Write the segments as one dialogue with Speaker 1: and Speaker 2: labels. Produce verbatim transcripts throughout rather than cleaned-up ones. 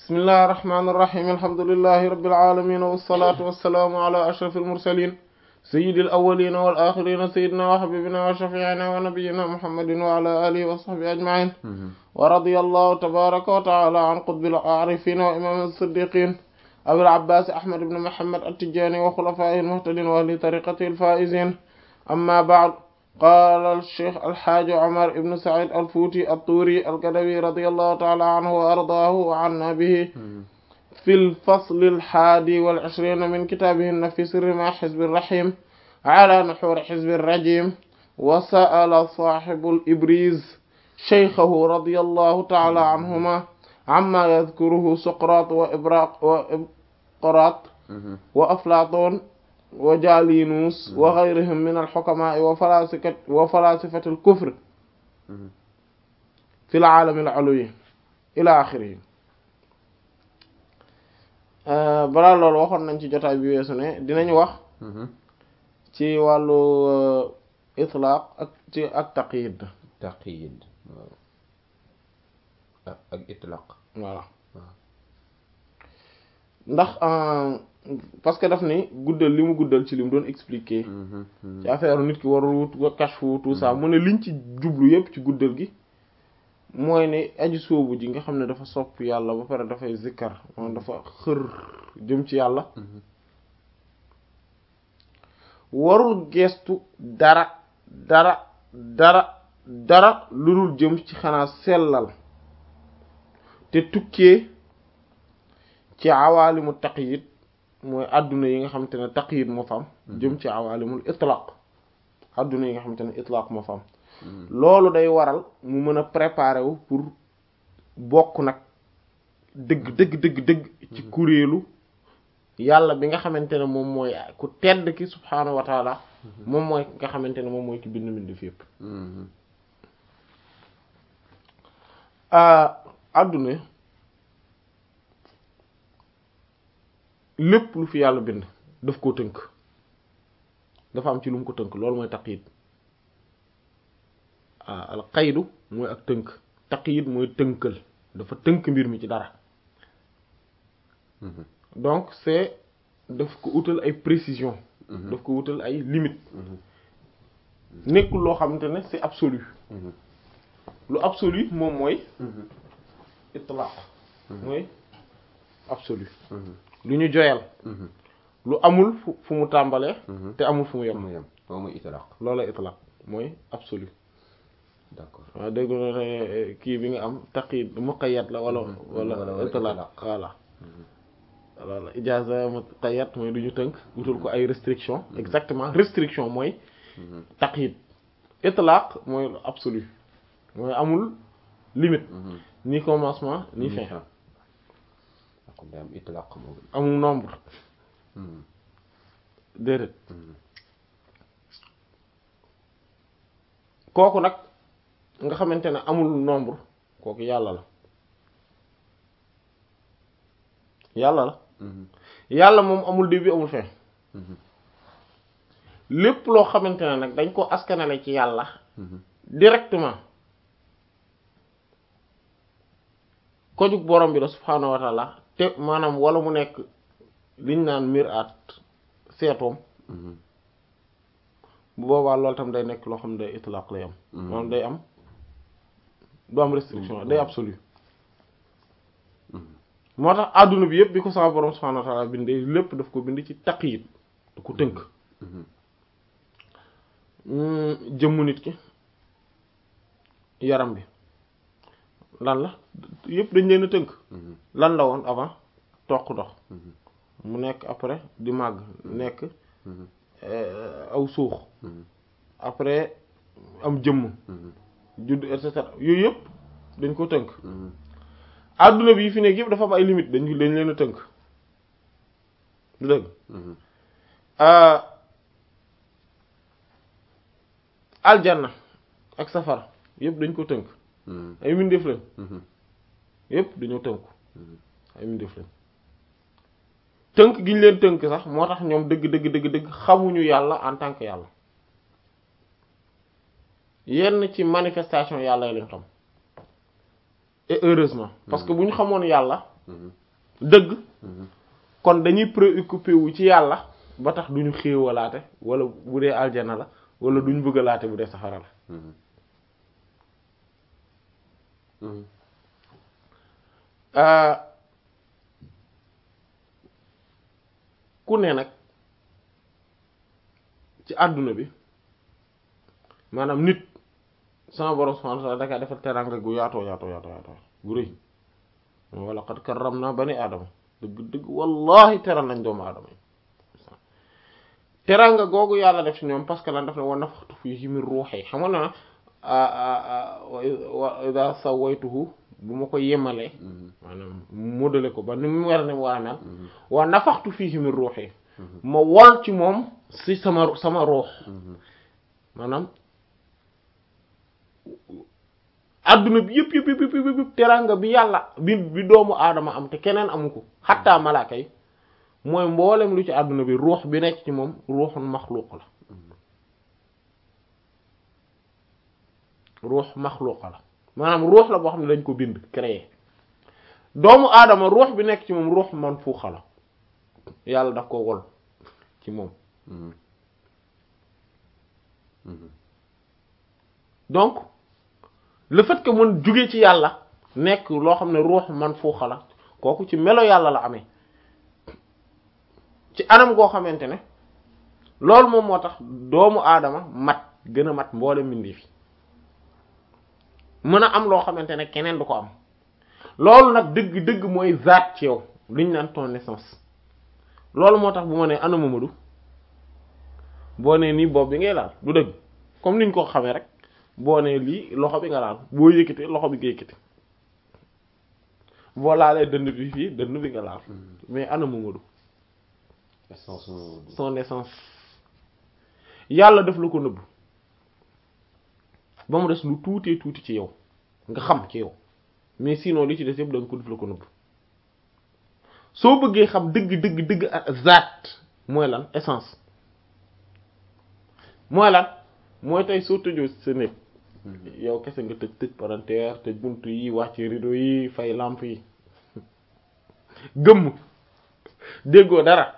Speaker 1: bismillahir rahmanir rahim alhamdulillahi rabbil alamin wassalatu wassalamu ala ashrafil mursalin sayyidil awwalin wal akhirin sayyidina wa habibina wa shafi'ina wa nabiyyina muhammadin wa ala alihi wa sahbihi ajma'in wa radiyallahu tabaraka wa ta'ala an qutbil a'rifin wa imam as-siddiqin abil abbas ahmad ibn muhammad at-tijani wa khulafa'ihil muhtadin wa ahli tariqatihil faizin amma ba'd. قال الشيخ الحاج عمر بن سعيد الفوتي الطوري القدوي رضي الله تعالى عنه وأرضاه وعنا به في الفصل الحادي والعشرين من كتابه النفيس رمى حزب الرحيم على نحور حزب الرجيم، وسأل صاحب الإبريز شيخه رضي الله تعالى عنهما عما يذكره سقراط وإبراق وإبقراط وأفلاطون وجالينوس وغيرهم من الحكماء وفلاسفة وفلاسفة الكفر في العالم العلوي إلى آخره. balaa loolu waxoon nañ ci jotaay bi weesu ne dinañ wax ci wàllu itlaaq ak ci ak taqyid
Speaker 2: taqyid ak itlaaq
Speaker 1: voilà ndax parce que daf ni guddal li mu guddal ci li mu doon expliquer ci affaire nit ki warul wut kashfu tout ça mu ne liñ ci jublu yépp ci guddal gi mooy ne aji soobu ji nga xam ne dafa sopp yàlla ba pare dafay zikkar moom dafa xër jëm ci yàlla warul geestu dara dara dara dara lu dul jëm ci xanaa sellal te tukkee ci awaalimu taqyid mooy adduna yi nga xamante ne taqyid moo fam jëm ci awaalimul itlaq adduna yi nga xamante ne itlaq moo fam loolu day waral mu mën a préparer wu pour bokk nag dëgg dëgg dëgg dëgg ci kuréelu yàlla bi nga xamante ne moom mooy ku tedd ki subhaanahu wa taala moom mooy nga xamante ne moom mooy ki bind bind fi yëpp adduna lépp lu fi yàlla bind daf koo tënk dafa am ci lu mu ko tënk loolu mooy taqyid ah al qaydu mooy ak tënk taqyid mooy tënkal dafa tënk mbir mi ci dara donc c'est daf ko utal ay précision daf ko utal ay limite nekkul loo xamante ne c'est absolu lu absolu moom mooy itlaq mooy absolu lu ñu joyal lu amul fu mu tàmbalee te amul fu mu yem
Speaker 2: loolu mooy itlaq
Speaker 1: loolu la itlaq mooy absolu
Speaker 2: d'accord
Speaker 1: waaw dégg nga kii bi nga am taqyid muqayyad la wala wala itlaq voilà voilà ijaaza muqayyad mooy du ñu tënk wutal ko ay restriction exactement restriction mooy taqyid itlaq mooy absolu mooy amul limite ni commencement ni fin amul nombre déedéet kooku nag nga xamante ne amul nombre kooku yàlla la yàlla la yàlla moom amul début amul fin lépp loo xamante ne nag dañ ko askanale ci yàlla directement ko jug borom bi la subhaanahu wa ta'ala te maanaam wala mu nekk liñ naan miraat seetoom bu boobaa loolu tam day nekk loo xam ne day itlaq lay am moom day am du am restriction day absolu moo tax adduna bi yëpp bi ko sama borom subhaanahu wa ta'ala bindee lépp daf ko bind ci taqyid da ko tënk jëmmu nit ki yaram bi lan la yëpp dañ leen a tënk lan la woon avant toq ndox mu nekk après di màgg nekk aw suux après am jëmm judd et cetera yooyu yëpp dañ ko tënk adduna bi fi nekk yëpp dafa am ay limite dañ dañ leen a tënk du dëgg aljanna ak safara yëpp dañ ko tënk ay mbindeef lañ yëpp dañoo tënku ay mbindeef lañ tënk gi ñu leen tënk sax moo tax ñoom dëgg dëgg dëgg dëgg xamuñu yàlla en tant que yàlla yenn ci manifestation yàlla yi lañ xam et heureusement parce que bu ñu xamoon yàlla dëgg kon dañuy préoccupé wu ci yàlla ba tax duñu xéewalaate wala bu dee aljana la wala duñ bëggalaate bu dee safara la ku ne nag ci àdduna bi maanaam nit sama borom subhanahu wa ta'ala dakaa defal teranga gu yaatoo yaatoo yaatoo yaatoo gu rëy wala qad karramna bani aadama dëgg dëgg wallahi teral nañ doomu aadama yi teranga googu yàlla def ci ñoom parce que lan def ne wa nafaxtu fiihi min ruuhi xam nga na wa idha sawaytuhu bu ma ko yemalee maanaam modélé ko ba ni mu war a ne mu war a mel wa nafaxtu fiihi min ruuhi ma wol ci moom si sama sama ruux maanaam adduna bi yëpp yëpp yëpp yëpp teranga bi yàlla bi bi doomu aadama am te keneen amu ko xattaa malaaka yi mooy mboolem lu ci adduna bi ruux bi nekk ci moom ruuxun maxluuq la ruux maxluuq la maanaam ruux la boo xam ne dañ ko bind créé doomu aadama ruux bi nekk ci moom ruux manfuux la yàlla daf ko wol ci moom donc le fait que mun jóge ci yàlla nekk loo xam ne ruux manfuux la kooku ci melo yàlla la amee ci anam goo xamante ne loolu moom moo tax doomu aadama mat gën a mat mboole mbindi fi mën a am loo xamante ne keneen du ko am loolu nag dëgg dëgg mooy zaat ci yow liñ naan ton essence loolu moo tax bu ma nee ana Mamadou boo nee nii bopp bi ngay laal du dëgg comme niñ ko xamee rek boo nee lii loxo bi nga laal boo yëkkati loxo bi nga yëkkati boo laalee dënd bi fii dënd bi nga laal mais ana Mamadou son essence yàlla def la ko nëbb ba mu des lu tuutee tuuti ci yow nga xam ci yow mais sinon li ci des yëpp da nga ko def la ko nëbb soo bëggee xam dëgg dëgg dëgg ak zaat mooy lan essence mooy lan mooy tey soo tëjoo sa néeg yow kese nga tëj tëj palanteer tëj buntu yi wàcc rideau yi fay lampe yi gëmm déggoo dara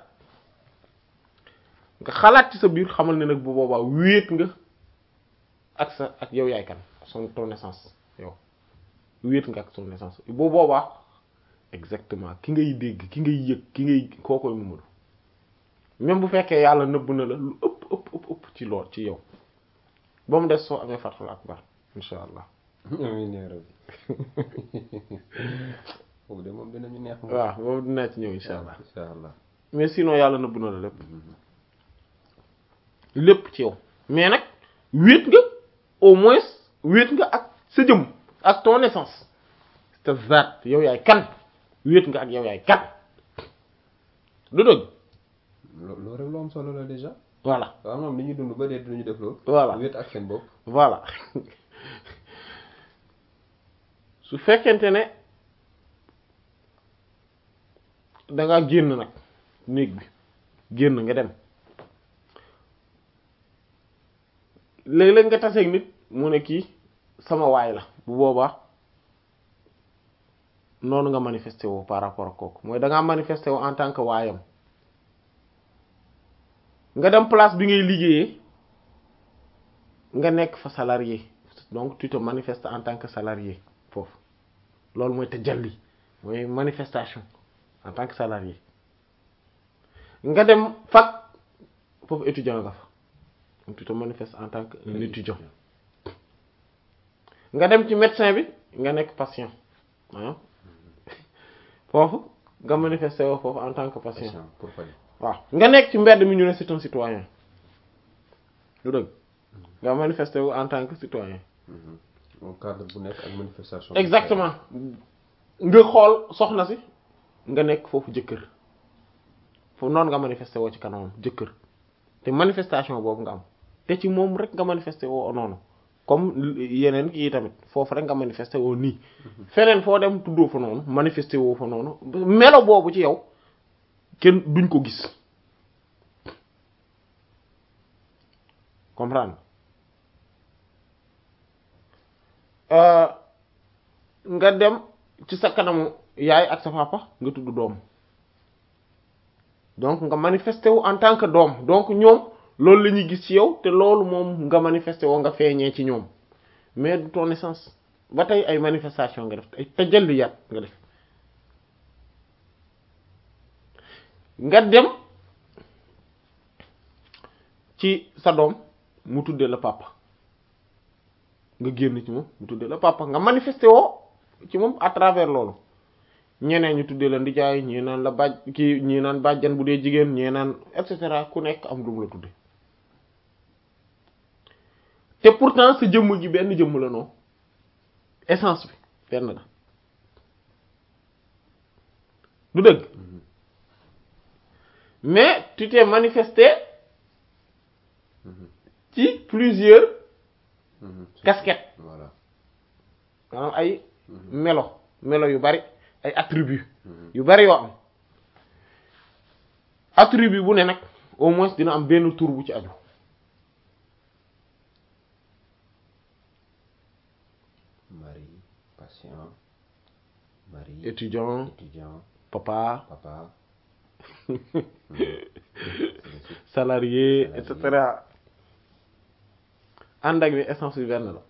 Speaker 1: nga xalaat ci sa biir xamal ne nag bu boobaa wéet nga ak sa ak yow yaay kan son ton essence yow wéet nga ak son essence bu boobaa exactement ki ngay dégg ki ngay yëg ki ngay kookoy Mamadou même bu fekkee yàlla nëbb na la lu ëpp ëpp ëpp ëpp ci lool ci yow ba mu des soo amee fatul akbar insha allah
Speaker 2: amiin yaa rabbi boobu de moom dinañu neex moom
Speaker 1: waaw boobu dinaa ci ñëw insha allah
Speaker 2: insha allah
Speaker 1: mais sinon yàlla nëbb na la lépp lépp ci yow mais nag wéet nga au moins wéet nga ak sa jëm ak ton essence te zaat yow yaay kan wéet nga ak yow yaay kan du dëgg
Speaker 2: loolu rek lu am solo la déjà
Speaker 1: voilà
Speaker 2: waaw moom li ñuy dund ba dee duñu def loolu
Speaker 1: voilà
Speaker 2: wéet ak seen bopp
Speaker 1: voilà su fekkente ne dangaa génn nag néeg bi génn nga dem léeg-léeg nga taseeg nit mu ne kii sama waay la bu boobaa noonu nga manifesté woo par rapport ak kooku mooy dangaa manifesté woo en tant que waayam nga dem place bi ngay liggéeyee nga nekk fa salarié donc tu te manifestes en tant que salarié foofu loolu mooy tajalli mooy manifestation en tant que salarié nga dem fac foofu étudiant nga fa donc tu te manifestes en tant que un étudiant nga dem ci médecin bi nga nekk patient ah foofu nga manifesté woo foofu en tant que patient
Speaker 2: pour fay
Speaker 1: waaw nga nekk ci mbedd mi ñu ne c'est un citoyen lu dëgg nga manifesté wu en tant que citoyen
Speaker 2: au cadre bu nekk ak manifestation
Speaker 1: exactement nga xool soxna si nga nekk foofu jëkkër foofu noonu nga manifesté woo ci kanamam jëkkër te manifestation boobu nga am te ci moom rek nga manifesté woo noonu comme yeneen kii tamit foofu rek nga manifesté woo nii feneen foo dem tuddoo fa noonu manifesté woo fa noonu melo boobu ci yow kenn duñ ko gis comprendre nga dem ci sa kanamu yaay ak sa papa nga tudd doom donc nga manifesté wu en tant que doom donc ñoom loolu la ñuy gis ci yow te loolu moom nga manifesté woo nga feeñee ci ñoom mais du ton naissance ba tey ay manifestation nga def ay tajalliyaat nga def nga dem ci sa doom mu tuddee la papa nga génn ci moom mu tuddee la papa nga manifesté woo ci moom à travers loolu ñeneen ñu tuddee la ndijaay ñii naan la bàjj kii ñii naan bàjjan bu dee jigéen ñii naan et cetera ku nekk am lu mu la tudde te pourtant sa jëmm ji benn jëmm la non essence bi benn la du dëgg mais tu t'es manifesté ci plusieurs casquettes
Speaker 2: voilà
Speaker 1: maanaam ay melo melo yu bari ay attributs yu bari yoo am attribut bu ne nag au moins dina am benn tur bu ci aju
Speaker 2: mari patient mari
Speaker 1: étudiant
Speaker 2: étudiant
Speaker 1: papa
Speaker 2: papa
Speaker 1: salarié et cetera ànd ak bi essence bi benn la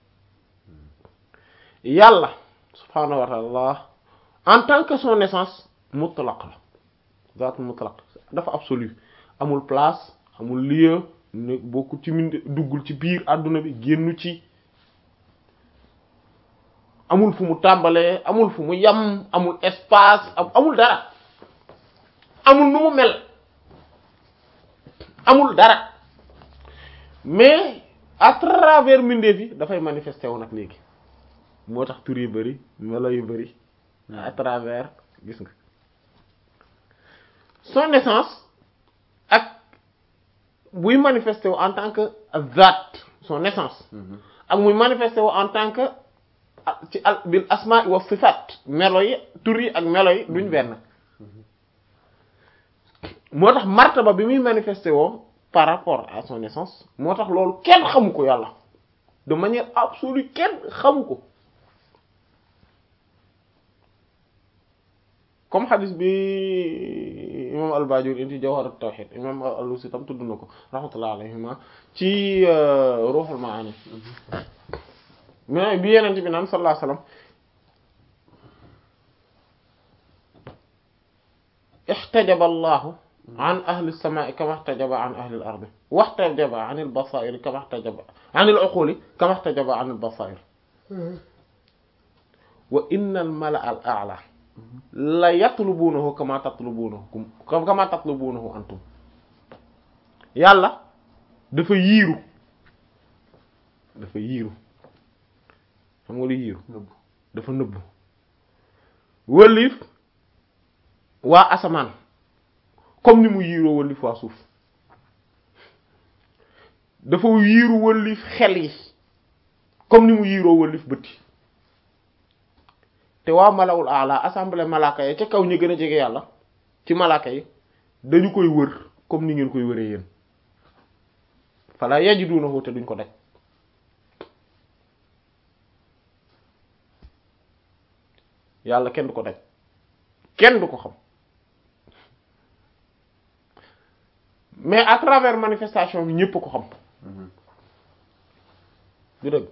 Speaker 1: yàlla subhaanahu wa ta'ala en tant que son essence mutlaq la zaat mutlaq dafa absolu amul place amul lieu ne bokku ci mind duggul ci biir àdduna bi génnu ci amul fu mu tàmbalee amul fu mu yam amul espace amul dara amul nu mu mel amul dara mais à travers mbindeef yi dafay manifesté wu nag léegi moo tax tur yu bari melo yu bari à travers gis nga son essence ak buy manifesté wu en tant que zat son essence ak muy manifesté wu en tant que ci al bil asma wa sifat melo yi tur yi ak melo yi duñ benn moo tax martaba bi muy manifesté woo par rapport à son essence moo tax loolu kenn xamu ko yàlla de manière absolue kenn xamu ko comme hadith bi imam al-Bajuri indi Jawhar at-Tawhid imam al-Alusi tam tudd na ko rahmatullah alayhima ci Ruhul Maani mais bi yenente bi naan sallallahu alayhi wasallam ihtajaba Allahu an ahli as-samaa'i kama ihtajaba an ahli al-ardi wahtajaba an al-basaa'iri kama ihtajaba an al-uquli kama ihtajaba an al-basaa'ir wa inna al-mala'a al-a'la la yatlubunahu kama tatlubunahu kama tatlubunahu antum yàlla dafa yiiru dafa yiiru xam nga lu yiiru dafa nëbbu wëlif waa asamaan comme ni mu yiiroo wëlif waa suuf dafa yiiru wëlif xel yi comme ni mu yiiroo wëlif bëtti te waa malawul ala assemblée malaaka yi ca kaw ñu gën a jege yàlla ci malaaka yi dañu koy wër comme ni ngeen koy wëree yéen fala yajidunahu te duñ ko daj yàlla kenn du ko daj kenn du ko xam mais à travers manifestation bi ñépp ko xam du dëgg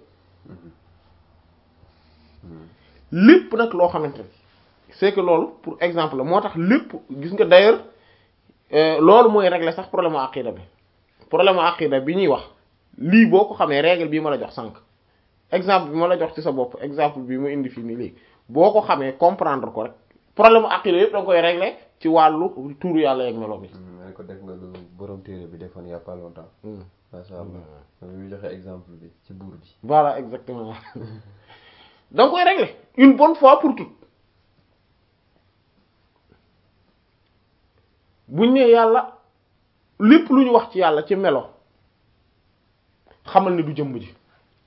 Speaker 1: lépp nag loo xamante ne c'est que loolu pour exemple la moo tax lépp gis nga d'ailleurs loolu mooy régler sax problème mu aqida bi problème mu aqida bi ñuy wax lii boo ko xamee règle bii ma la jox sànq exemple bi ma la jox ci sa bopp exemple bi ma indi fii nii léegi boo ko xamee comprendre ko rek problème mu aqida yëpp da nga koy régler ci wàllu tuuru yàlla yeeg melo bi.
Speaker 2: ma ne ko def nga lu borom téere bi defoon il y a pas longtemps. macha allah ñu joxe exemple bi ci buur bi.
Speaker 1: voilà exactement. da nga koy régler une bonne fois pour toutes buñ ne yàlla lépp lu ñu wax ci yàlla ci melo xamal ne du jëmm ji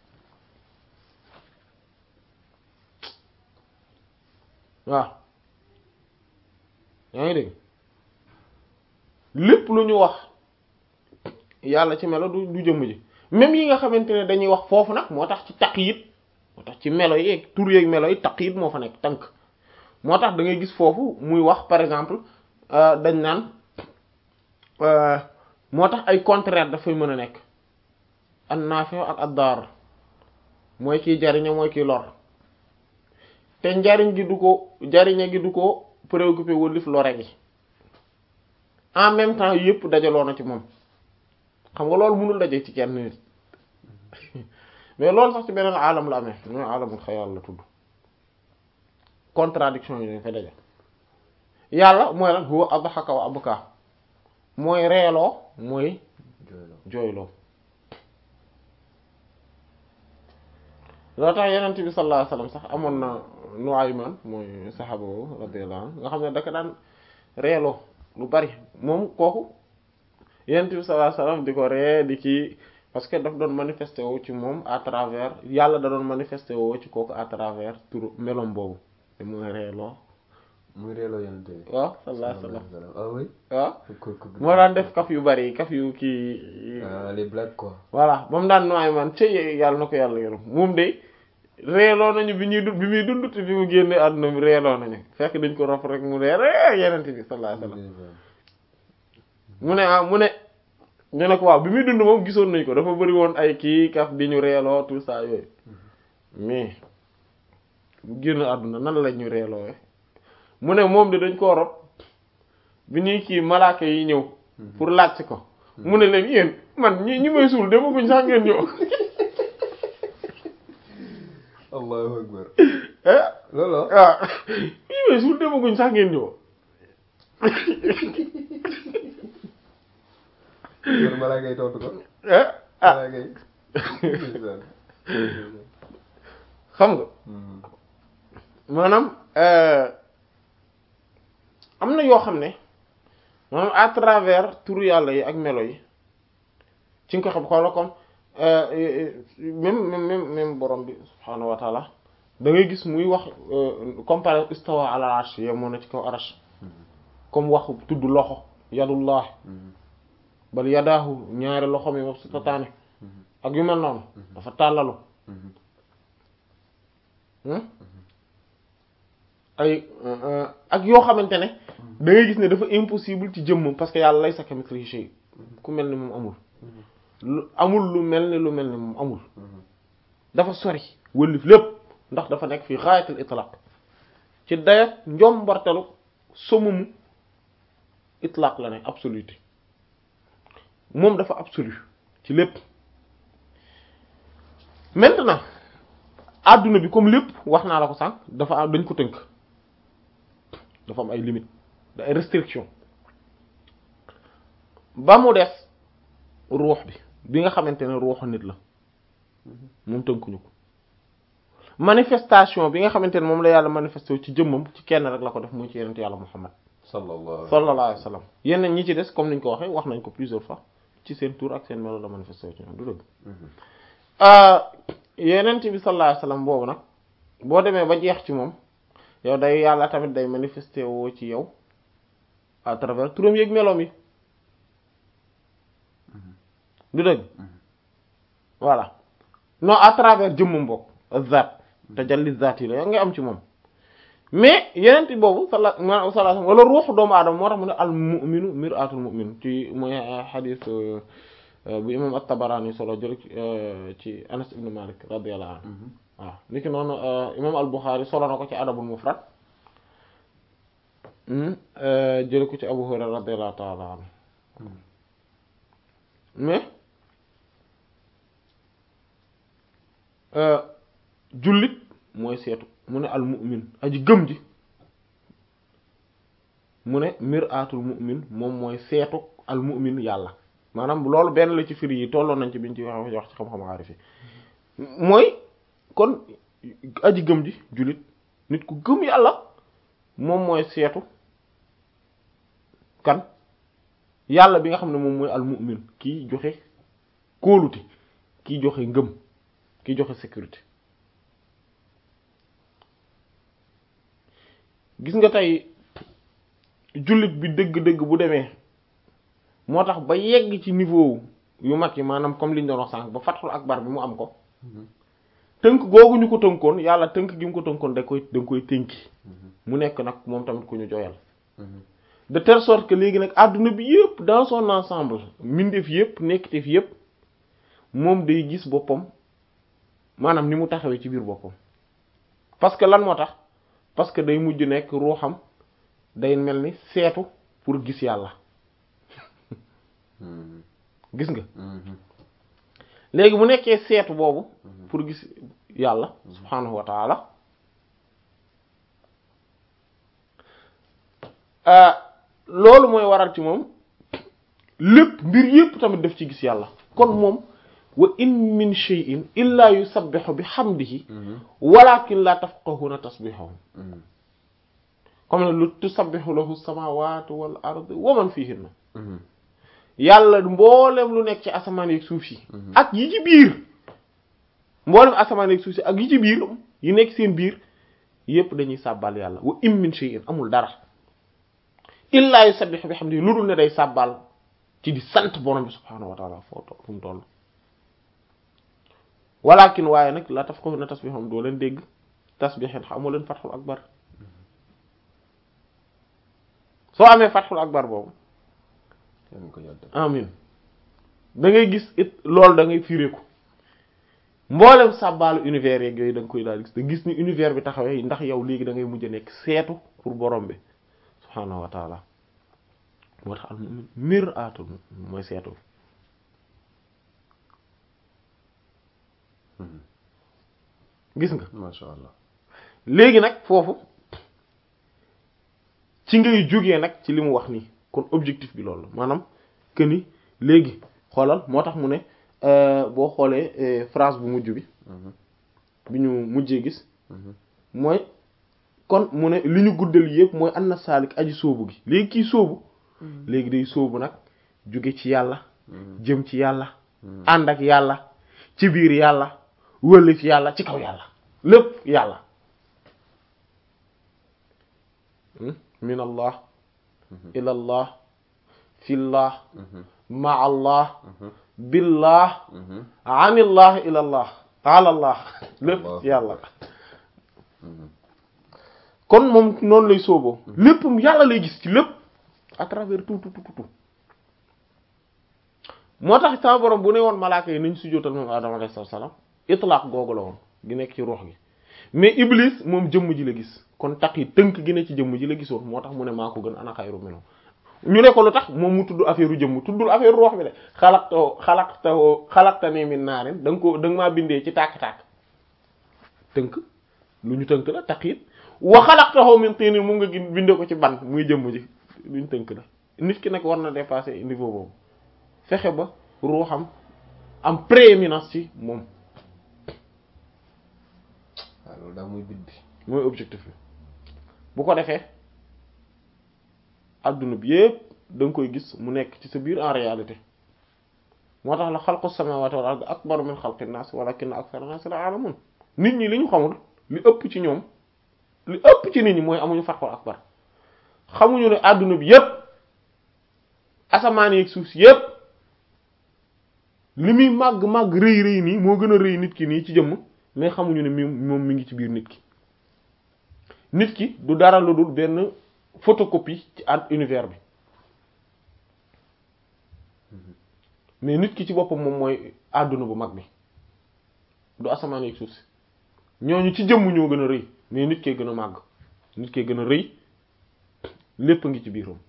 Speaker 1: waaw yaa ngi dégg lépp lu ñu wax yàlla ci melo du du jëmm ji même yi nga xamante ne dañuy wax foofu nag moo tax ci taqyid moo tax ci melo yeeg tur yeeg melo yi taqyid moo fa nekk tànk moo tax da ngay gis foofu muy wax par exemple dañ naan moo tax ay contraire dafay mën a nekk an nafi ak ad-dar mooy kiy jariñe mooy kiy lor te njariñ gi du ko jariñe gi du ko préoccupé wëlif lore gi en même temps yëpp dajaloo na ci moom xam nga loolu mënul daje ci kenn nit mais loolu sax ci beneen alam la amee mooy alamul xayal la tudd contradiction yi dañ fa daje yàlla mooy lan huwa adhaka wa abka mooy reeloo mooy jooyloo loo tax yenent bi sallallahu alayhi wasallam sax amoon na Nuayman mooy saxaaba boobu radiyallahu anhu nga xam ne daka daan reeloo lu bari moom kooku yenent bi sallallahu alayhi wasallam di ko ree di kii parce que daf doon manifester woo ci moom à travers yàlla da doon manifester woo ci kooku à travers tur melom boobu te muy reeloo
Speaker 2: muy reeloo yenent bi
Speaker 1: waaw sallallahu alayhi wasallam
Speaker 2: ah oui
Speaker 1: waaw moo daan def kaf yu bari kaf yu kii
Speaker 2: les blagues quoi
Speaker 1: voilà ba mu daan Nuayman ci yàlla na ko yàlla yërëm moom de reeloo nañu bi ñuy dund bi muy dund te bi mu génne àdduna bi reeloo nañu fekk dañ ko rof rek mu dee ree yenent bi sallallahu alayhi wasallam mu ne ah mu ne ñu ne ko waaw bi muy dund moom gisoon nañ ko dafa bari woon ay kii kaf di ñu reeloo tout ça yooyu mais mu génn àdduna nan la ñu reeloo mu ne moom de dañ koo rob bi ñuy kii malaaka yi ñëw pour laaj ko mu ne leen yéen man ñi ñi may suul demaguñ sax ngeen ñëw
Speaker 2: allahu akbar
Speaker 1: eh
Speaker 2: loolu
Speaker 1: waaw ñi may suul demaguñ sax ngeen ñëw
Speaker 2: kon malaaka yi tontu ko
Speaker 1: eh ah
Speaker 2: malaaka yi
Speaker 1: xam nga maanaam am na yoo xam ne maanaam à travers turu yàlla yi ak melo yi ci nga ko xam xoola comme même même même borom bi subhaanahu wa taala da ngay gis muy wax comme par exemple istawa ala arsh yemoo na ci kaw arsh comme wax tudd loxo yadullah bal yadaahu ñaari loxo mi moom su tataane ak yu mel noonu dafa tàllalu ay ak yoo xamante ne da ngay gis ne dafa impossible ci jëmm parce que yàlla lay sakka mislihi shay ku mel ni moom amul lu amul lu mel ni lu mel ni moom amul dafa sori wëllif lépp ndax dafa nekk fii ghayatul itlaq ci dayat njombartalu somumu itlaq la ne absoluté moom dafa absolu ci lépp maintenant adduna bi comme lépp wax naa la ko sànq dafa am dañ ko tënk dafa am ay limites da ay restrictions ba mu des ruux bi bi nga xamante ne ruuxu nit la moom tënkuñu ko manifestation bi nga xamante ne moom la yàlla manifesté ci jëmmam ci kenn rek la ko def muy ci yenent yàlla Muhammad
Speaker 2: sallallahu
Speaker 1: sallallahu alayhi wa sallam yeneen ñi ci des comme niñ ko waxee wax nañ ko plusieurs fois ci seen tour ak seen melo la manifesté ci ñoom du dëgg yenent bi sallallahu alayhi wa sallam boobu nag boo demee ba jeex ci moom yow day yàlla tamit day manifesté woo ci yow à travers turam yeeg meloom yi du dëgg voilà non à travers jëmmum bokk zaat tajalli zaat yi la yow nga am ci moom mais yeneen boobu sala ma sala wala ruuxu doomu aadama moo tax mu ne al mu'minu mir'atul mu'min ci mooy xadiis bu imam at-Tabarani solo jël ci Anas ibn Malik radiyallahu anhu waaw niki noonu imam al-Bukhari solo na ko ci adabul mufrad jël ko ci Abu Hurayra radiyallahu ta'ala anhu mais jullit mooy seetu mu ne al mu'min aji gëm ji mu ne mir'atul mu'min moom mooy seetu al mu'min yàlla maanaam loolu benn la ci firi yi tolloon nañ ci biñ ci wax wax ci xam-xam aarif yi mooy kon aji gëm ji jullit nit ku gëm yàlla moom mooy seetu kan yàlla bi nga xam ne moom mooy al mu'min kii joxe kóolute kii joxe ngëm kii joxe sécurité gis nga tey jullit bi dëgg-dëgg bu demee moo tax ba yegg ci niveau yu mag yi maanaam comme liñ doon wax sànq ba fathul akbar bi mu am ko tënk googu ñu ko tënkoon yàlla tënk gi mu ko tënkoon da koy da koy tënki mu nekk nag moom tamit ku ñu joyal de telle sorte que léegi nag adduna bi yëpp dans son ensemble mbindeef yëpp nekkiteef yëpp moom day gis boppam maanaam ni mu taxawee ci biir boppam parce que lan moo tax parce que day mujj nekk ruuxam day mel ni seetu pour gis yàlla gis nga léegi mu nekkee seetu boobu pour gis yàlla subhaanahu wa taala loolu mooy waral ci moom lépp mbir yépp tamit daf ci gis yàlla kon moom wa in min shay'in illa yusabbihu bihamdihi walakin la tafqahuna tasbihahum comme ne lu tusabbihu lahu samawati wal ardu wa man fihinna yàlla mboolem lu nekk ci asamaan yeeg suuf yi ak yi ci biir mboolem asamaan yeeg suuf si ak yi ci biir yi nekk seen biir yépp dañuy sàbbal yàlla wa in min shay'in amul dara illa yusabbihu bihamdihi lu dul ne day sàbbal ci di sant borom bi subhaanahu wa ta'ala foo toll fu mu toll walakin waaye nag la tafqahuna tasbihum doo leen dégg tasbihin xamoo leen fathul akbar soo amee fathul akbar boobu amin da ngay gis it loolu da ngay firéeku mboolem sàbbaalu univers yeeg yooyu da nga koy daal gis da gis ni univers bi taxawee ndax yow léegi da ngay mujj a nekk seetu pour borom bi subhaanahu wa ta'ala moo tax al mu'min mir'atul mooy seetu gis nga
Speaker 2: masha Allah
Speaker 1: léegi nag foofu ci ngay jógee nag ci li mu wax nii kon objectif bi loolu la maanaam que ni léegi xoolal moo tax mu ne boo xoolee phrase bu mujj bi bi ñu mujjee gis mooy kon mu ne li ñu guddal yëpp mooy an na saalik aji sóobu gi léegi kii sóobu léegi day sóobu nag jóge ci yàlla jëm ci yàlla ànd ak yàlla ci biir yàlla wëlif yàlla ci kaw yàlla lépp yàlla min allah ila allah fillah ma allah billah anillah ila allah alallah lépp yàlla kon moom noonu lay sooboo lépp yàlla lay gis ci lépp à travers tout tout tout tout moo tax sama borom bu ne woon malaaka yi nañ sujjóotal moom Adama alayhi salaam itlaq googu la woon gi nekk ci ruux gi mais Iblis moom jëmm ji la gis kon tax yi tënk gi ne ci jëmm ji la gisoon moo tax mu ne maa ko gën ana xayru minhu ñu ne ko lu tax moom mu tudd affaire u jëmm tuddul affaire ruux bi de xalaqtoo xalaqtoo xalaqtani min naarin da nga ko da nga maa bindee ci tàkk-tàkk tënk lu ñu tënk la tax it wa xalaqtahu min tiin mu nga bindee ko ci ban muy jëmm ji luñ tënk la nit ki nag war na dépasser niveau boobu fexe ba ruuxam am prééminence ci moom
Speaker 2: waaw loolu daal muy bit bi
Speaker 1: mooy objectif bi bu ko defee adduna bi yépp da nga koy gis mu nekk ci sa biir en réalité moo tax la xalqu samawati wal ardi akbaru min xalqi naas walakinna akthara naas la ya'lamun nit ñi li ñu xamul li ëpp ci ñoom li ëpp ci nit ñi mooy amuñu fathul akbar xamuñu ne adduna bi yépp asamaan yi ak suuf si yépp li muy màgg màgg rëy rëy nii moo gën a rëy nit ki nii ci jëmm mais xamuñu ne mi moom mi ngi ci biir nit ki nit ki du dara lu dul benn photocopie ci art univers bi mais nit ki ci boppam moom mooy àdduna bu mag bi du asamaan ak suuf si ñooñu ci jëmm ñoo gën a rëy mais nit kee gën a màgg nit kee gën a rëy lépp a ngi ci biiram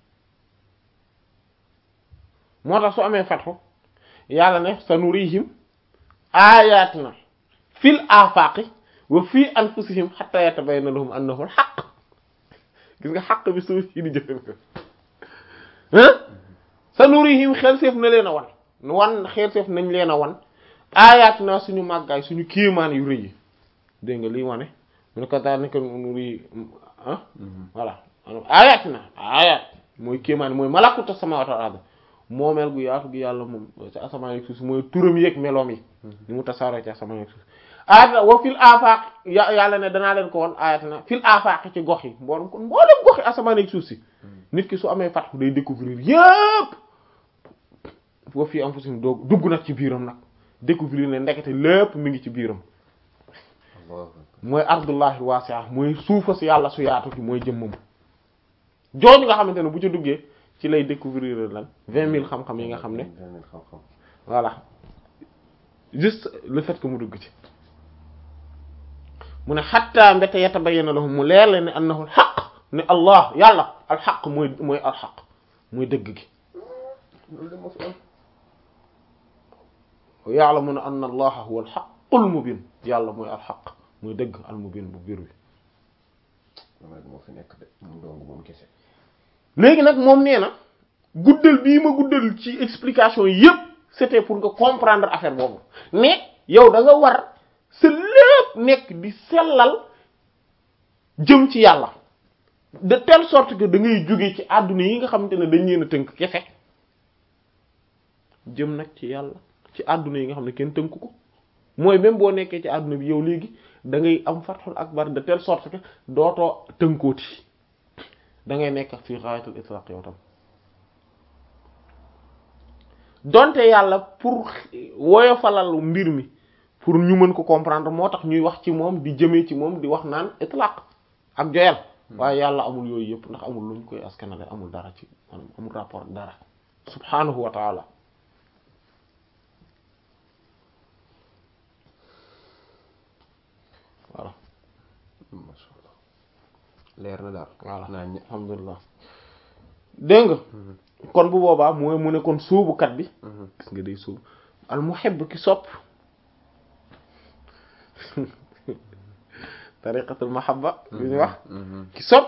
Speaker 1: moo tax su amee fatxu yàlla ne sanurihim ayatina fil afaqi wa fi anfusihim hatta yatabayyana lahum annahu al-haqq gis nga xaq bi suuf si di jëfee ko ah sanurihim xel seef na leen a wan wan xel seef nañ leen a wan ayatina suñu màggaay suñu kéemaan yu rëy yi dégg nga liy wane mu ne ko daal nekk nuri ah voilà ayatina ayat mooy kéemaan mooy malakuta samawati wal ard moomeel gu yaatu gi yàlla moom ci asamaan ak suuf mooy turam yeeg meloom yi ni mu tasaaroo ci asamaan ak suuf ayat wa fil afaq yàlla ne danaa leen ko woon ayat na fil afaq ci gox yi mboolem kon mboolem gox yi asamaan ak suuf si nit ki su amee fatxu day découvrir yépp wa fii anfusihim doog dugg nag ci biiram nag découvrir ne ndekete lépp mi ngi ci biiram mooy ardullahi wasi'a mooy suufa si yàlla su yaatu ki mooy jëmmam jooju nga xamante ne bu ci duggee ci lay découvrir lan vingt mille xam-xam yi nga xam ne voilà juste le fait que mu dugg ci mu ne xatta mbete yatabayyana lahum mu leer leen ne annahu al-haqq ne allah yàlla al-haqq mooy mooy al-haqq mooy dëgg gi ya'lamuna anna allaha huwa al-haqqul mubin yàlla mooy al-haqq mooy dëgg al-mubin bu biir bi
Speaker 2: moo fi nekk de moom dong moom kese
Speaker 1: léegi nag moom nee na guddal bii ma guddal ci explication yépp c'était pour nga comprendre affaire boobu mais yow da nga war sa lépp nekk di sellal jëm ci yàlla de telle sorte que da ngay jóge ci àdduna yi nga xamante ne dañ leen a tënk kese jëm nag ci yàlla ci àdduna yi nga xam ne kenn tënk ko mooy même boo nekkee ci àdduna bi yow léegi da ngay am fathul akbar de telle sorte que dootoo tënkooti da ngay nekk fi ghayatul itlaq yow tam donte yàlla pour woyofalal mbir mi pour ñu mën ko comprendre moo tax ñuy wax ci moom di jëmee ci moom di wax naan itlaq ak joyal waaye yàlla amul yooyu yëpp ndax amul lu ñu koy askanale amul dara ci amul rapport dara subhanahu wa ta'ala voilà
Speaker 2: masha Allah leer na daal
Speaker 1: voilà
Speaker 2: naa ñi
Speaker 1: alhamdulillah dégg nga kon bu boobaa mooy mu ne kon suubukat bi gis nga day suubu al muhibb ki sopp tariqatul mahabba li ñu wax ki sopp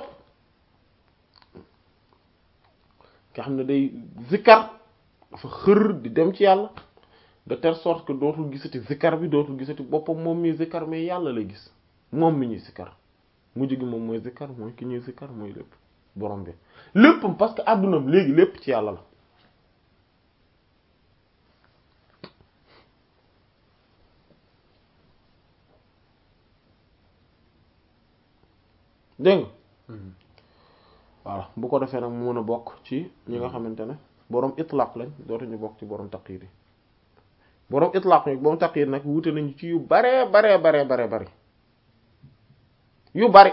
Speaker 1: nga xam ne day zikkar dafa xër di dem ci yàlla de telle sorte que dootul gisati zikkar bi dootul gisati boppam moom mi zikkar mais yàlla lay gis moom mi ñuy zikkar mujj gi moom mooy zikkar mooy ki ñuy zikkar mooy lépp borom bi léppam parce que àddunam léegi lépp ci yàlla la dégg nga voilà bu ko defee nag mu mën a bokk ci ñi nga xamante ne borom itlaq lañ dootuñu bokk ci borom taqyid yi borom itlaq nag borom taqyid nag wute nañu ci yu bare bare bare bare bare yu bari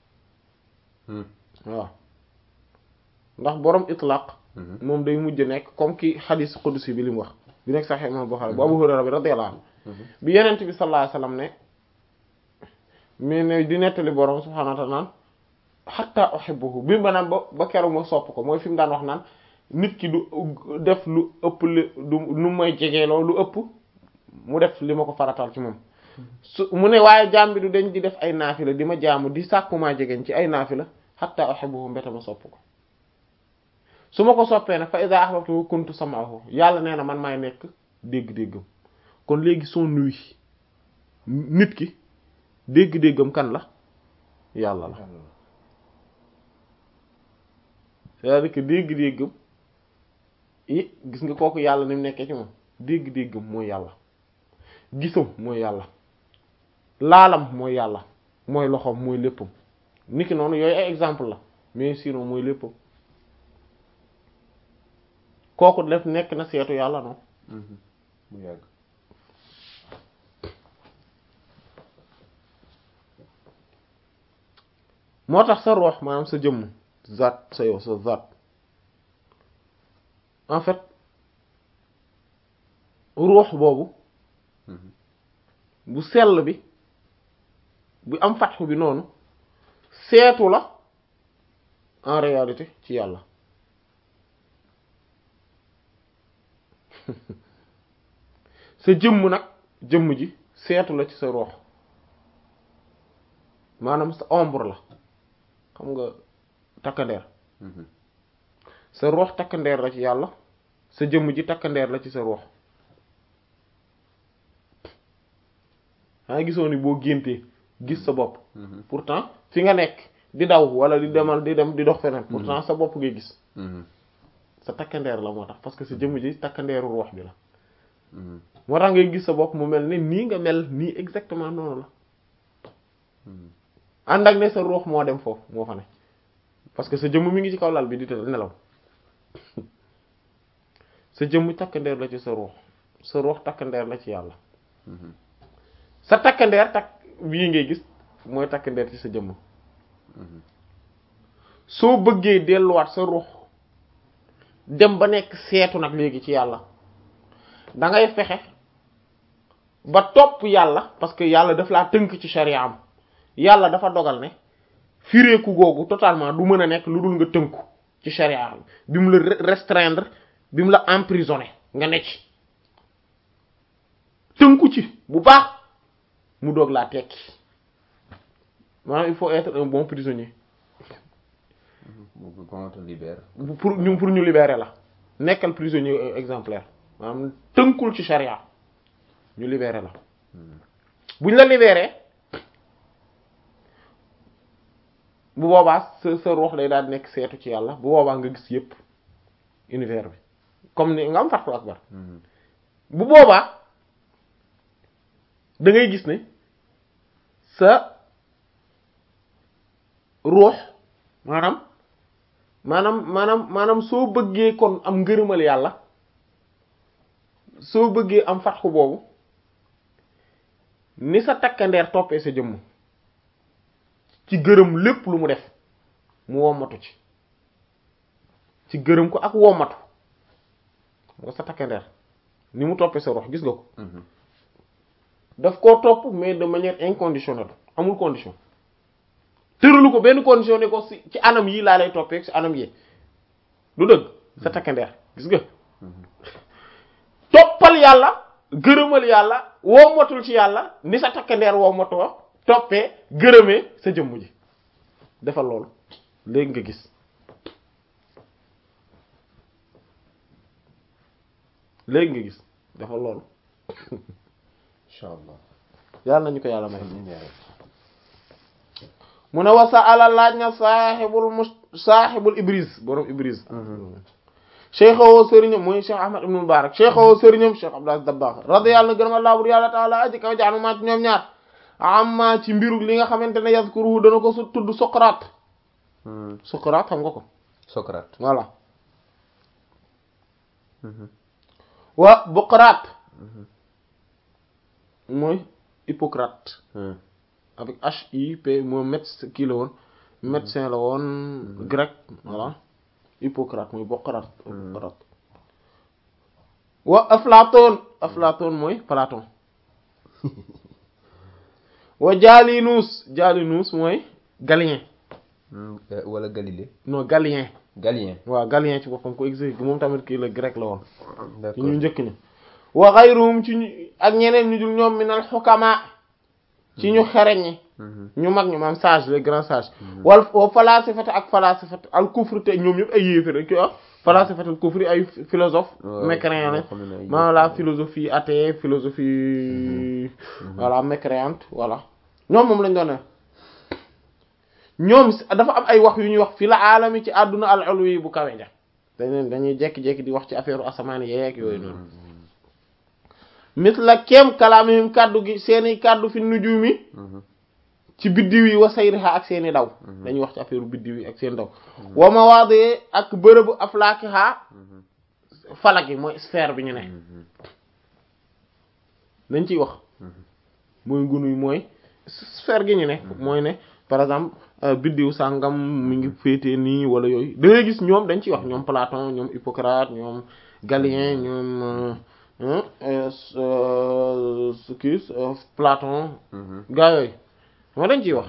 Speaker 1: waaw ndax borom itlaq moom day mujj nekk comme ki xadis qudsi bi li mu wax bi nekk Sahih Imam Bukhari bu Abu Hurayra bi radiyallahu anhu bi yenent bi sallallahu alayhi wasallam ne mais ne di nettali borom subhanahu wa ta'ala naan hatta uhibbuhu bi maanaam ba ba keroog ma sopp ko mooy fi mu daan wax naan nit ki du def lu ëpp li du nu may jegeeloo lu ëpp mu def li ma ko faratal ci moom su mu ne waaye jaam bi du dañ di def ay naafila di ma jaamu di sàkkumaa jegeñ ci ay naafila hatta uhibbuhu mbete ma sopp ko su ma ko soppee nag fa iza ahbabtuhu kuntu sam'ahu yàlla nee na man maay nekk dégg-déggam kon léegi son nuy nit ki dégg-déggam kan la yàlla la c'est-à-dire que dégg-déggam i gis nga kooku yàlla ni mu nekkee ci moom dégg-déggam mooy yàlla gisam mooy yàlla laalam mooy yàlla mooy loxoom mooy léppam niki noonu yooyu ay exemple la mais sinon mooy léppam kooku def nekk na seetu yàlla noonu
Speaker 2: mu yàgg
Speaker 1: moo tax sa roox maanaam sa jëmm zaat sa yow sa zaat en fait ruux boobu bu sell bi bu am fatxu bi noonu seetu la en réalité ci yàlla sa jëmm nag jëmm ji seetu la ci sa ruux maanaam sa ombre la xam nga takkandeer sa ruux takkandeer la ci yàlla sa jëmm ji takkandeer la ci sa ruux haa gisoo ni boo géntee gis sa bopp pourtant fi nga nekk di daw wala di demal di dem di dox feneen pourtant sa bopp ngay gis sa takkandeer la moo tax parce que sa jëmm ji takkandeeru ruux bi la moo tax ngay gis sa bopp mu mel ne nii nga mel nii exactement noonu la ànd ak ne sa ruux moo dem foofu moo fa ne parce que sa jëmm mi ngi ci kaw lal bi di tëdd nelaw sa jëmm takkandeer la ci sa ruux sa ruux takkandeer la ci yàlla sa takkandeer tak bii ngay gis mooy takk ndeer ci sa jëmm soo bëggee delluwaat sa ruux dem ba nekk seetu nag léegi ci yàlla da ngay fexe ba topp yàlla parce que yàlla daf laa tënk ci sharia am yàlla dafa dogal ne fireeku googu totalement du mën a nekk lu dul nga tënku ci sharia bi mu la restreindre bi mu la emprisonné nga ne ci tënku ci bu baax mu doog laa tekki maanaam il faut être un bon prisonnier
Speaker 2: comment te libère
Speaker 1: pour ñu pour ñu libérer la nekkal prisonnier exemplaire maanaam tënkul ci sharia ñu libérer la buñ la libérer bu boobaa sa sa ruux day daal di nekk seetu ci yàlla bu boobaa nga gis yépp univers bi comme ni nga am fatxul akbar bu boobaa da ngay gis ne sa ruux maanaam maanaam maanaam maanaam soo bëggee kon am ngërëmal yàlla soo bëggee am fatxu boobu ni sa takkandeer toppee sa jëmm ci gërëm lépp lu mu def mu wommatu ci ci gërëm ko ak wommatu nga sa takkandeer ni mu toppee sa ruux gis nga ko daf koo topp mais de manière inconditionnelle amul condition tëralu ko benn condition ne ko ci ci anam yi laa lay toppee ci anam yi du dëgg sa takkandeer gis nga toppal yàlla gërëmal yàlla wommatul ci yàlla ni sa takkandeer wommatoo toppee gërëmee sa jëmm ji defal loolu léegi nga gis léegi nga gis defal loolu
Speaker 2: insha allah
Speaker 1: yàlla nañu ko yàlla may mu ne wasa ala laaj na saaxibul mus saaxibul ibris borom ibris cheikhawo sëriñam mooy cheikh ahmad ibn mubarak cheikhawo sëriñam cheikh abdulaziz dabbaax radiyallahu gërëm allah bur yàlla taala aji kaw jaanu maa ci ñoom ñaar amma ci mbiru li nga xamante ne yazkuru dana ko su tudd Socrate Socrate xam nga ko
Speaker 2: Socrate
Speaker 1: voilà wa Bocrate mooy Hippocrate avec H I P moo médecin kii la woon médecin la woon grec voilà Hippocrate mooy Bocrate Bocrate wa Aflaton Aflaton mooy Platon wa Jalinus Jalinus mooy Galien
Speaker 2: wala Galilée
Speaker 1: non Galien
Speaker 2: Galien
Speaker 1: waaw Galien ci boppam ko existe moom tamit kii la grec la woon ci ñu njëkk ñi wa ghayruhum ci ñu ak ñeneen ñu dul ñoom minal hukama ci ñu xereñ ñi ñu mag ñu maam sage les grands sages wal wa falasifata ak falasifata al kufri te ñoom ñëpp ay yéefé rek ah falasifata al kufri ay philosophe mécréant lañ maanaam la philosophie athée philosophie voilà mécréante voilà ñoom moom lañ doon ne ñoom dafa am ay wax yu ñuy wax fi la alami ci àdduna al ulwi bu kawe ja dañ dañuy jekki-jekki di wax ci affaire asamaan yeeg yooyu noonu misla kem kalaamihim kaddu gi seeni kaddu fi nujumi ci biddiw yi wa sayriha ak seeni daw dañuy wax ci affaire biddiw yi ak seen daw wa mawaadi ak bërëbu aflaakiha falak yi mooy sphère bi ñu ne dañ ciy wax mooy ngunuy mooy sphère gi ñu ne mooy ne par exemple biddiw sàngam mi ngi féetee nii wala yooyu da ngay gis ñoom dañ ciy wax ñoom Platon ñoom Hippocrate ñoom Galien ñoom kii Platon gaa yooyu moo dañ ciy wax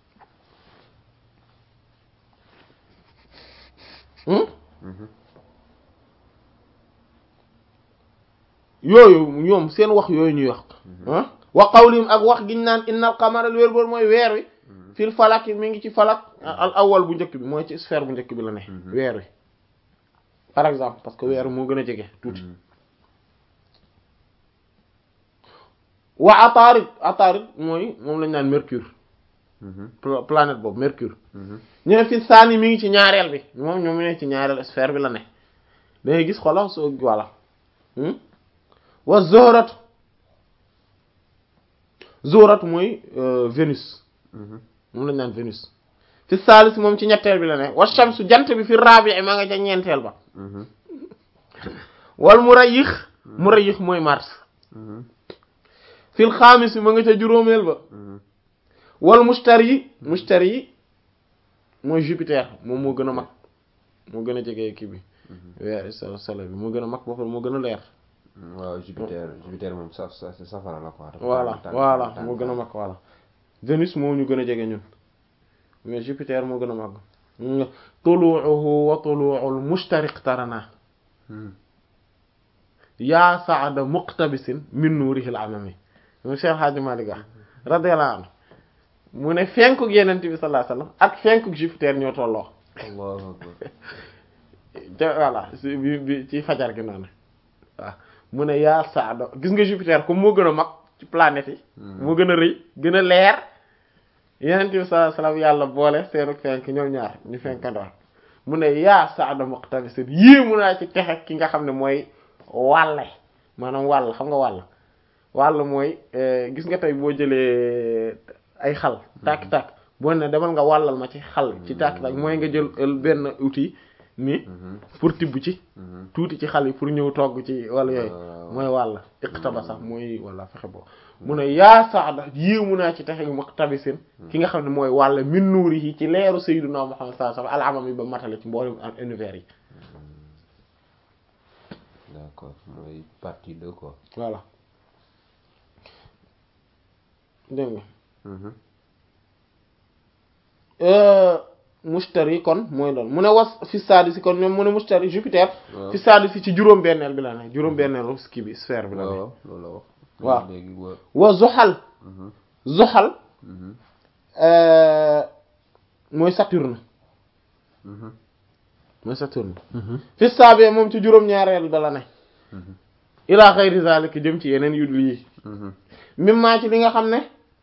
Speaker 1: yooyu ñoom seen wax yooyu ñuy wax wa qawlim ak wax giñ naan innal qamara wéer boor mooy weer wi fil falak mi ngi ci falak al awwal bu njëkk bi mooy ci sphère bu njëkk bi la ne weer wi par exemple parce que weer wi moo gën a jege tuuti wa Atarid Atarid mooy moom lañ naan Mercure planète boobu Mercure ñu ne fi saani mi ngi ci ñaareel bi moom ñoom ne ci ñaareel sphère bi la ne da ngay gis xola soo voilà wa Zuhrat Zuhrat mooy Vénus moom lañ naan Vénus fi saalis moom ci ñetteel bi la ne wa Shamsu jant bi fi rabi'i maa nga ca ñeenteel ba wal Murayikh Murayikh mooy Mars fil xaamis bi ma nga ca juróomeel ba wal mustari mustari mooy Jupiter moom moo gën a mag moo gën a jege kii bi weer sa soleil bi moo gën a mag boppam moo gën a leer
Speaker 2: waaw Jupiter Jupiter moom sa sa safara la quoi.
Speaker 1: voilà voilà moo gën a mag voilà Vénus moo ñu gën a jege ñun mais Jupiter moo gën a mag tuluuhu wa tuluu'ul mushtari iqtarana yaa saada muqtabisin min nuurihil amami mu Cheikh Hadji Malick radiyallahu anhu mu ne fenkuk Yonent bi sallallahu alayhi wasallam ak fenkuk Jupiter ñoo tolloo
Speaker 2: Allahu akbar
Speaker 1: te voilà si bi bi ci fajar gi noonu waaw mu ne yaa saada gis nga Jupiter comme moo gën a mag ci planètes yi moo gën a rëy gën a leer Yonent bi sallallahu alayhi wasallam yàlla boole seenu fenk ñoom ñaar ñu fenkandoor mu ne yaa saada muqtabisin yéemu naa ci texe ki nga xam ne mooy wàlle maanaam wàll xam nga wàll wàll mooy gis nga tey boo jëlee ay xal tàkk-tàkk boo ne demal nga wàllal ma ci xal ci tàkk-tàkk mooy nga jël benn outil ni pour tibb ci tuuti ci xal yi pour ñëw togg ci wala yooyu mooy wàll iqtaba sax mooy wala fexe bo mu ne yaa saada yéemu naa ci texe muqtabisin ki nga xam ne mooy wàll min nuuri yi ci leeru sayyiduna Muhammad sallallahu alayhi wasallam al-amami ba matale ci mboolem univers yi
Speaker 2: d'accord mooy partie deux quoi.
Speaker 1: voilà dégg nga mustari kon mooy loolu mu ne was fi sadisi kon ñoom mu ne mustari Jupiter fi sadisi ci juróom-benneel bi la ne juróom-benneelu ski bi sphère bi la ne
Speaker 2: loolu la wax
Speaker 1: waaw
Speaker 2: léegi
Speaker 1: wa zuhal zuhal mooy Saturne mooy Saturne fi saabee moom ci juróom-ñaareel ba la ne ila xayri zalika jëm ci yeneen yu dul yi même maa ci li nga xam ne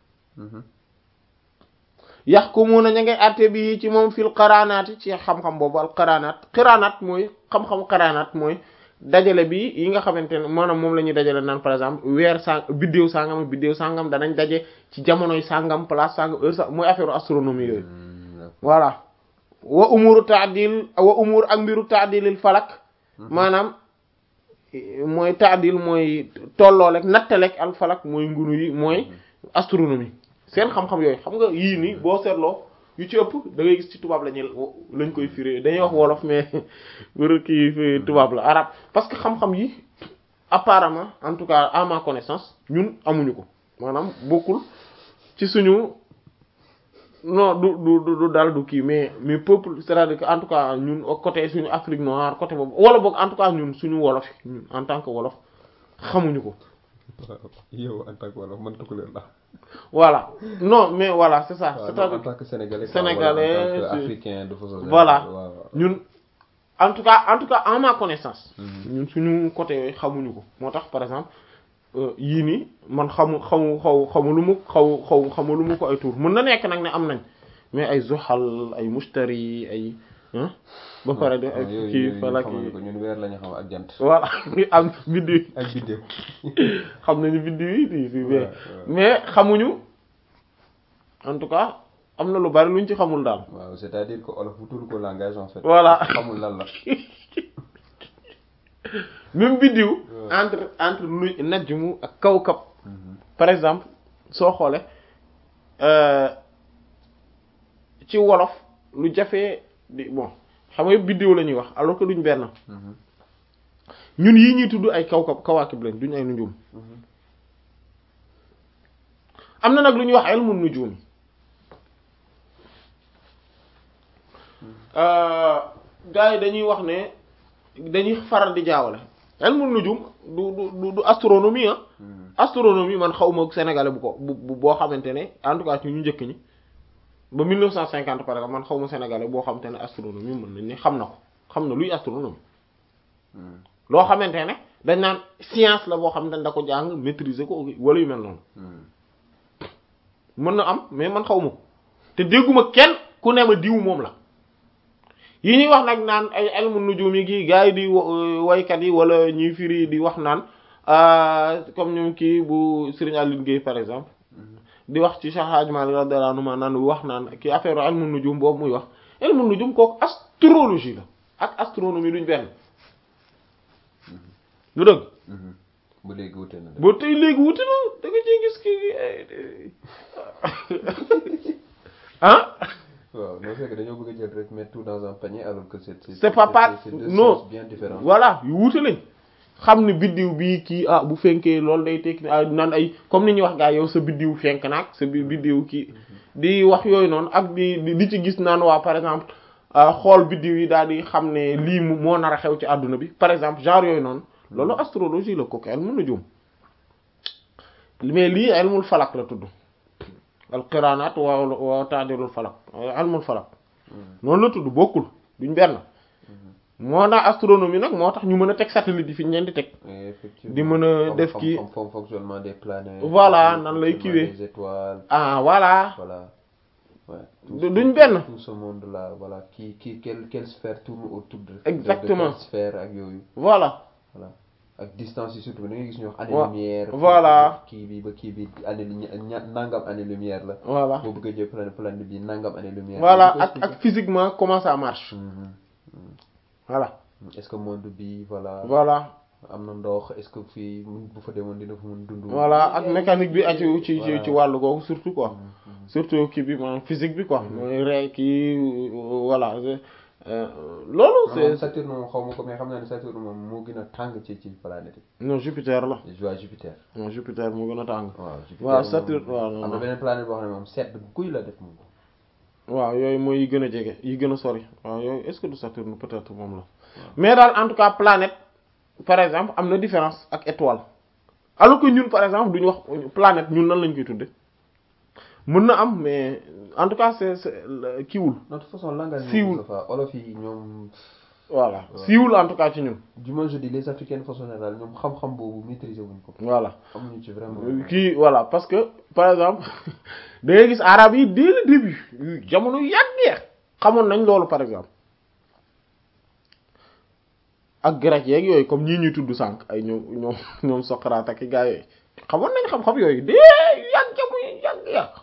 Speaker 1: yaxkumuna ña ngay àtte bi ci moom fil qaranaat ci xam-xam boobu al qaranaat qaranaat mooy xam-xam qaranaat mooy dajale bi yi nga xamante ne maanaam moom la ñuy dajale naan par exemple weer sang biddéew sangam biddéew sangam danañ daje ci jamonoy sangam place sangam heure sa mooy affaire astronomie yooyu voilà wa umuru ta'dil wa umur ak mbiru ta'dilil falak maanaam mooy ta'dil mooy tolloolek nattalek al falak mooy ngunu yi mooy astronomie seen xam-xam yooyu xam nga yii nii boo seetloo yu ci ëpp da ngay gis ci tubaab lañuy lañ koy firé dañuy wax wolof mais wër kii fi tubaab la arabe parce que xam-xam yi apparemment en tout cas à ma connaissance ñun amuñu ko maanaam bokkul ci suñu non du du du daal du kii mais mais peuple c'est-à-dire que en tout cas ñun côté suñu Afrique noire côté boobu wala boog en tout cas ñun suñu wolof ñun en tant que wolof xamuñu ko.
Speaker 2: yow en tant que wolof man tukulóor la.
Speaker 1: voilà non mais voilà c'est ça.
Speaker 2: c'est-à-dire en tant que sénégalais.
Speaker 1: sénégalais
Speaker 2: en tant que africain de façon.
Speaker 1: voilà ñun en tout cas en tout cas en ma connaissance. ñun suñu côté yooyu xamuñu ko moo tax par exemple yii nii man xamu xamu xaw xamu lu mu xaw xaw xamu lu mu ko ay tur mën na nekk nag ne am nañ mais ay zuhal ay mustari ay ba pare de ay kii falak yi
Speaker 2: ñun weer lañu xam ak jant.
Speaker 1: voilà am biddiw
Speaker 2: ak biddiw
Speaker 1: xam nañu biddiw yi di di mais xamuñu en tout cas am na lu bari luñ ci xamul daal.
Speaker 2: waaw c'est-à-dire que olof bu tudd ko langage en fait.
Speaker 1: voilà
Speaker 2: xamul lan la.
Speaker 1: même biddiw entre entre nuy najmu ak kawkab par exemple soo xoolee ci wolof lu jafee di bon xam nga biddiw la ñuy wax alors que duñ benn ñun yii ñuy tudd ay kawkab kawaakib lañ duñ ay nujum am na nag lu ñuy wax ilmu nujum gars yi dañuy wax ne dañuy faral di jaawale ilmu nujum du du du astronomie ah astronomie man xaw ma sénégalais bu ko bu boo xamante ne en tout cas ci ñu njëkk ñi ba mille neuf cent cinquante par exemple man xaw ma sénégalais boo xamante ne astronomie mën nañ ne xam na ko xam na luy astronomie loo xamante ne dañ naan science la boo xam ne da ko jàng maîtriser ko wala yu mel noonu mën na am mais man xaw ma ko te dégguma kenn ku ne ma diw moom la yi ñuy wax nag naan ay ilmu nujum yi gi gars yi di waykat yi wala ñuy firi di wax naan comme ñoom kii bu Serigne Aline Gueye par exemple di wax ci Cheikh Hadji Malick radiyallahu anhu naan wax naan ki affaire ilmu nujum boobu muy wax ilmu nujum kooku astrologie la ak astronomie duñ benn lu dëgg
Speaker 2: ba léegi wute na.
Speaker 1: ba tey léegi wute na da nga ciy gis kii ah.
Speaker 2: waaw non c'est que dañoo bëgg a jël rek mettre tout dans un panier alors que c'est
Speaker 1: c'est pas pas non
Speaker 2: bien différent.
Speaker 1: voilà yu wuute lañ xam ne biddiw bii kii ah bu fenkee loolu day tekki ah naan ay comme ni ñuy wax gaa yow sa biddiw fenk naag sa biddiw kii di wax yooyu noonu ak di di ci gis naan waa par exemple xool biddiw yi daal di xam ne lii moo nar a xew ci àdduna bi par exemple genre yooyu noonu loolu astrologie la kooku ilmul nujum mais lii ilmul falak la tudd al qiraanaat wa wa ta'dilul falak ilmul falak noonu la tudd bokkul duñ benn moo naa astronomie nag moo tax ñu mën a teg satellite yi fi ñu leen di teg di mën a def kii
Speaker 2: comme fonctionnement des planètes.
Speaker 1: voilà nan lay kiiwee
Speaker 2: des étoiles.
Speaker 1: ah voilà
Speaker 2: voilà.
Speaker 1: duñ benn
Speaker 2: tout ce monde là voilà qui qui quelle quelle sphère tourne autour de.
Speaker 1: exactement
Speaker 2: de sphère ak yooyu.
Speaker 1: voilà.
Speaker 2: voilà ak distance yi surtout da ngay gis ñu wax année lumière.
Speaker 1: voilà
Speaker 2: kii bi ba kii bi année ña nangam année lumière la.
Speaker 1: voilà
Speaker 2: boo bëggee jël planète planète bi nangam année lumière.
Speaker 1: voilà ak ak physiquement comment ça marche. voilà.
Speaker 2: est-ce que monde bi voilà.
Speaker 1: voilà.
Speaker 2: am na ndox est-ce que fii bu fa demoon dina fa mën dund.
Speaker 1: voilà ak mécanique bi aju ci ci ci wàllu googu surtout quoi. surtout kii bi maanaam physique bi quoi. mooy rey kii voilà. loolu c'est
Speaker 2: Saturne moom xaw ma ko mais xam naa ne Saturne moom moo gën a tàng ci ci planète yi.
Speaker 1: non Jupiter la.
Speaker 2: waaw Jupiter.
Speaker 1: non Jupiter moo gën a tàng.
Speaker 2: waaw Jupiter
Speaker 1: waaw Saturne waaw non
Speaker 2: am na beneen planète boo xam ne moom sedd guy la def moom.
Speaker 1: waaw yooyu mooy yi gën a jege yi gën a sori waaw yooyu est-ce que du Saturne peut-être moom la. mais daal en tout cas planète par exemple am na différence ak étoile alors que ñun par exemple duñu wax planète ñun nan lañ koy tudde mën na am mais en tout cas c'est c'est kiiwul.
Speaker 2: de toute façon langage
Speaker 1: siiwul
Speaker 2: olof yi ñoom.
Speaker 1: voilà siiwul en tout cas ci ñun.
Speaker 2: du moins je dis les africains de façon générale ñoom xam-xam boobu maîtriser wuñ ko.
Speaker 1: voilà
Speaker 2: amuñu ci vraiment.
Speaker 1: kii voilà parce que par exemple da ngay gis arabe yi dès le début jamono yàgg xamoon nañ loolu par exemple. ak grec yeeg yooyu comme ñii ñuy tudd sànq ay ñoom ñoom ñoom Socrate ak i gaa yooyu xamoon nañ xam-xam yooyu dee yàgg jamono yàgg yàgg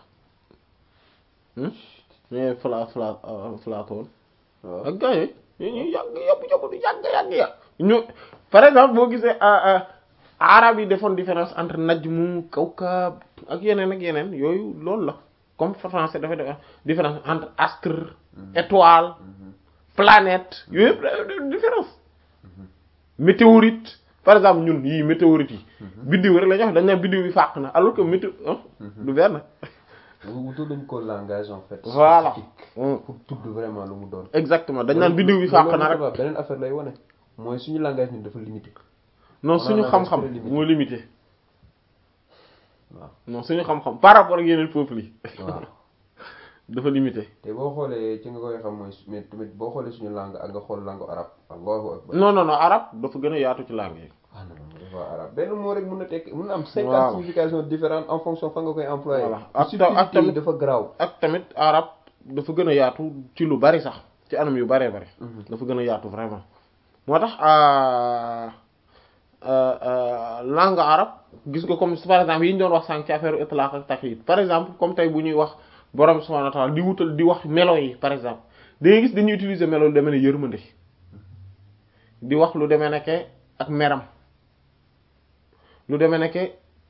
Speaker 1: mais Fla Fla Platon ak gaa yooyu ñuy yàgg yàpp jamono yàgg yàgg yàgg ñu par exemple boo gisee arab yi defoon différence entre najmu kawkab ak yeneen ak yeneen yooyu loolu la comme français dafa def différence entre astre étoile planète yooyu yëpp différence météorite par exemple ñun yii météorite yi biddiw rek la ñu wax dañ naan biddiw bi fàq na alors que météo du benn
Speaker 2: wutul dañ ko langage en fait
Speaker 1: voilà
Speaker 2: pour tudd vraiment lu mu doon
Speaker 1: exactement dañ naan biddiw bi fàq na rek
Speaker 2: beneen affaire lay wane mooy suñu langage ñun dafa limité
Speaker 1: non suñu xam-xam moo limité waaw non suñu xam-xam par rapport ak yeneen peuples yi
Speaker 2: waaw
Speaker 1: dafa limité.
Speaker 2: te boo xoolee ci nga koy xam mooy mais tamit boo xoolee suñu langue ak nga xool langue arabe Allahu akbar.
Speaker 1: non non non arabe dafa gën a yaatu ci langue yi.
Speaker 2: ah non non dafa arabe benn mot rek mën na tekk mën na am. cinquante significations différentes en fonction fa nga koy employer.
Speaker 1: voilà ak ak tamit
Speaker 2: dafa garaaw.
Speaker 1: ak tamit arabe dafa gën a yaatu ci lu bari sax ci anam yu baree bari. dafa gën a yaatu vraiment. moo tax langue arabe gis nga comme par exemple yi ñu doon wax sànq ci affaire itlaq ak taqyid par exemple comme tey bu ñuy wax. borom subhanahu wa ta'ala di wutal di wax melo yi par exemple da ngay gis dañuy utiliser melo lu demee ne yërmande di wax lu demee nekke ak meram lu demee nekke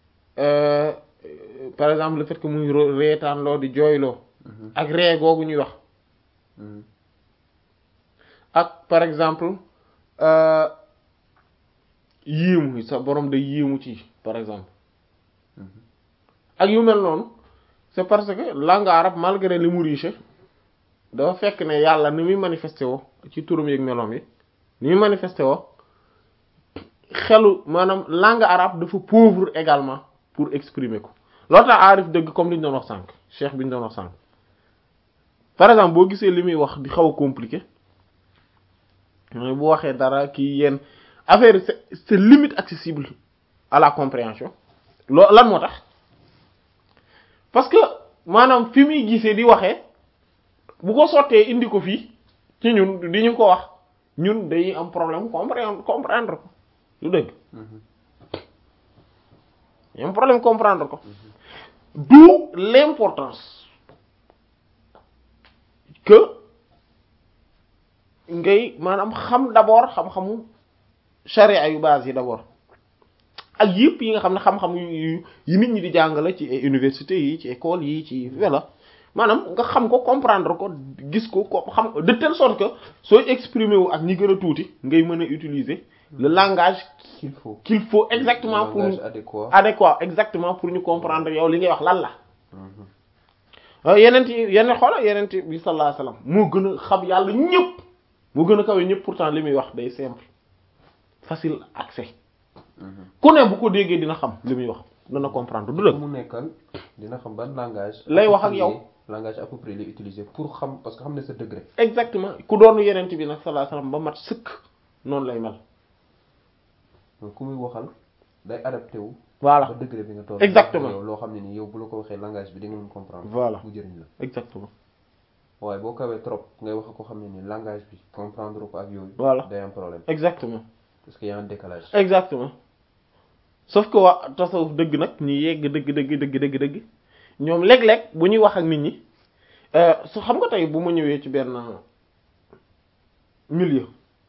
Speaker 1: par exemple le fait que muy reetaan loo di jooyloo ak ree googu ñuy wax ak par exemple yéemu sa borom day yéemu ci par exemple ak yu mel noonu c'est parce que langue arabe malgré li mu riche dafa fekk ne yàlla ni muy manifesté woo ci turam yeeg meloom yi ni muy manifesté woo xelu maanaam langue arabe dafa pauvre également pour exprimer ko loolu tax aarif dëgg comme li ñu doon wax sànq cheikh bi ñu doon wax sànq par exemple boo gisee li muy wax di xaw a compliqué mooy bu waxee dara kii yenn affaire c'est c'est limite accessible à la compréhension loo lan moo tax parce que maanaam fi muy gisee di waxee bu ko sottee indi ko fii ci ñun di ñu ko wax ñun day am problème comprendre comprendre ko lu dëgg y a un problème comprendre ko d'où l'importance que ngay maanaam xam d'abord xam-xamu charia yu base yi d'abord ak yëpp yi nga xam ne xam-xam yu yi nit ñi di jàngale ci université yi ci école yi ci voilà maanaam nga xam ko comprendre ko gis ko ko xam de telle sorte que sooy exprimer wu ak ñi gën a tuuti ngay mën a utiliser le langage
Speaker 2: qu'il faut
Speaker 1: qu'il faut exactement
Speaker 2: Le
Speaker 1: pour
Speaker 2: langage adéquat.
Speaker 1: adéquat exactement pour ñu comprendre yow li ngay wax lan la yeneen yi yeneen xoola yeneen bi sallallahu alayhi wasallam moo gën a xam yàlla ñëpp moo gën a kawe ñëpp pourtant li muy wax day simple facile accès ku ne bu ko déggee dina xam li muy wax dana comprendre du
Speaker 2: Ku
Speaker 1: dëgg
Speaker 2: mu nekkal dina xam ban langage.
Speaker 1: Lay wax ak
Speaker 2: approprié-
Speaker 1: yow.
Speaker 2: langage approprié lay utiliser pour xam parce que xam ne sa degré.
Speaker 1: exactement ku doon yeneen bi nag sallallahu alayhi wasallam ba mat sëkk noonu lay mel
Speaker 2: donc ku muy waxal day adapté wu.
Speaker 1: voilà
Speaker 2: ba degré bi nga toll.
Speaker 1: Exactement.
Speaker 2: yow loo xam ne ni yow bu la ko waxee langage bi di nga mën comprendre.
Speaker 1: Voilà.
Speaker 2: mu jëriñ la.
Speaker 1: exactement
Speaker 2: waaye boo kawee trop ngay wax ko xam ne ni langage bi comprendre ko ak yooyu.
Speaker 1: Voilà.
Speaker 2: day am problème
Speaker 1: exactement
Speaker 2: parce que y a un décalage.
Speaker 1: exactement sauf que waa tasawuf dëgg nag ñi yegg dëgg dëgg dëgg dëgg dëgg ñoom léeg-léeg bu ñuy wax ak nit ñi su xam nga tey bu ma ñëwee ci benn milieu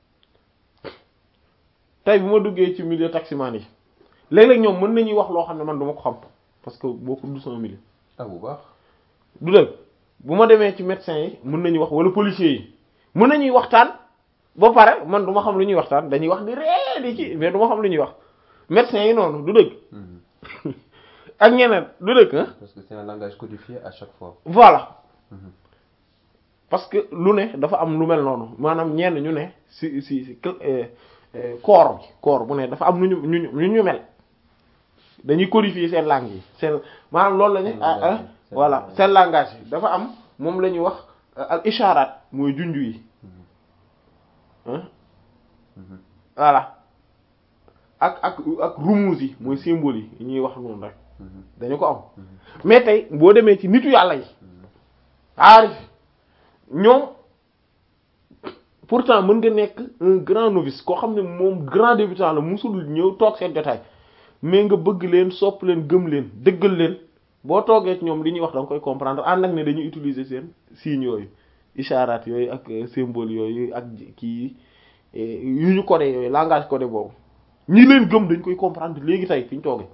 Speaker 1: tey bu ma duggee ci milieu taximan yi léeg-léeg ñoom mën nañuy wax loo xam ne man duma ko xam parce que boo ko du sama milieu
Speaker 2: ah bu baax.
Speaker 1: du dëgg bu ma demee ci médecin yi mën nañuy wax wala policier yi mën nañuy waxtaan ba pare man du ma xam lu ñuy waxtaan dañuy wax di ree di ci mais du ma xam lu ñuy wax médecin yi noonu du dëgg ak ñeneen du dëgg hein
Speaker 2: parce que c'est un langage codifié à chaque fois.
Speaker 1: voilà parce que lu ne dafa am lu mel noonu maanaam ñenn ñu ne si si si corps bi corps bu ne dafa am nu ñu ñu ñu ñu mel dañuy codifier seen langue yi seen maanaam loolu la ñu ah ah voilà seen langage yi dafa am moom la ñuy wax al isharaat mooy junju yi ah voilà ak ak ak rumuz yi mooy symbole yi ñuy wax noonu rek dañu ko am mais tey boo demee ci nitu yàlla yi aarif ñoom pourtant mën nga nekk un grand novice koo xam ne moom grand débutant la musul ñëw toog seen jotaay mais nga bëgg leen sopp leen gëm leen dëggal leen boo toogee ci ñoom li ñuy wax da nga koy comprendre ànd ak ne dañuy utiliser seen signes yooyu isharaat yooyu ak symbole yooyu ak kii yu ñu codé yooyu langage codé boobu ñi leen gëm dañ koy comprendre léegi tey fi ñu toogee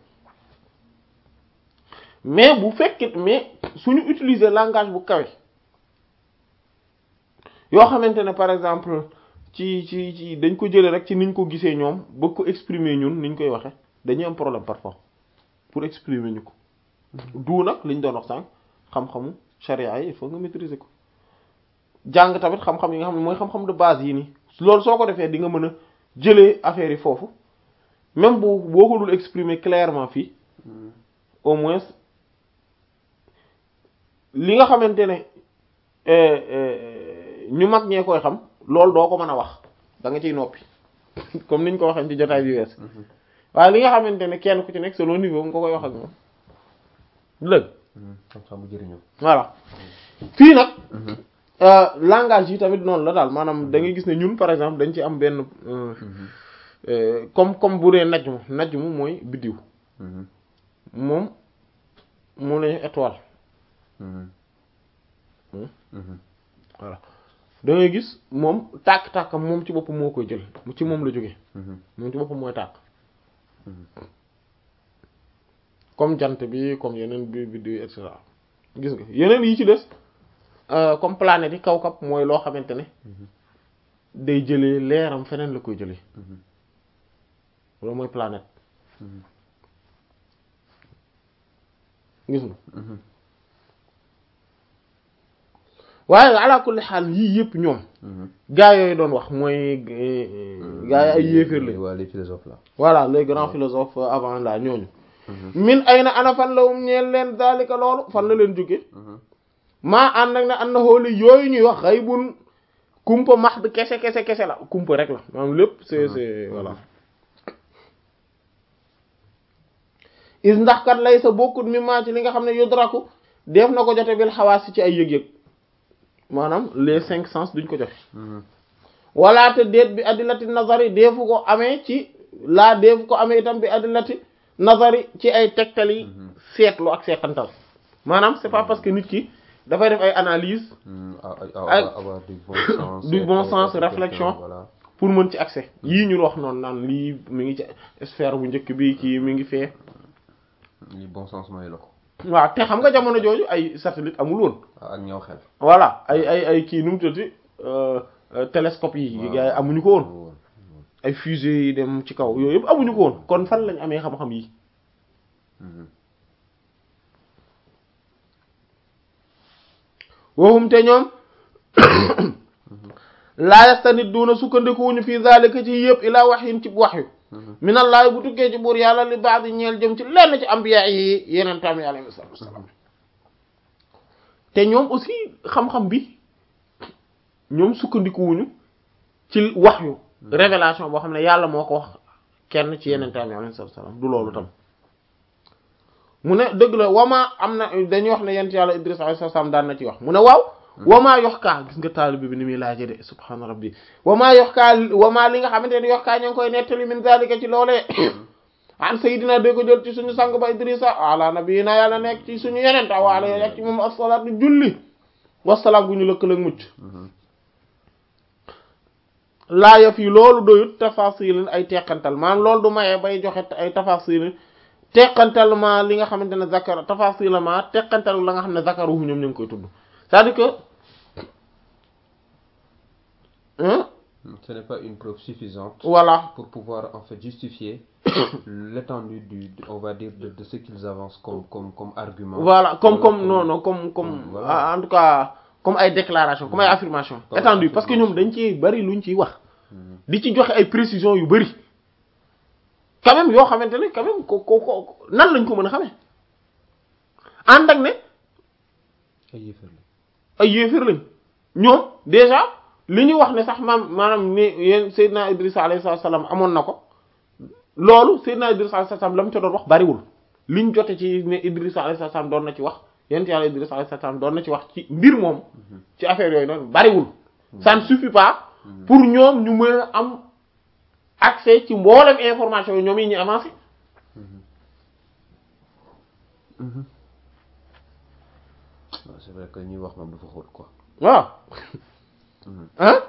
Speaker 1: mais bu fekkee mais suñu utiliser langage bu kawe yoo xamante ne par exemple ci ci ci dañ ko jëlee rek ci niñ ko gisee ñoom bëgg ko exprimer ñun niñ koy waxe dañuy am problème parfois pour exprimer ñu ko du nag liñ doon wax sànq xam-xamu charia yi il faut nga maîtriser ko jàng tamit xam-xam yi nga xam ne mooy xam-xam de base yi nii loolu soo ko defee di nga mën a jëlee affaire yi foofu même bu boo ko dul exprimer clairement fii au moins li nga xamante ne ñu mag ñee koy xam loolu doo ko mën a wax da nga ciy noppi comme niñ ko waxee ci jotaay bi wees waaye li nga xamante ne kenn ku ci nekk selon niveau nga koy wax ak moom dëgg
Speaker 2: xam-xam bu jëriñoo.
Speaker 1: voilà fii nag langage yi tamit noonu la daal maanaam da ngay gis ne ñun par exemple dañ ci am benn comme comme bu dee najmu najmu mooy biddiw moom moom lañu étoile voilà da ngay gis moom tàkk-tàkkam moom ci boppam moo koy jël ci moom la jógee moom ci boppam mooy tàkk comme jant bi comme yeneen bi biddiw et cetera gis nga yeneen yi ci des comme planète yi kawkab mooy loo xamante ne day jëlee leeram feneen la koy jëlee loolu mooy planète gis nga waaye ala kulli xaal yii yëpp ñoom gaa yooyu doon wax mooy gaa yi ay yéeféer lañ
Speaker 2: waa les philosophes là.
Speaker 1: voilà les grands philosophes avant là ñooñu min ay na ana fan la um ñeel leen daalika loolu fan la leen jóge maa ànd ak ne am na xooli yooyu ñuy wax xaybun kumpa max bi kese kese kese la kumpa rek la maanaam lépp c'est c'est voilà is ndax kat lay sa bokkut mi maa ci li nga xam ne yudraku def na ko jote bil xawaas ci ay yëg-yëg maanaam les cinq sens duñ ko joxe wala te déet bi adillati nazari deefu ko amee ci laa deefu ko amee itam bi adillati nazari ci ay tegtal yi seetlu ak seetantal maanaam c'est pas parce que nit ki dafay def ay analyse
Speaker 2: avoir du bon sens
Speaker 1: du bon sens réflexion pour mën ci accès yii ñu wax noonu naan lii mi ngi ci sphère bu njëkk bi kii mi ngi fee.
Speaker 2: li bon sens mooy la ko.
Speaker 1: waaw te xam nga jamono jooju ay satellite amul woon.
Speaker 2: ak ñëw xel.
Speaker 1: voilà ay ay ay kii nu mu tuddati télescope yi. gars yi amuñu ko woon. ay fusée yi dem ci kaw yooyu yëpp amuñu ko woon kon fan lañ amee xam-xam yi. waxum te ñoom laa yastanidduuna sukkandikuwuñu fii zalika ci yëpp ilaa waxyin ci waxyu minallahi bu tukkee ci buur yàlla li baax di ñeel jëm ci lenn ci ambiya yi yeneen tam yi alayhi salaatu wassalaam te ñoom aussi xam-xam bi ñoom sukkandikuwuñu ci waxyu révélation boo xam ne yàlla moo ko wax kenn ci yeneen tam yi alayhi salaatu wassalaam du loolu tam mu ne dëgg la wamaa am na dañuy wax ne yent yàlla Idris alayhi salaam daan na ci wax mu ne waaw wamaa yox kaa gis nga taalibe bi ni muy laaje de subhaana rabbi wamaa yox kaa wamaa li nga xamante ne yox kaa ña ngi koy nettali min zalika ci loolee an sayidina dé ko jël ci suñu sang ba Idrisa ala nabiyina yàlla nekk ci suñu yeneen ta waala yo nekk ci moom as-salaatu julli wasalaam gu ñu lëkkalag mucc laaya fii loolu doyut tafasilin ay teqantal maanaam loolu du mayee bay joxe ay tafasilin teqantal ma li nga xamante ne zakar tafasil ma teqantal la nga xam ne zakaruhu ñoom ñu ngi koy tudd c'est-à-dire que hein
Speaker 2: ce n'est pas une preuve suffisante
Speaker 1: voilà
Speaker 2: pour pouvoir en fait justifier l'étendue du on va dire de, de ce qu'ils avancent comme comme comme argument
Speaker 1: voilà comme comme non non comme comme voilà. En tout cas comme ay déclaration comme ay affirmation étendue parce que ñoom dañ ci bari luñ ciy wax di ci joxe ay précisions yu bari quand même yoo xamante ne quand même ko ko ko nan lañ ko mën a xamee ànd ak ne
Speaker 2: ay yéefar lañ
Speaker 1: ay yéefar lañ ñoom déjà li ñu wax ne sax maam maanaam ne yéen Seydina Idrissa alayhi salaam amoon na ko loolu Seydina Idrissa alayhi salaam la mu ca doon wax bariwul liñ jote ci ne Idrissa alayhi salaam doon na ci wax yéen yàlla Idrissa alayhi salaam doon na ci wax ci mbir moom ci affaire yooyu noonu bariwul ça ne suffit pas pour ñoom ñu mën a am accès ci mboolem information yi ñoom yi ñu avancé
Speaker 2: c'est vrai que ñuy wax moom dafa xóot quoi
Speaker 1: waaw ah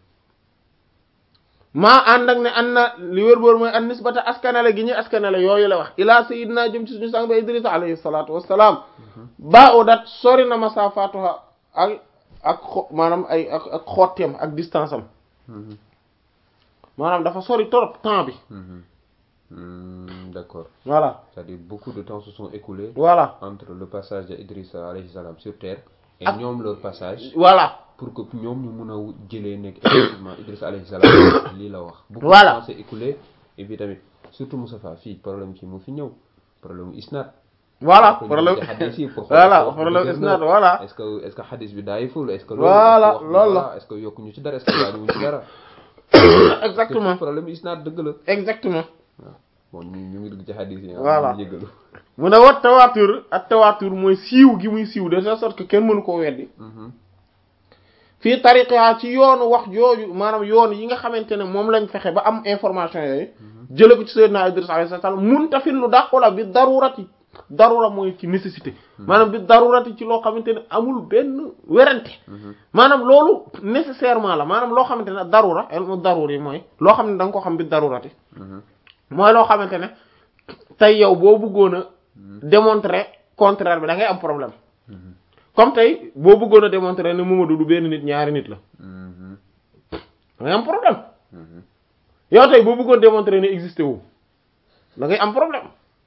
Speaker 1: maa ànd ak ne an na li wér boor mooy an nisbata askanale gi ñuy askanale yooyu la wax ilaa sayyidina jëm ci suñu sang ba Idrissa alayhi salaatu wassalaam ba o dat sori na masafatuha ak ak xo maanaam ay ak ak xotteem ak distance am maanaam dafa sori trop temps bi.
Speaker 2: Mmh, d'accord.
Speaker 1: Voilà.
Speaker 2: C'est-à-dire beaucoup de temps se sont écoulés.
Speaker 1: Voilà.
Speaker 2: Entre le passage d'Idrissa alayhi salam sur terre et
Speaker 1: ah.
Speaker 2: ñoom leur passage.
Speaker 1: Voilà.
Speaker 2: Pour que ñoom ñu mën a jëlee nekk effectivement Idrissa alayhi salam lii la wax. Beaucoup
Speaker 1: voilà.
Speaker 2: de temps s'est écoulé et puis tamit surtout Moustapha fii problème ci mu fi ñëw problème isnad.
Speaker 1: Voilà problème voilà problème isnad voilà.
Speaker 2: Est-ce que est-ce que hadith bi daayiful est-ce que.
Speaker 1: voilà loolu la
Speaker 2: est-ce que yokkuñu ci dara est-ce que wàññiwuñu ci dara.
Speaker 1: exactement
Speaker 2: problème isnad dëgg la.
Speaker 1: exactement.
Speaker 2: bon ñu ñu ngi dugg ci hadith yi.
Speaker 1: voilà
Speaker 2: ñu jégalu.
Speaker 1: mu ne wat tawaatur ak tawaatur mooy siiw gi muy siiw de telle sorte que kenn mënu koo weddi. fii tariqa ci yoonu wax jooju maanaam yoon yi nga xamante ne moom lañ fexe ba am information yooyu. jëlee ko ci Seydina Idriss alayhi salaam muntafin lu dàqu la bi darurati darura mooy ci nécessité. maanaam bi darurati ci loo xamante ne amul benn werante. maanaam loolu nécessairement la maanaam loo xamante ne darura ilmu daruri yi mooy loo xam ne da nga ko xam bi darurati. mooy loo xamante ne tey yow boo bëggoon a démontrer contraire bi da ngay am problème. comme tey boo bëggoon a démontrer ne Mamadou du benn nit ñaari nit la. da ngay am problème. yow tey boo bëggoon démontrer ne existé wu da ngay am problème.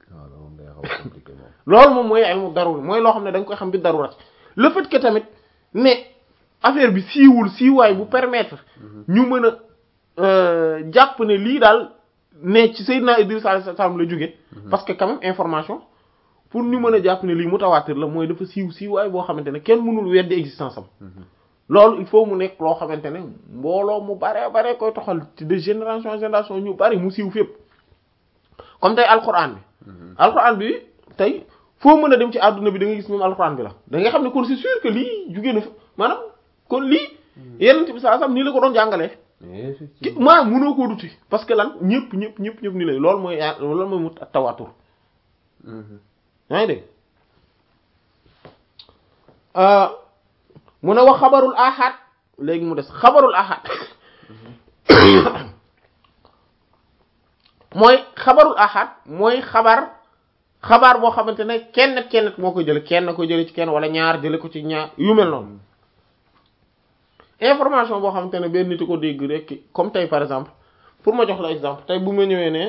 Speaker 1: loolu moom mooy ilmu daruri mooy loo xam ne da nga koy xam bi darurat le fait que tamit ne affaire bi siiwul siiwaay bu permettre ñu mën a jàpp ne lii daal ne ci Seydina Idriss alayhi salaam la jóge parce que quand même information pour ñu mën a jàpp ne lii mutawaatir la mooy dafa siiw siiwaay boo xamante ne kenn mënul weddi existence am loolu il faut mu nekk loo xamante ne mbooloo mu bare bare koy toxal ci de génération en génération ñu bari mu siiw fépp comme tey alquran bi alquran bi tey foo mën a dem ci àdduna bi da nga gis moom alquran bi la da nga xam ne kon c'est sûr que lii jugee na fa maanaam kon lii yenent bi saa sam nii la ko doon jàngalee maa mënoo koo duti parce que lan ñëpp ñëpp ñëpp ñëpp ni lay loolu mooy loolu mooy mu tawaatur yaa ngi dégg mu ne wax xabarul ahad léegi mu des xabarul ahad mooy xabarul ahad mooy xabar xabaar boo xamante ne kenn kenn moo koy jële kenn ko jële ci kenn wala ñaar jële ko ci ñaar yu mel noonu information boo xamante ne benn nit ko dégg rek comme tey par exemple pour ma jox la exemple tey bu ma ñëwee ne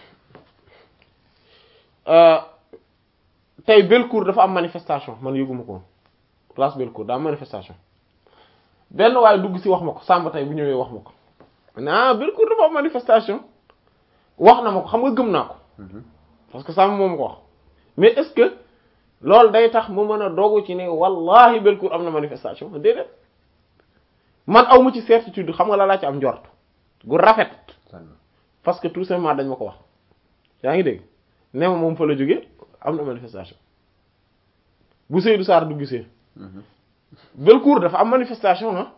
Speaker 1: tey Belcourt dafa am manifestation man yëguma ko woon place Belcourt daa am manifestation benn waaye dugg ci wax ma ko Samba tey bu ñëwee wax ma ko ah Belcourt dafa am manifestation wax na ma ko xam nga gëm naa ko parce que Samba moom ko wax mais est-ce que loolu day tax mu mën a dogu ci ne wallahi Belcourt am na manifestation déedéet man aw ma ci certitude xam nga la laa ci am njort gu rafet parce que tout simplement dañ ma ko wax yaa ngi dégg ne ma moom fa la jóge am na manifestation bu Seydou Sarr du gisee Belcourt dafa am manifestation ah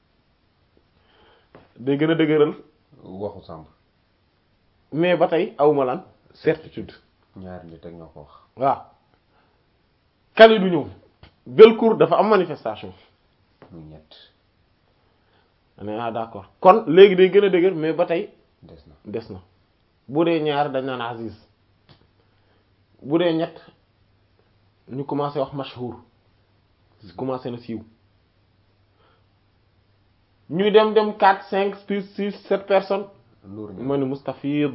Speaker 1: day gën a dëgëral
Speaker 2: waxu Samba
Speaker 1: mais ba tey awma lan certitude
Speaker 2: ñaari nit ak ñoo ko wax
Speaker 1: waaw kali du ñëw Belcourt dafa am manifestation
Speaker 2: muy ñett
Speaker 1: ne ah d'accord kon léegi day gën a dëgër mais ba tey
Speaker 2: des na
Speaker 1: des na bu dee ñaar dañ naan Aziz bu dee ñett ñu commencé wax mashhur commencé na siiw ñuy dem dem quatre cinq six six sept personnes ma ni mustafid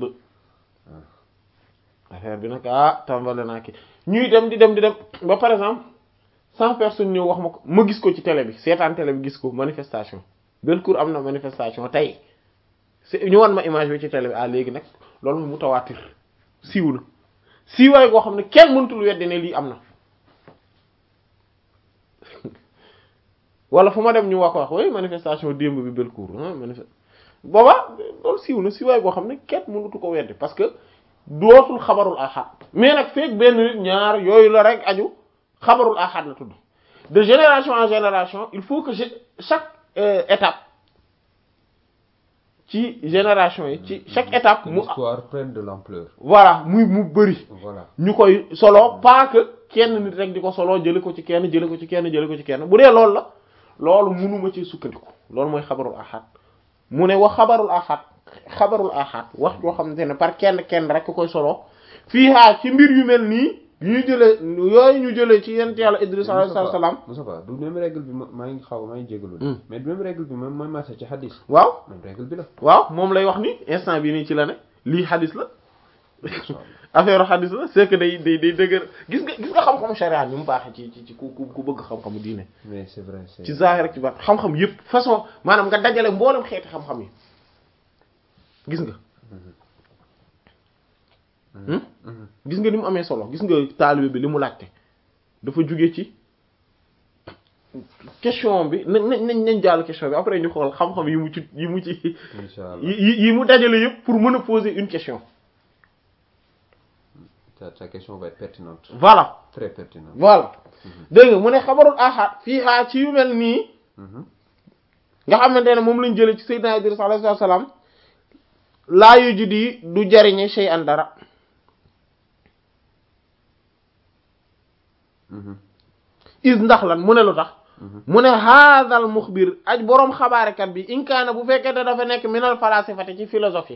Speaker 1: affaire bi nag ah tàmbale naa ki ñuy dem di dem di dem ba par exemple cent personnes ñëw wax ma ko ma gis ko ci télé bi seetaan télé bi gis ko manifestation Belcourt am na manifestation tey ñu wan ma image bi ci télé bi ah léegi nag loolu mu mutawaatir siiw na siiwaay goo xam ne kenn mënutul weddi ne lii am na wala fu ma dem ñu wax ko wax oui manifestation démb bi Belcourt ah manifestation booba loolu siiw na siiwaay goo xam ne kenn mënutu ko weddi parce que dootul xabarul ahad mais nag fekk benn nit ñaar yooyu la rek aju xabarul ahad la tudd de génération en génération il faut que chaque euh, étape ci génération yi ci chaque étape mu
Speaker 2: l'histoire prenne de l'ampleur
Speaker 1: voilà muy mu bëri
Speaker 2: voilà
Speaker 1: ñu koy solo pas que kenn nit rek di ko solo jële ko ci kenn jële ko ci kenn jële ko ci kenn bu dee loolu la loolu mënuma ci sukkandiku loolu mooy xabarul ahad mu ne wax xabarul ahad xabarul ahad wax yoo xamante ne par kenn kenn rek koy solo fii haa ci mbir yu mel nii ñu jëlee yooyu ñu jëlee ci yent yàlla Idris alayhi salaam
Speaker 2: Moustapha du même règle bi maa ngi xaw maa ngi jégalu mais du même règle bi moom mooy marché ci hadis
Speaker 1: waaw
Speaker 2: même règle bi la
Speaker 1: waaw moom lay wax ni instant bi nii ci la ne lii hadis la affaire hadis la c'est que day day day dëgër gis nga gis nga xam-xamu sharia ni mu baaxee ci ci ci ku ku bëgg xam-xamu diine
Speaker 2: mais c'est vrai c'est
Speaker 1: ci zahir rek ci baat xam-xam yépp façon maanaam nga dajale mboolem xeeti xam-xam yi gis nga gis nga ni mu amee solo gis nga taalibe bi li mu laajte dafa jóge ci question bi nañ nañ nañ jàll question bi après ñu xool xam-xam yi mu ci yi mu ci yi yi mu dajale yëpp pour mën a poser une question.
Speaker 2: ta ta question va être pertinente.
Speaker 1: voilà
Speaker 2: très pertinente.
Speaker 1: voilà dégg nga mu ne xabarul ahad fii haa ci yu mel nii nga xamante ne moom lañ jëlee ci Seydina Idris alayhi salaam laa yu ji di du jariñe shay'an dara. is ndax lan mu ne lu tax mu ne haadal muxbir aj boroom xabaarekat bi inkaana bu fekkee ne dafa nekk minal falasifati ci philosophie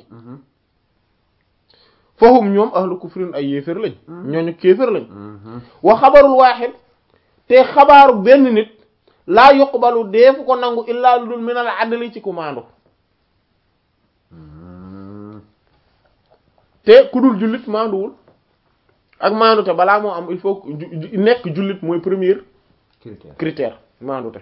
Speaker 1: fahum ñoom ahlu kufrin ay yéefér lañ ñooñu kéefér lañ wa xabarul waaxid te xabaaru benn nit laa yuqbalu deefu ko nangu illaa lu dul minal adli ci ku maandu te ku dul jullit maanduwul ak maandute balaa moo am il faut nekk jullit mooy premier
Speaker 2: critère
Speaker 1: critère maandute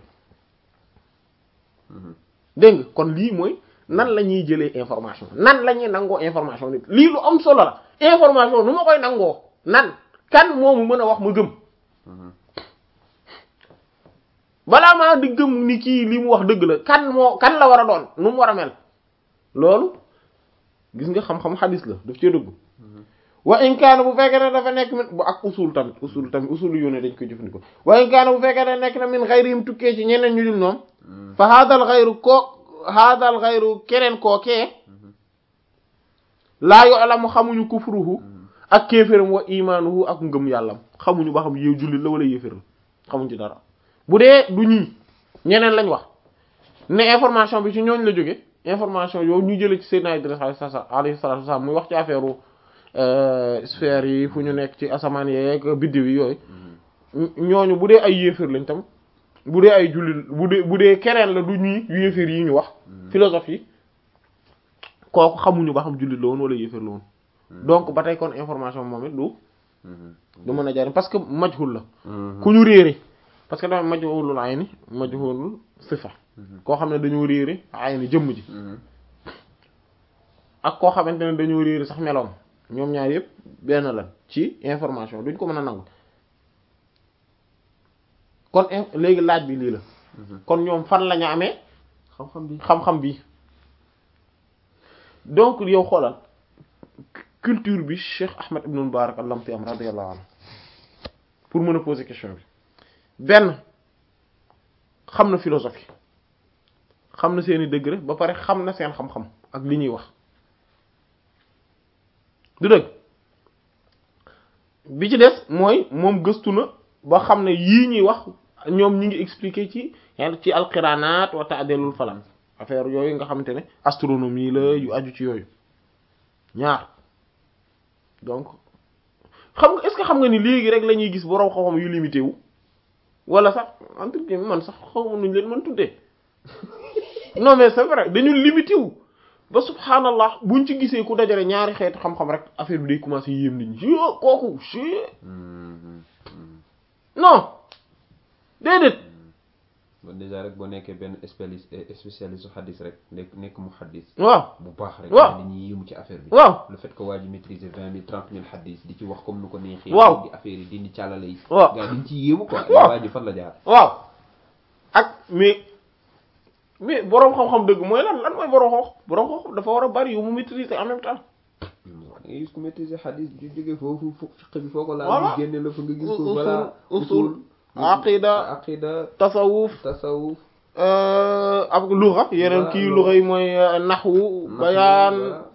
Speaker 1: dégg nga kon lii mooy nan la ñuy jëlee information nan la ñuy nangoo information nit lii lu am solo la information nu ma koy nangoo nan kan moomu mën a wax ma gëm balaa maa di gëm ni kii li mu wax dëgg la kan moo kan la war a doon nu mu war a mel loolu gis nga xam-xam xadis la daf cee dëgg wa in kaana bu fekkee ne dafa nekk min bu ak usul tamit usul tamit usul yu ne dañ koy jëfandikoo wa in kaana bu fekkee ne nekk na min xayrihim tukkee ci ñeneen ñu dul ñoom fa haadal xayru koo haadal xayru keneen kookee laa yu'lamu xamuñu kufruhu ak kéeféram wa imaanuhu ak ngëm yàllam xamuñu ba xam yow jullit la wala yéefér la xamuñ ci dara bu dee du ñii ñeneen lañ wax ne information bi ci ñooñ la jóge information yow ñu jëlee ci Seydina Idriss alayhi salaatu wasallam muy wax ci affaire sphère yi fu ñu nekk ci asamaan yeeg biddiw yi yooyu ñooñu bu dee ay yéeféer lañ tam bu dee ay jullit bu dee bu dee keneen la du ñuy yéeféer yi ñu wax philosophe yi kooku xamuñu ba xam jullit la woon wala yéeféer la woon donc ba tey kon information moom it du du mën a jariñ parce que majhul la ku ñu réere parce que dafa majhulul ayni majhulul sifa koo xam ne dañoo réere ayni jëmm ji ak koo xamante ne dañoo réere sax meloom ñoom ñaar yëpp benn la ci information duñ ko mën a nangu kon léegi laaj bi lii la kon ñoom fan lañu amee
Speaker 2: xam-xam bi
Speaker 1: xam-xam bi donc yow xoolal culture bi Cheikh Ahmed ibn Mubarak al-Lamti am radiyallahu anhu pour mën a poser question bi benn xam na philosophie xam na seeni degré ba pare xam na seen xam-xam ak li ñuy wax du dëgg bi ci des mooy moom gëstu na ba xam ne yii ñuy wax ñoom ñi ngi expliquer ci ci alqiraanaat wa ta'dilul falak affaire yooyu nga xamante ne astronomie la yu aju ci yooyu ñaar donc xam nga est-ce que xam nga ni léegi rek la ñuy gis borom xam-xam yu limité wu wala sax entre guillemets man sax xaw ma nuñ leen mën tuddee non mais c'est vrai dañu limité wu ba subhanallah buñ ci gisee ku dajale ñaari xeetu xam-xam rek affaire bi day commencer yéem nit ñi kooku non déedéet.
Speaker 2: bon déjà rek boo nekkee benn spécialiste spécialiste su xadis rek nekk nekk mu xadis.
Speaker 1: waaw
Speaker 2: bu baax rek.
Speaker 1: waaw
Speaker 2: dañuy yéemu ci affaire bi.
Speaker 1: waaw
Speaker 2: le fait que waa ji maîtriser vingt mille trente mille xadis di ci wax comme nu ko neexee.
Speaker 1: waaw
Speaker 2: di affaire yi dindi càllale yi.
Speaker 1: waaw
Speaker 2: gars dañ ciy yéemu quoi.
Speaker 1: waaw
Speaker 2: waa ji fan la jaar.
Speaker 1: waaw ak mais mais boroom xam-xam dëgg mooy lan lan mooy boroom xam boroom xam dafa war a bari yu mu maîtriser en même temps.
Speaker 2: da ngay gis ku maîtriser xadis di jógee foofu fiqh bi foo ko laal.
Speaker 1: voilà
Speaker 2: ñu génne la fa nga gis ko. voilà
Speaker 1: usul aqida
Speaker 2: aqida
Speaker 1: tasawuf
Speaker 2: tasawuf.
Speaker 1: ak luxa yeneen kii luxa yi mooy naxwu bayaan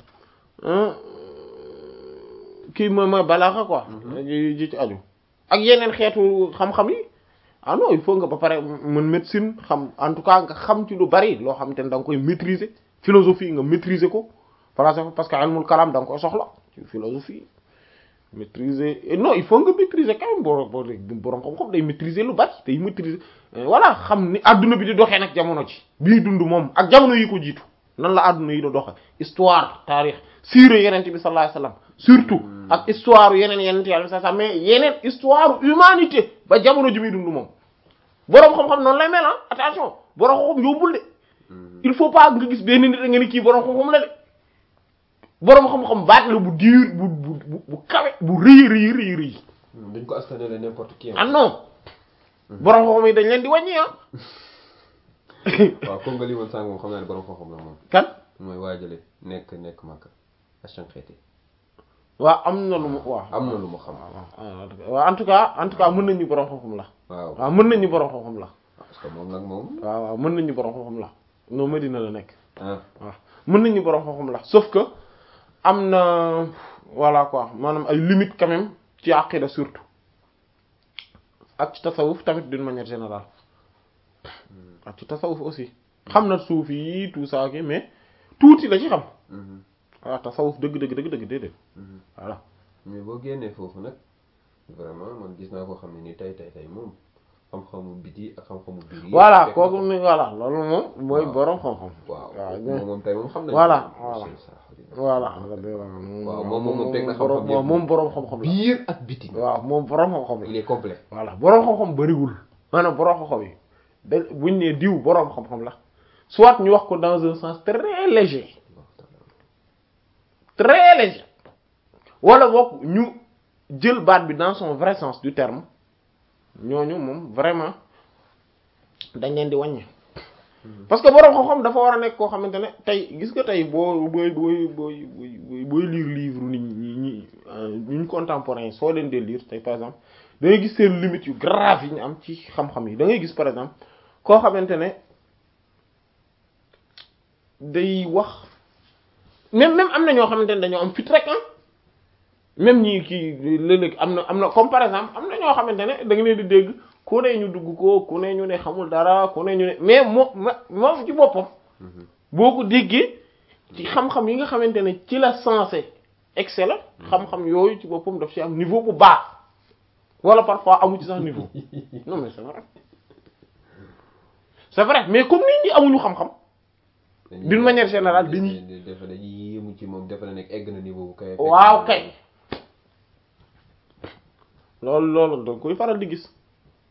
Speaker 1: kii mooy mooy balaaxa quoi ji ci aju ak yeneen xeetu xam-xam yi ah non il faut nga ba pare mën médecine xam en tout cas nga xam ci lu bari loo xam te ne da nga koy maîtriser philosophie nga maîtriser ko parce que ilmul kalam da nga koy soxla ci philosophie maîtriser non il faut nga maîtriser quand même borom borom xam-xam day maîtriser lu bari day maîtriser voilà xam ni adduna bi di doxee nag jamono ci bii dund moom ak jamono yi ko jiitu nan la adduna yi di doxee histoire taarix siire yeneen bi sallallahu alayhi wasallam surtout ak histoire yeneen yeneen yàlla sa sa mais yeneen histoire humanité ba jamono ji muy dund moom borom xam-xam noonu lay mel ah attention borom xam-xam yóbbul de il faut pas nga gis benn nit nga ni kii borom xam-xam la de. boroom xam-xam baat la bu diir bu bu bu kawe bu rëy rëy rëy rëy.
Speaker 2: dañ ko astanale n'importe qui.
Speaker 1: ah non. boroom xam-xam yi dañ leen di wàññi ah.
Speaker 2: waaw comme nga lii woon sànq moom xam naa ne boroom xam-xam la moom.
Speaker 1: kan.
Speaker 2: mooy waajale nekk nekk Makka Ashanqeeti.
Speaker 1: waaw am na lu mu waaw.
Speaker 2: am na lu mu xam.
Speaker 1: waaw en tout cas en tout cas mën nañu boroom xam-xam la.
Speaker 2: waaw
Speaker 1: waaw mën nañu boroom xam-xam la.
Speaker 2: parce que moom nag moom.
Speaker 1: waaw waaw mën nañu boroom xam-xam la. non Medina la nekk.
Speaker 2: ah
Speaker 1: waaw mën nañu boroom xam-xam la sauf que. am na voilà quoi maanaam ay limites quand même ci aqida surtout ak ci tasawuf tamit d'une manière générale ak ci tasawuf aussi xam na suuf yi tout ça ki mais tuuti la ci xam waaw tasawuf dëgg dëgg dëgg dëgg déedéet voilà
Speaker 2: mais boo génnee foofu nag vraiment man gis naa koo xam ne ni tey tey tey moom xam-xamu biti ak xam-xamu biir yi
Speaker 1: voilà kooku ni voilà loolu moom mooy borom xam-xam
Speaker 2: waaw moom moom tey moom xam nañ
Speaker 1: voilà voilà voilà
Speaker 2: waaw moom moom teg na xam-xam
Speaker 1: waaw moom borom xam-xam la
Speaker 2: biir ak biti
Speaker 1: waaw moom borom xam-xam la
Speaker 2: il est complet
Speaker 1: voilà borom xam-xam bariwul maanaam borom xam-xam yi da buñ ne diw borom xam-xam la soit ñu wax ko dans un sens très léger très léger wala boog ñu jël baat bi dans son vrai sens du terme ñooñu moom vraiment dañ leen di wàññi parce que borom xam-xam dafa war a nekk koo xamante ne tey gis nga tey boo booy booy booy booy booy lire livre nit ñi ñi ñu contemporain soo leen dee lire tey par exemple da ngay gis seen limites yu grave yi ñu am ci xam-xam yi da ngay gis par exemple koo xamante ne day wax même même am na ñoo xamante ne dañoo am fit rek ah même ñii kii léeg-léeg am na am na comme par exemple am na ñoo xamante ne da nga leen di dégg ku ne ñu dugg ko ku ne ñu ne xamul dara ku ne ñu ne mais moom moom ci boppam boo ko déggee ci xam-xam yi nga xamante ne ci la censé excellent xam-xam yooyu ci boppam daf ci am niveau bu baax wala parfois amu ci sax niveau non mais c'est vrai c'est vrai mais comme nit ñi amuñu xam-xam d'une manière générale dañuy
Speaker 2: dafa dañuy yéemu ci moom dafa la nekk egg na niveau bu kay
Speaker 1: waaw kay loolu loolu da koy faral di gis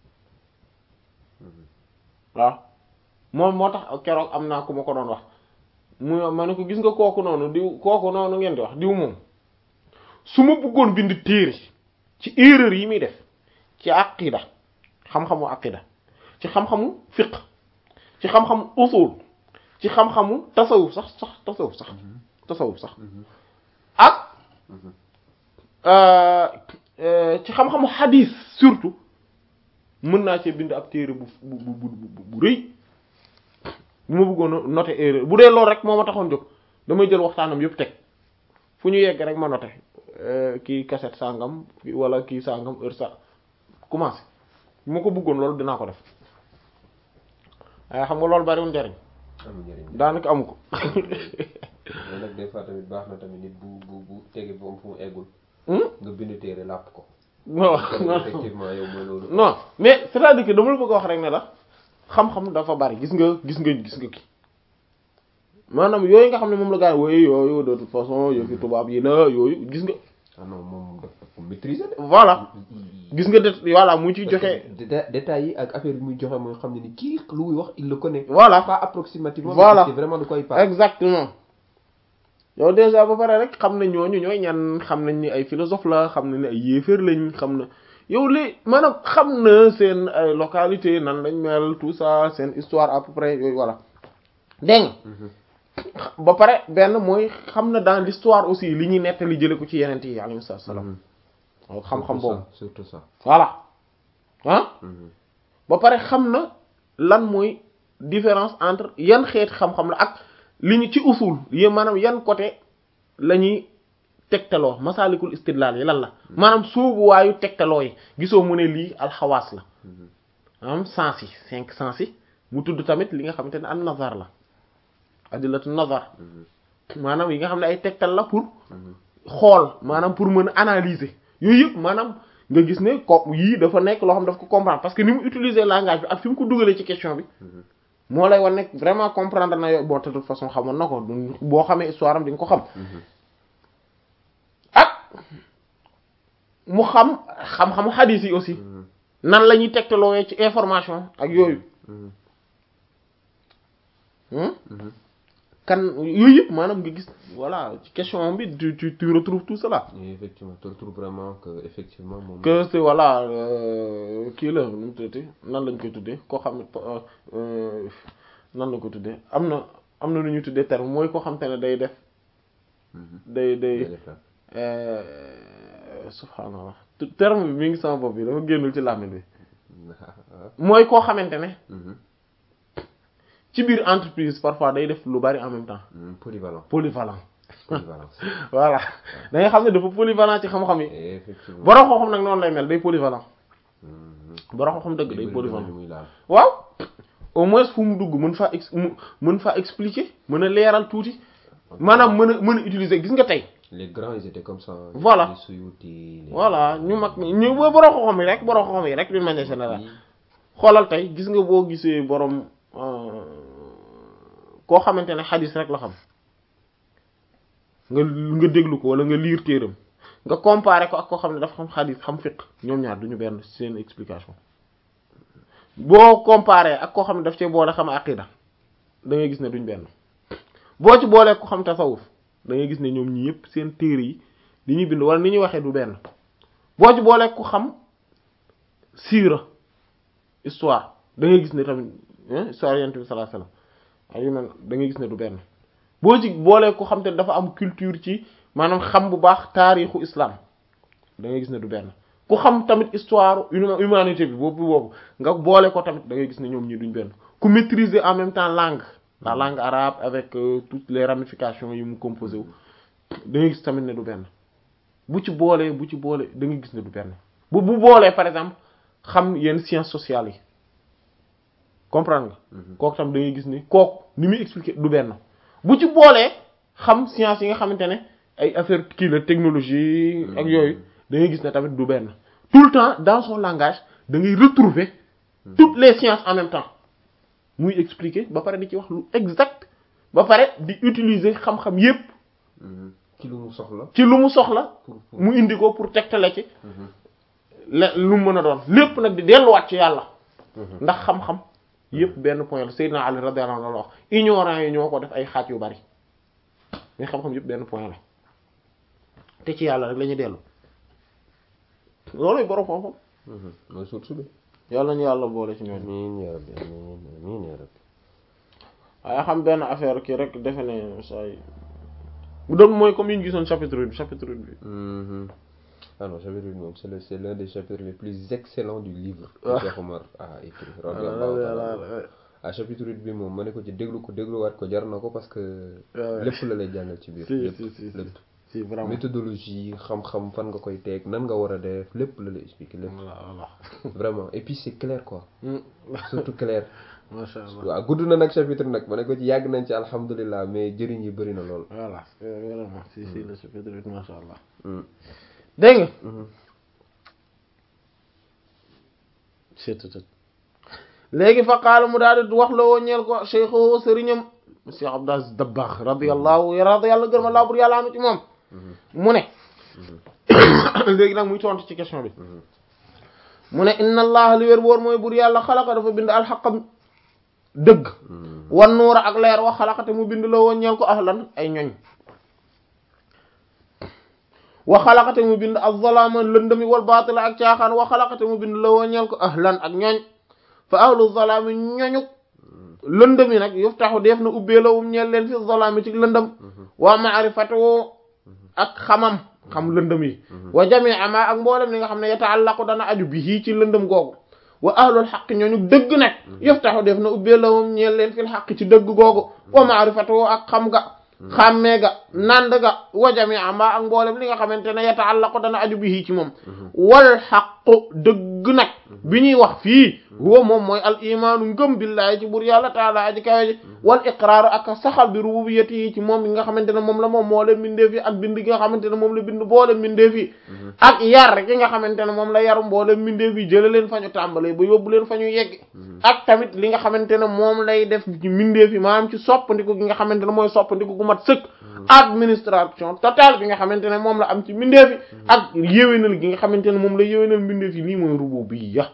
Speaker 1: waaw moom moo tax keroog am naa ku ma ko doon wax mu ma ne ko gis nga kooku noonu diw kooku noonu ngeen di wax diw moom su ma bëggoon bind téere ci erreur yi muy def ci aqida xam-xamu aqida ci xam-xamu fiqh ci xam-xamu usul ci xam-xamu tasawuf sax sax tasawuf sax tasawuf sax ak ci xam-xamu hadith surtout mën naa cee bind ab téere bu bu bu bu bu rëy bu ma bëggoon a noter erreur bu dee loolu rek moo ma taxoon jóg damay jël waxtaanam yëpp teg fu ñu yegg rek ma noter kii cassette sangam wala kii sangam heure sa commencé bu ma ko bëggoon loolu dinaa ko def waaye xam nga loolu bariwul njariñ
Speaker 2: amul njariñ
Speaker 1: daanaka amu ko
Speaker 2: mais nag des fois tamit baax na tamit nit bu bu bu tege boom fu mu eggul nga bind téere làpp ko
Speaker 1: non
Speaker 2: effectivement yow mooy loolu
Speaker 1: non mais c'est-à-dire que dama la bëgg a wax rek ne la xam-xam dafa bari gis nga gis nga gis nga ki maanaam yooyu nga xam ne moom la gaa yi wooyu yooyu de toute façon yooyu fi tubaab yi la yooyu gis nga
Speaker 2: ah non moom dafa maîtriser de
Speaker 1: voilà gis nga det voilà mu ci joxe
Speaker 2: détails yi ak affaire bi muy joxe mooy xam ne ni kii lu muy wax il le connaît
Speaker 1: voilà
Speaker 2: pas approximativement
Speaker 1: voilà
Speaker 2: mais vraiment da koy pas
Speaker 1: exactement yow déjà ba pare rek xam na ñooñu ñooy ñan xam nañ ni ay philosophe la xam na ni ay yéeféer lañ xam na yow li maanaam xam na seen ay localité nan lañ mel tout ça seen histoire à peu près yooyu voilà dégg nga ba pare benn mooy xam na dans l'histoire aussi li ñuy nettali jële ko ci yeneen yi alayhi salaam xam-xam boobu
Speaker 2: surtout ça
Speaker 1: voilà ah ba pare xam na lan mooy différence entre yan xeet xam-xam la ak li ñu ci usul yi maanaam yan côté la ñuy tegtaloo masalikul istidlal yi lan la maanaam soobuwaayu tegtaloo yi gisoo mu ne lii alxawaas la maanaam sens yi cinq sens yi mu tudd tamit li nga xamante ne an nazar la adillatu nazar maanaam yi nga xam ne ay tegtal la pour xool maanaam pour mën a analyser yooyu yëpp maanaam nga gis ne ko yii dafa nekk loo xam daf ko comprendre parce que ni mu utiliser langage bi ak fi mu ko dugalee ci question bi moo lay wan nekk vraiment comprendre na yo bon de toute façon xamoon na ko boo xamee histoire am di nga ko xam ak mu xam xam-xamu hadith yi aussi nan la ñuy tegtaloo ci information ak yooyu kan yooyu yëpp maanaam nga gis voilà ci question bi tu tu tu retrouves tout cela.
Speaker 2: Et effectivement tu retrouves vraiment que effectivement moom.
Speaker 1: que c'est voilà kii la nu mu tuddati nan lañ koy tuddee koo xam ne nan lañ ko tuddee am na am na lu ñuy tuddee terme mooy koo xam te ne day def. day day subhaanallah terme bi mi ngi sama bopp bi dafa génnul ci làmmiñ bi mooy koo xamante ne. ci biir entreprise parfois day def lu bari en même temps.
Speaker 2: polyvalent
Speaker 1: polyvalent.
Speaker 2: polyvalent
Speaker 1: voilà da nga xam ne dafa polyvalent ci xam-xam yi.
Speaker 2: effectivement
Speaker 1: borom xam-xam nag noonu lay mel day polyvalent. borom xam-xam dëgg day polyvalent. waaw au moins fu mu dugg mën faa ex mën faa expliquer mën a leeral tuuti maanaam mën a mën a utiliser gis nga tey.
Speaker 2: les grands ils étaient comme ça.
Speaker 1: voilà voilà ñu mag ñu borom xam-xam yi rek borom xam-xam yi rek d'une manière générale. xoolal tey gis nga boo gisee borom. koo xamante ne xadis rek la xam nga nga déglu ko wala nga liir téeram nga comparer ko ak koo xam ne dafa xam xadis xam fiqh ñoom ñaar duñu benn seen explication boo comparer ak koo xam ne daf cee boole xam aqida da ngay gis ne duñ benn boo ci boolee ko xam tasawuf da ngay gis ne ñoom ñi yëpp seen téere yi li ñuy bind wala ni ñuy waxee du benn boo ci boolee ko xam siira histoire da ngay gis ne tamit histoire yonent bi sallallahu alayhi wasallam ay yu mel da ngay gis ne du benn boo ci boolee ko xam te dafa am culture ci maanaam xam bu baax taarixu islam da ngay gis ne du benn ku xam tamit histoire humanité bi boobu boobu nga boole ko tamit da ngay gis ne ñoom ñi duñ benn ku maîtriser en même temps langue la langue arabe avec euh, toutes les ramifications yi mu composé wu da ngay gis tamit ne du benn bu ci boolee bu ci boolee da ngay gis ne du benn bu bu boolee par exemple xam yenn sciences sociales yi comprendre nga kooku tam da ngay gis ni kooku ni muy expliquer du benn bu ci boolee xam science yi nga xamante ne ay affaire kii la technologie ak yooyu da ngay gis ne tamit du benn tout le temps dans son langage da ngay retrouver toutes les sciences en même temps muy expliquer ba pare di ci wax lu exact ba pare di utiliser xam-xam yépp
Speaker 2: ci lu mu soxla
Speaker 1: ci lu mu soxla mu indi ko pour tegtale ci le lu mu mën a doon lépp nag di delluwaat ci yàlla ndax xam-xam yépp benn point la Seydina Ali radiyallahu anhu la wax ignorant yi ñoo ko def ay xaaj yu bari mais xam-xam yépp benn point la te ci yàlla rek la ñuy dellu looluy borom xam-xam
Speaker 2: mooy suut subi
Speaker 1: yàlla ñu yàlla boole ci ñoom
Speaker 2: amiin yaa rabbi amiin amiin yaa rabbi
Speaker 1: waaye xam benn affaire kii rek defe ne say bu doon mooy comme yi ñu gisoon chapitre huit chapitre huit bi
Speaker 2: ah non chapitre huit moom c'est le c'est l'un des chapitres les plus excellents du livre que Cheikh Omar a écrit ah chapitre huit bi moom ma ne ko ci déglu ko dégluwaat ko jar na ko parce que lépp la lay jàngal ci biir lépp lépp
Speaker 1: si vraiment
Speaker 2: méthodologie xam-xam fan nga koy teg nan nga war a def lépp la lay expliquer lépp vraiment et puis c'est clair quoi surtout clair
Speaker 1: masha Allah
Speaker 2: waaw gudd na nag chapitre nag ma ne ko ci yàgg nañ ci alhamdulilah mais jëriñ yi bëri na lool
Speaker 1: voilà vraiment si si le chapitre huit masha Allah dégg nga c'est léegi fa qaala mu daal di wax la woo ñeel ko cheikhu sëriñam Cheikh Abdou Aziz Dabakh radiyallahu radi yàlla gërëma laa bur yàlla anu ci moom mu ne léegi nag muy tontu ci question bi mu ne inna allah li wér boor mooy bur yàlla xalaqa dafa bind alxaqam dëgg wan nuura ak leer wax xalaqate mu bind la woo ñeel ko ahlan ay ñoñ wa xalaqate mu bind az-zalaama lëndëmi wal baatila ak caaxaan wa xalaqate mu bind la woo ñeel ko ahlan ak ñooñ fa ahlu zalaami ñoñuk lëndëmi nag yuftaxu def na ubbee la wum ñeel leen fi zalaami ci lëndëm wa ma'rifatu ak xamam xam lëndëm yi wa jami'a ma ak mboolem li nga xam ne yata'allaqu dana aju bihi ci lëndëm googu wa ahlul xaq ñooñu dëgg nag yuftaxu def na ubbee la wum ñeel leen fil xaq ci dëgg googu wa ma'rifatu ak xam ga xàmmee ga nand ga wa jami'a ma ak mboolem li nga xamante ne yata'allaqu dana aju bihi ci moom wal xaqu dëgg nag bi ñuy wax fii huwa moom mooy al imaanu ngëm billaahi ci bur yàlla taala aji kawe ji wal iqraaru ak saxal bi rububiyyati yi ci moom bi nga xamante ne moom la moom moo leen mbindeef yi ak bind gi nga xamante ne moom la bind boole mbindeef yi ak yar gi nga xamante ne moom la yaru mboole mbindeef yi jële leen fa ñu tàmbalee ba yóbbu leen fa ñu yegg ak tamit li nga xamante ne moom lay def ci mbindeef yi maanaam ci soppandiku gi nga xamante ne mooy soppandiku gu mat sëkk administration totale bi nga xamante ne moom la am ci mbindeef yi ak yéwénal gi nga xamante ne moom la yéwénal mbindeef yi lii mooy rububiyya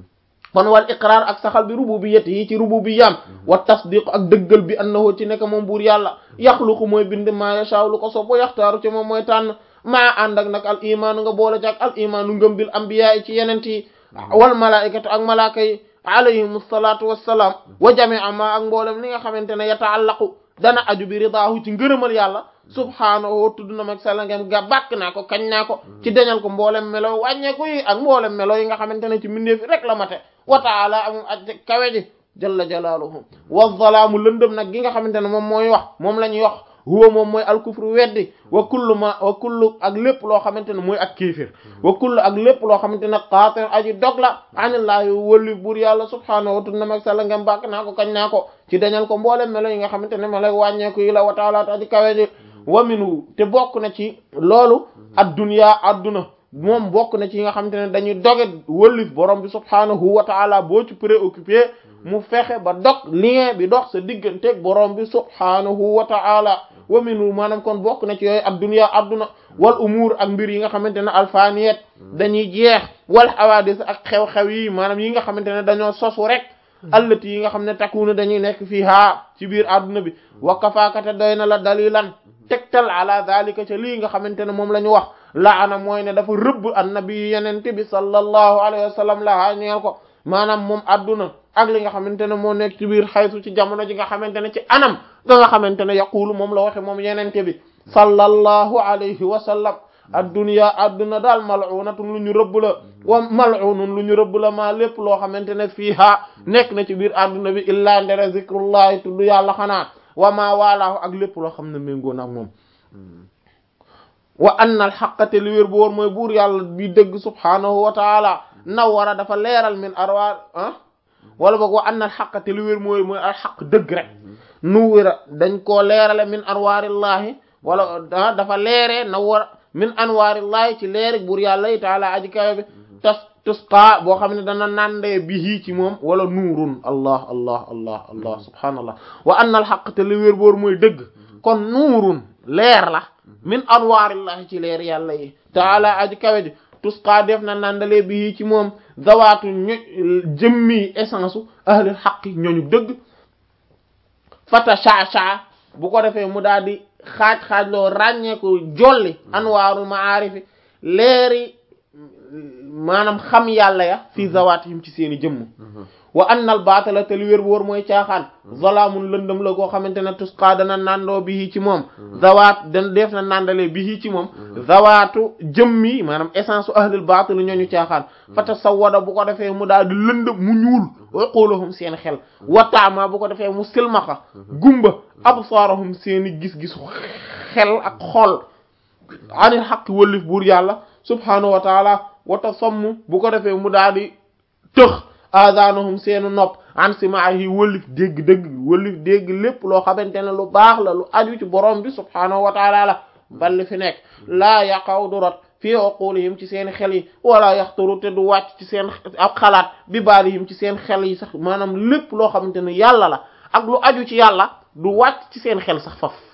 Speaker 1: kon wal iqraar ak saxal bi rububiyyati yi ci rububiyyaam wa tasdiq ak dëggal bi annahu ci nekk moom buur yàlla yaxluqu mooy bind maa yashaa lu ko sopp wa yaxtaaru ci moom mooy tànn maa ànd ak nag al imaanu nga boole ci ak al imaanu ngëm bil anbiyaa yi ci yenent yi wal malaa'ikatu ak malaaka yi alayhim salaatu wassalaam wa jami'a maa ak mboolem li nga xamante ne yataallaqu dana aju bi ridaahu ci ngërëmal yàlla subhaanahu tudd na mag sala ngem ga bàkk naa ko kañ naa ko ci dañal ko mboolem melo wàññeeku yi ak mboolem melo yi nga xamante ne ci mbindeef yi rek la mate wa ta'ala amum aj kawe ji jalla jalaaluhu wa zalaamu lëndëm nag gi nga xamante ne moom mooy wax moom la ñuy wax huwa moom mooy alkufru weddi wa kullu ma wa kullu ak lépp loo xamante ne mooy ak kéefir wa kullu ak lépp loo xamante ne qaati' aji dog la anillaahi wëlli buur yàlla subhaanahu wa tudd na mag sala ngem bàkk naa ko kañ naa ko ci dañal ko mboolem melo yi nga xamante ne melo wàññeeku yi la wa ta'ala aji kawe ji wa minhu te bokk na ci loolu ad-dunya adduna moom bokk na ci nga xamante ne dañuy doge wëllif borom bi subhaanahu wa ta'ala boo ci préoccupé mu fexe ba dog lien bi dox sa digganteeg borom bi subhaanahu wa ta'ala wa minhu maanaam kon bokk na ci yooyu ad-dunya adduna wal umuur ak mbir yi nga xamante ne alfaniyat dañuy jeex wal hawadis ak xew-xew yi maanaam yi nga xamante ne dañoo sosu rek allati yi nga xam ne takkuuna dañuy nekk fii haa ci biir adduna bi wa kafaakate doy na la dalilan tegtal ala dhalika ca lii nga xamante ne moom la ñu wax laana mooy ne dafa rëbb annabi yenente bi sallallahu alayhi wa sallam lahaa ñeel ko maanaam moom adduna ak li nga xamante ne moo nekk ci biir xaytu ci jamono ji nga xamante ne ci anam da nga xamante ne yaqulu moom la waxe moom yenente bi sallallahu alayhi wa sallam addunya adduna daal mal'unatun lu ñu rëbb la wa mal'unun lu ñu rëbb la maa lépp loo xamante ne fiiha nekk na ci biir adduna bi illaa ndere zikrullahi tudd yàlla xanaa wa maa waalaahu ak lépp loo xam ne méngoo na ak moom wa anna al haqqate li wér bu woon mooy buur yàlla bi dëgg subhaanahu wa taala nawara dafa leeral min arwa ah wala boog wa anna al haqqate li wér mooy mooy al haqq dëgg rek nuwira dañ koo leerale min anwaarillahi wala dafa leeree na war min anwaarillahi ci leeri buur yàlla yi taala aji kawe bi tas tusqa boo xam ne dana nandee bihi ci moom wala nuurun allah allah allah allah subhaanallah wa anna al haqq te li wér boor mooy dëgg kon nuurun leer la min anwaarillahi ci leer yàlla yi taala aji kawe ji tusqa def na nandalee bihi ci moom zawaatu ñu jëmmi essence u ahlil haqq ñooñu dëgg fata sha bu ko defee mu daal di xaaj xaaj loo ràññeeku jolli anwaarul maarifi leeri maanaam xam yàlla ya fii zawaatihim ci seeni jëmm wa annal baatala te li wér bu wóor mooy caaxaan zalaamun lëndëm la koo xamante ne tusqa dana nandoo bihi ci moom zawaat dana def na nandalee bihi ci moom zawaatu jëmmi maanaam essence u ahlul baatil ñooñu caaxaan fata sawwada bu ko defee mu daal di lëndëm mu ñuul uquluhum seen xel wataama bu ko defee mu silmaxa gumba absaarahum seeni gis-gisu xel ak xol anil xaq wëllif buur yàlla subhaanahu wa taala wata somm bu ko defee mu daal di tëx aadaanahum seenu nopp an simaahi wëllif dégg dëgg wëllif dégg lépp loo xamante ne lu baax la lu aju ci borom bi subhaanahu wa taala la balli fi nekk laa yaqaw du rot fii uqulihim ci seen xel yi wala yaxturu te du wàcc ci seen ab xalaat bi baalihim ci seen xel yi sax maanaam lépp loo xamante ne yàlla la ak lu aju ci yàlla du wàcc ci seen xel sax faf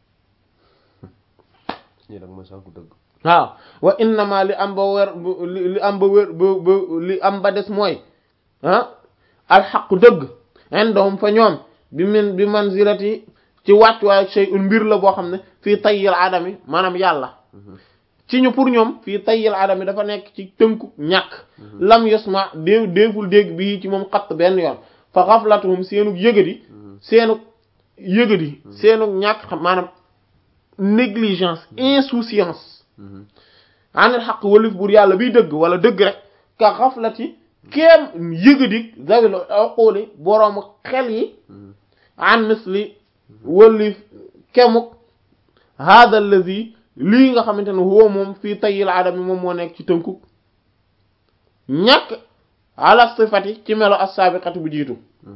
Speaker 1: waaw wa innama li am ba wér li am ba wér ba li am ba des mooy ah alxaqu dëgg indahum fa ñoom bi min bi manzilati ci wàccuwaay shay'un mbir la boo xam ne fii tayyil adami maanaam yàlla ci ñu pour ñoom fii tayyil adami dafa nekk ci tënku ñàkk lam yasma dée déeful dégg bii ci moom xatt benn yoon fa xaflatuhum seenug yëgadi seenug yëgadi seenug ñàkk xam maanaam négligence insouciance anil xaq walif buur yàlla biy dëgg wala dëgg rek ka xaflati kéem yëgadik zawil uquli boroomu xel yi an misli walif kemuk hada allazi lii nga xamante ne huwa moom fii tayyil adami moom moo nekk ci tënku ñàkk ala sifati ci melo as-sabiqati bu jiitu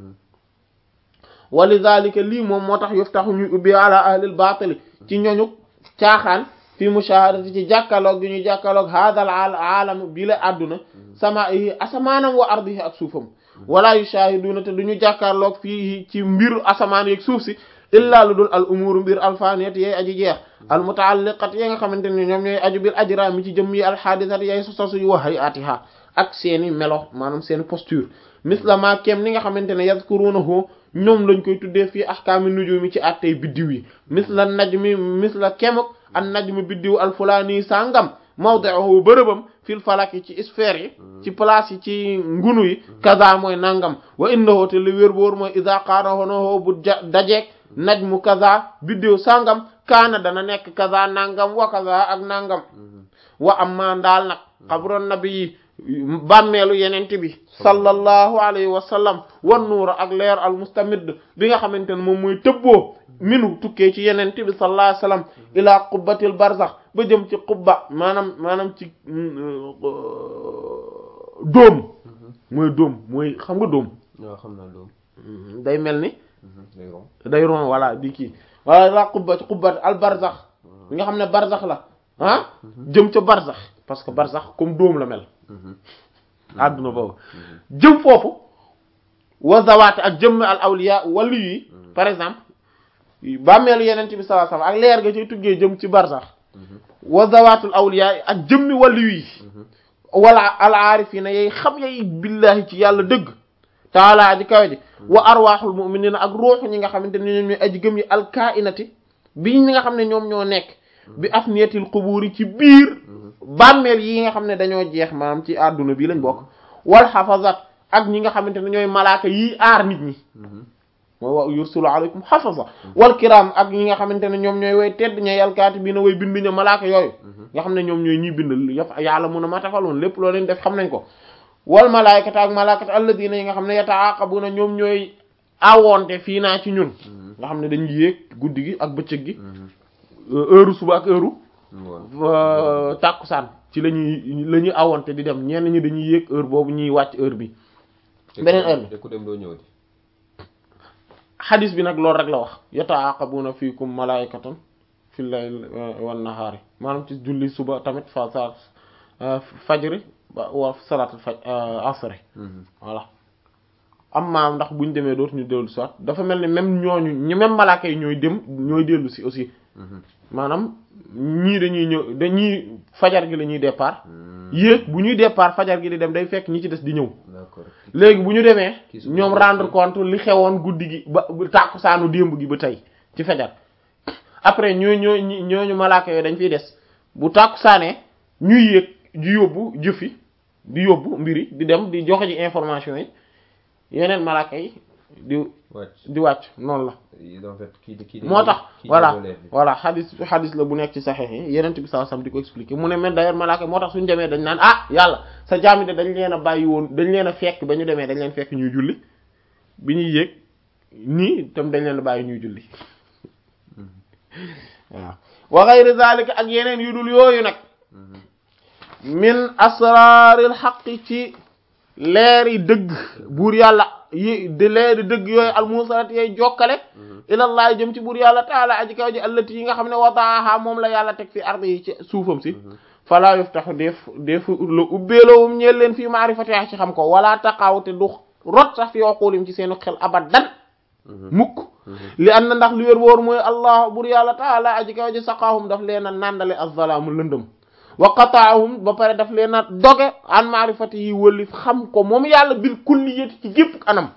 Speaker 1: wa lidhalika lii moom moo tax yuftahu ñuy ubbi ala ahlil batili ci ñooñu caaxaan fi mushahadati ci jàkkaloog gi ñuy jàkkaloog hadal aalam bi la àdduna samaa'ihi asamaanam wa ardihi ak suufam wala yushahiduna te duñu jàkkaarloog fii ci mbiru asamaan yeeg suuf si illa lu dul al umuru mbir alfaniyati yay aji jeex al mutaalliqati yi nga xamante ne ñoom ñooy aju bil ajraami ci jëm yi al hadithati yay sososu yu wa hayatiha ak seeni melo maanaam seeni posture mislama kem ni nga xamante ne yazkurunahu ñoom lañ koy tuddee fii ahkaami nujumi ci attey biddiw yi misla najmi misla kemuk an najmi biddiw al fulani sangam mawdi'uhu bërëbam fil falaki ci sphère yi ci place yi ci ngunu yi kaza mooy nangam wa innahu te li wér boor mooy iza qaarahonaho bu dajeek najmu kaza biddiw sangam kaana dana nekk kaza nangam wa kaza ak nangam wa amma ndaal nag xabron nabi yi bàmmeelu yenente bi sallallahu alayhi wa sallam wan nuura ak leer al mustamid bi nga xamante ne moom mooy tëbboo minu tukkee ci yenente bi sallallahu alayhi wa sallam ila qubbatil barzax ba jëm ci qubba maanaam maanaam ci dóom mooy dóom mooy xam nga dóom
Speaker 2: waaw xam naa dóom
Speaker 1: day mel ni
Speaker 2: day ron
Speaker 1: day ron voilà di kii wala ila qubba ci qubbat al barzax bi nga xam ne barzax la ah jëm ca barzax parce que barzax comme dóom la mel àdduna boobu jëm foofu wa zawaat ak jëmm al awliya wali yi par exemple bàmmeelu yeneen bi sallallahu alayhi wasallam ak leer ga cay tuggee jëm ci barzax wa zawaatul awliya ak jëmmi wali yi wala al aarifina yay xam yay billahi ci yàlla dëgg taala aji kawe ji wa arwaaxul mu'minina ak ruuxu ñi nga xamante ne ñoom ñooy aji gëm yi al kainati bi ñi nga xam ne ñoom ñoo nekk bi afniyatil quburi ci biir bàmmeel yi nga xam ne dañoo jeex maanaam ci àdduna bi lañ bokk wal xafazat ak ñi nga xamante ne ñooy malaaka yi aar nit ñi mooy wa yursulu alaykum xafaza wal kiram ak ñi nga xamante ne ñoom ñooy way tedd ñooy yalkaati bi na way bind ña malaaka yooyu nga xam ne ñoom ñooy ñuy bind yaf yàlla mun a ma tafaloon lépp loo leen def xam nañ ko wal malaykata ak malaakata alladina yi nga xam ne yataaqabuna ñoom ñooy awonte fii naa ci ñun nga xam ne dañuy yéeg guddi gi ak bëccëg gi heure suba ak heure tàkkusaan ci la ñuy la ñuy awonte di dem ñenn ñi dañuy yéeg heure boobu ñuy wàcc heure bi beneen heure bi
Speaker 2: ku dem doo ñëw di
Speaker 1: xadis bi nag loolu rek la wax yataaqabuna fiikum malaa'ikatan fil layli wan nahaari maanaam ci julli suba tamit fa sa fajri wa salaatul faj asri voilà am maam ndax buñ demee dootuñu dellu si waat dafa mel ni même ñooñu ñi même malaaka yi ñooy dem ñooy dellu si aussi maanaam ñii dañuy ñëw dañuy fajar gi la ñuy départ yéeg bu ñuy départ fajar gi di dem day fekk ñi ci des di ñëw léegi bu ñu demee ñoom rendre compte li xewoon guddi gi ba tàkkusaanu démb gi ba tey ci fajar après ñooy ñooy ñooñu malaaka yooyu dañ fiy des bu tàkkusaanee ñuy yéeg di yóbbu jëfi di yóbbu mbiri di dem di joxe ci information yi yeneen malaaka yi di di wàcc noonu la moo tax voilà voilà xadis xadis la bu nekk ci saxex yi yeneen bi sallallahu alayhi wasallam di ko expliquer mu ne men d'ailleurs malaaka moo tax suñu demee dañ naan ah yàlla sa jaami de dañ leen a bàyyi woon dañ leen a fekk ba ñu demee dañ leen fekk ñuy julli bi ñuy yéeg nii tam dañ leen a bàyyi ñuy julli waaw wa ghayri zalika ak yeneen yu dul yooyu nag min asraril haqqi ci leeri dëgg buur yàlla yi di leeri dëgg yooyu almusarat yay jokkale ilallaah jëm ci buur yàlla taala aji kaw ji allati yi nga xam ne wadaaha moom la yàlla teg fi ardi yi ci suufam si fala yuftahu def def la ubbeelowum ñeel leen fii maarifatiha ci xam ko wala taqaw te du rot sax fi uqulim ci seenu xel abadan mukk li an na ndax li wér wóor mooy allah buur yàlla taala aji kaw ji saqaahum daf leen a nàndale az-zalaamu lëndëm wa qataahum ba pare daf leen a doge an maarifati yi wëlif xam ko moom yàlla bil kulliyati ci gépp anam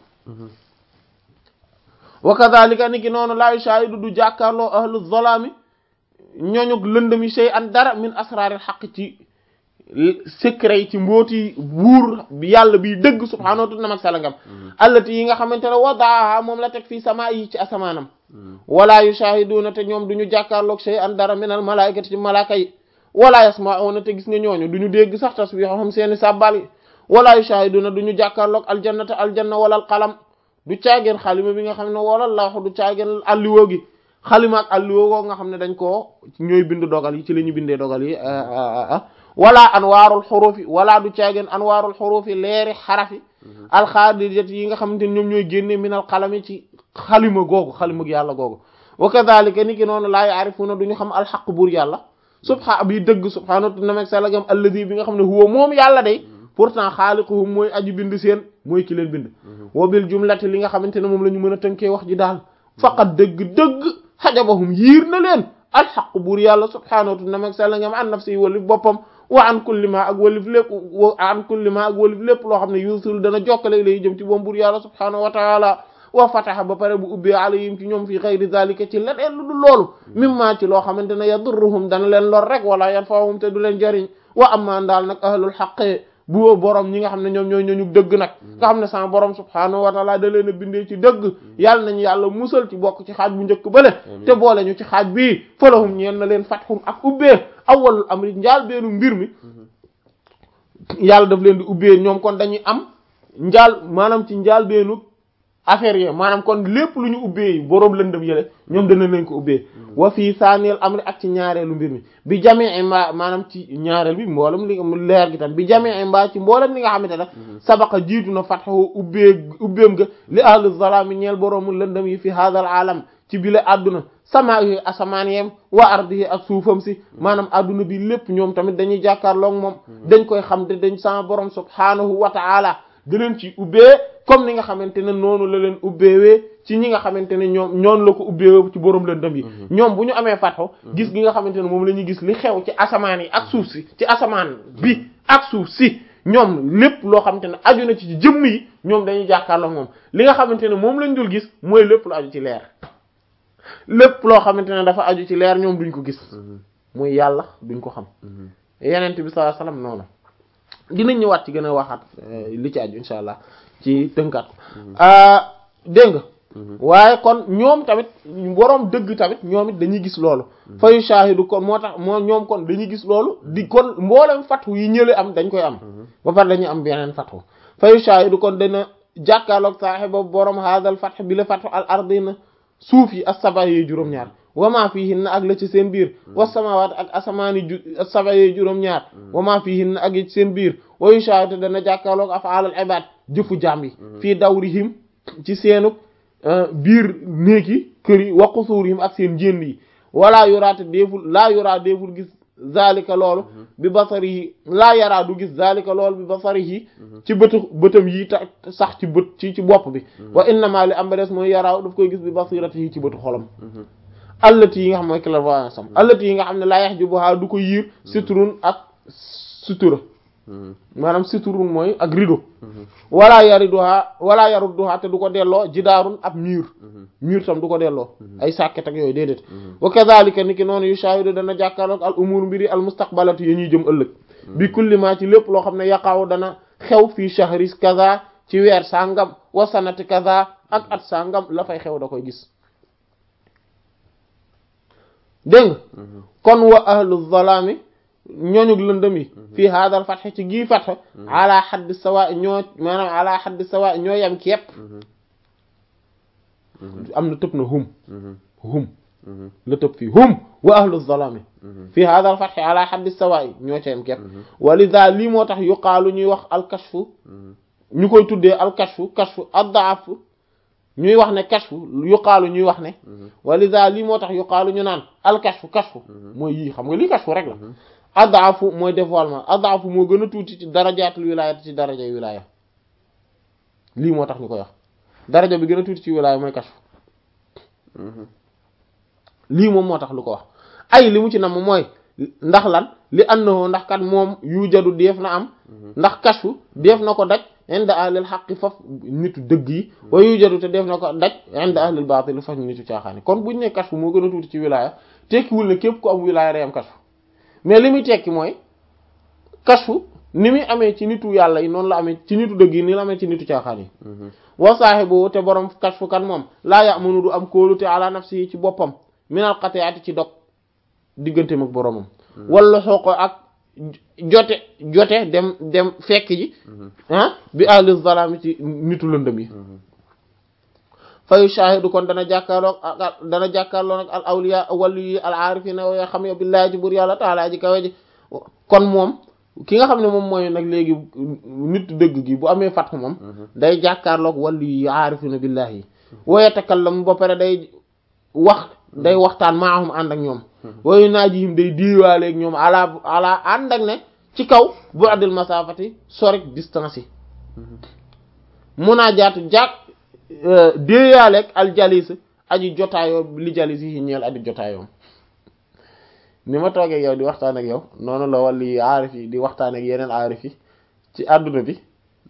Speaker 1: wa kadhalika ni ki noonu laa yushahidu du jàkkaarloo ahlu zalaami ñooñu lëndëmi shay an dara min asraaril xaq ci secret yi ci mbooti buur yàlla biy dëgg subhaanahu wa ta'ala mag salangam allati yi nga xamante ne wadaaha moom la teg fii sama yi ci asamaanam wala yushahiduna te ñoom duñu jàkkaarloog shay an dara min al malaikati ci malaaka yi wala yasma'una te gis nga ñooñu duñu dégg sax tasbihum seeni sàbbal yi wala yushahiduna duñu jàkkaarloog aljannata aljanna wala al qalam du caageen xalima bi nga xam ne wala laaxu du caageen alliwoo gi xalima ak alliwoo nga xam ne dañ koo ñooy bind dogal yi ci la ñu bindee dogal yi wala anwaarul xurufi wala du caageen anwaarul xurufi leeri xarafi alxaadirati yi nga xamante ne ñoom ñooy génne minal qalami ci xalima googu xalima gi yàlla googu wa kadhalika ni ki noonu laa yaarifuna duñu xam alxaq buur yàlla subha bi dëgg subhaanahu wa ta'ala salagam alladi bi nga xam ne huwa moom yàlla day pourtant xaaliquhum mooy aji bind seen mooy ki leen bind wa bil jumlati li nga xamante ne moom la ñu mën a tënkee wax ji daal faqat dëgg-dëgg xajabahum yiir na leen alxaq buur yàlla subhaanahu wa ta'ala salagam an nafsi walif boppam wa an kulli ma ak walif lépp wa an kulli ma ak walif lépp loo xam ne yusul dana jokkale lay jëm ci boom buur yàlla subhaanahu wa ta'ala wa fataha ba pare bu ubbee alayhim ci ñoom fi ghayri zalika ci leneen lu dul loolu mimma ci loo xamante ne yadurruhum dana leen lor rek wala yanfa'uhum te du leen jariñ wa amma daal nag ahlul haqq bu borom ñi nga xam ne ñoom ñooy ñooñu dëgg nag nga xam ne sama borom subhaanahu wa ta'ala da leen a bindee ci dëgg yàlla nañu yàlla musal ci bokk ci xaaj bu njëkk bële te boole ñu ci xaaj bii falahum ñeen na leen fathum ak ubbee awwalul amri njaal beenu mbir mi yàlla daf leen di ubbee ñoom kon dañuy am njaal maanaam ci njaal beenu affaire yi maanaam kon lépp lu ñu ubbee boroom lëndëm yële ñoom dana leen ko ubbee wa fii saaniyel amri ak ci ñaareelu mbir mi bi jamee mbaa maanaam ci ñaareel bi mboolem li leer gi tam bi jamee mbaa ci mboolem li nga xamante ne sabaqa jiitu na fatxu ubbee ubbeem ga li ahlu zalaami ñeel boroomu lëndëm yi fi hadal alam ci bile adduna sama yi asamaan yem wa ardi yi ak suufam si maanaam adduna bi lépp ñoom tamit dañuy jàkkaarloog moom dañ koy xam te dañ sama borom subhaanahu wa ta'ala da leen ci ubbee comme ni nga xamante ne noonu la leen ubbeewee ci ñi nga xamante ne ñoom ñoon la ko ubbeewee ci borom lëndëm yi ñoom bu ñu amee fatxo gis gi nga xamante ne moom la ñuy gis li xew ci asamaan yi ak suuf si ci asamaan bi ak suuf si ñoom lépp loo xamante ne aju na ci ci jëmm yi ñoom dañuy jàkkaarloo moom li nga xamante ne moom lañ dul gis mooy lépp lu aju ci leer lépp loo xamante ne dafa aju ci leer ñoom duñ ko gis muy yàlla duñ ko xam yenent bi sallallahu alayhi wasallam noonu dinañ ñëwaat ci gën a waxaat li ci aju insha allah ci tënkaat ko dégg nga waaye kon ñoom tamit boroom dëgg tamit ñoom it dañuy gis loolu fayu shaahidu kon moo tax moo ñoom kon dañuy gis loolu di kon mboolem fatwu yi ñële am dañ koy am ba pare dañuy am beneen fatwu fayu shaahidu kon dana jàkkaarloog saahiba boroom haadal fath bi la fatwu al ardina suuf yi as-saba yi juróom-ñaar wama fihinna ak la ci seen biir was-samawat ak asamaani ju as-saba yi juróom-ñaar wama fihinna ak ci seen biir wa yushaahidu dana jàkkaarloog af'aalul ibaad jëfu jaam yi fii dawrihim ci seenuk biir néegi kër yi wa qusurihim ak seen njënd yi wala yoraate déeful laa yoraa déeful gis zalika loolu bi basari yi laa yaraa du gis zalika loolu bi basari yi ci bëtu bëtam yi ta sax ci bët ci ci bopp bi wa innama li am ba des mooy yaraaw daf koy gis bi basirati yi ci bëtu xolam allati yi nga xam mooy clairvoyance am allati yi nga xam ne laa yahjubuha du ko yiir suturun ak sutura maanaam suturun mooy ak rido wala yariduha wala yarudduha te du ko delloo jidaarun ab mur mur tam du ko delloo ay sàkket ak yooyu déedéet wa kadhalika ni ki noonu yu shahidu dana jàkkaarloog al umur mbiri al mustaqbalati yi ñuy jëm ëllëg bi kulli ma ci lépp loo xam ne yaqaaw dana xew fii shahri kaza ci weer sàngam wa sanati kaza ak at sàngam la fay xew da koy gis dégg nga kon wa ahlu zalami ñooñu lëndëm yi fii haadal fatxe ci gii fatxe ala xaddi sawa ñoo maanaam ala xaddi sawa ñoo yem képp am na tëb na hum hum la tëb fii hum wa ahlu zalami fii haadal fatxe ala xaddi sawa ñoo ca yem képp walida lii moo tax yuqaalu ñuy wax alkashfu ñu koy tuddee alkashfu kashfu addaaf ñuy wax ne kashfu yuqaalu ñuy wax ne walida lii moo tax yuqaalu ñu naan alkashfu kashfu mooy yii xam nga lii kashfu rek la adaafu mooy dévoilement adaafu moo gën a tuuti ci darajaatul wilaaya ci darajay wilaaya lii moo tax ñu koy wax daraja bi gën a tuuti ci wilaaya mooy kashfu lii moom moo tax lu ko wax ay li mu ci nam mooy ndax lan li annahu ndax kat moom yu jadu def na am ndax kashfu def na ko daj inda ahlil haqqi faf nitu dëgg yi wa yu jadu te def na ko daj inda ahlil baatil faf nitu caaxaani kon buñ ne kashfu moo gën a tuuti ci wilaaya tekkiwul ne képp ku am wilaaya day am kashfu mais li muy tekki mooy kashfu ni muy amee ci nitu yàlla yi noonu la amee ci nitu dëgg yi ni la amee ci nitu caaxaan yi wa saahibu te borom kashfu kan moom laa ya'munu du am kóolute ala nafsihi ci boppam minal qati'ati ci dog digganteem ak boromam wala xooqo ak jote jote dem dem fekk ji ah bi ahli zalami ci nitu lëndëm yi fayu shahidu kon dana jàkkaarloog dana jàkkaarloog nag al awliya wàllu yi al aarifina yoo xam ne billahi ci buur yàlla taalaa ji kawe ji kon moom ki nga xam ne moom mooy nag léegi nit dëgg gi bu amee fatx moom day jàkkaarloog wàllu yi aarifina billahi yi wa yatakallamu ba pare day wax day waxtaan maahum ànd ak ñoom wayu naajihim day diiwaaleeg ñoom ala ala ànd ak ne ci kaw bu addil masafati sorik distance yi munaajaatu jàkk déeyaaleeg al jalis aji jotaayoo li jalis yi ñeel aji jotaayoom ni ma toogee yow di waxtaan ak yow noonu la wàlli aarif yi di waxtaan ak yeneen aarif yi ci àdduna bi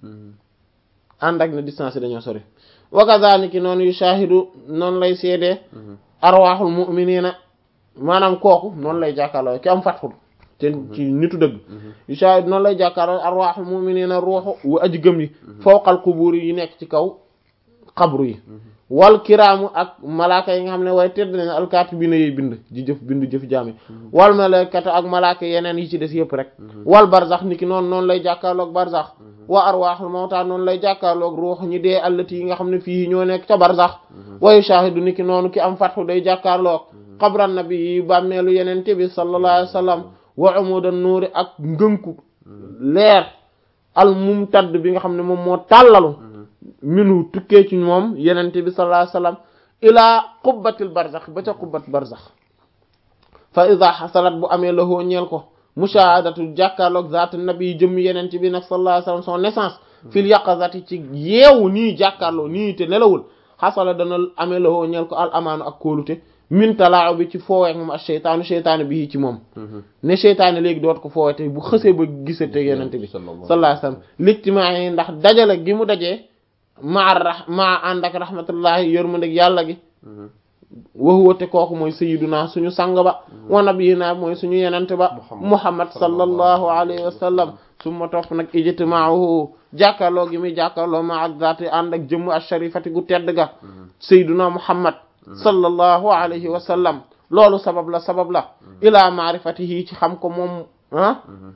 Speaker 1: ànd ak ne distance yi dañoo sori wa kazaalika noonu yu shaahidu noonu lay seedee arwaaxul mu'miniina maanaam kooku noonu lay jàkkaarloo ki am fatxul te ci nitu dëgg yu shaahidu noonu lay jàkkaarloo arwaaxul mu'miniina ruuxu wu aji gëm yi fawqal qubuur yi nekk ci kaw xabru yi wal kiraamu ak malaaka yi nga xam ne waaye tedd nañ alkaatibiina yi bind ji jëf bind jëf jaami wal malaakatu ak malaaka yeneen yi ci des yëpp rek wal barzax niki noonu noonu lay jàkkaarloog barzax wa arwaaxul mawtaa noonu lay jàkkaarloog ruux ñi dee allati yi nga xam ne fii ñoo nekk ca barzax wa yushahidu niki noonu ki am fatxu day jàkkaarloog xabran nabi yi bàmmeelu yeneen te bi sallallahu alayhi wa sallam wa umudan nuuri ak ngënku leer al mumtad bi nga xam ne moom moo tàllalu minu tukkee ci moom yenente bi sallallahu alayhi wasallam ilaa qubbatil barzax ba ca qubbat barzax fa ida xasalat bu amee lahoo ñeel ko mushahadatu jàkkaarloog zaat nabi jëm yenente bi nag sallallahu alayhi wasallam son naissance fil yaqazati ci yeewu nii jàkkaarloo nii te nelawul xasala dana amee lahoo ñeel ko al amaanu ak kóolute min talaaw bi ci fooweek moom ak seytaanu seytaanu bi ci moom ne seytaane léegi doot ko foowete bu xësee ba gisate yenente bi sallallahu alayhi wasallam lictimaa yi ndax dajale gi mu dajee maa ra maa ànd ak rahmatullahi yërmandeg yàlla gi waxuwate kooku mooy sayyiduna suñu sang ba wa nabiyina mooy suñu yenente ba muhammad sallallahu alayhi wa sallam summa topp nag ijtimaahu jàkkaarloo gi muy jàkkaarloo ma ak zaati ànd ak jëmm asharifati gu tedd ga sayyiduna muhammad sallallahu alayhi wa sallam loolu sabab la sabab la ila maarifatihi ci xam ko moom ah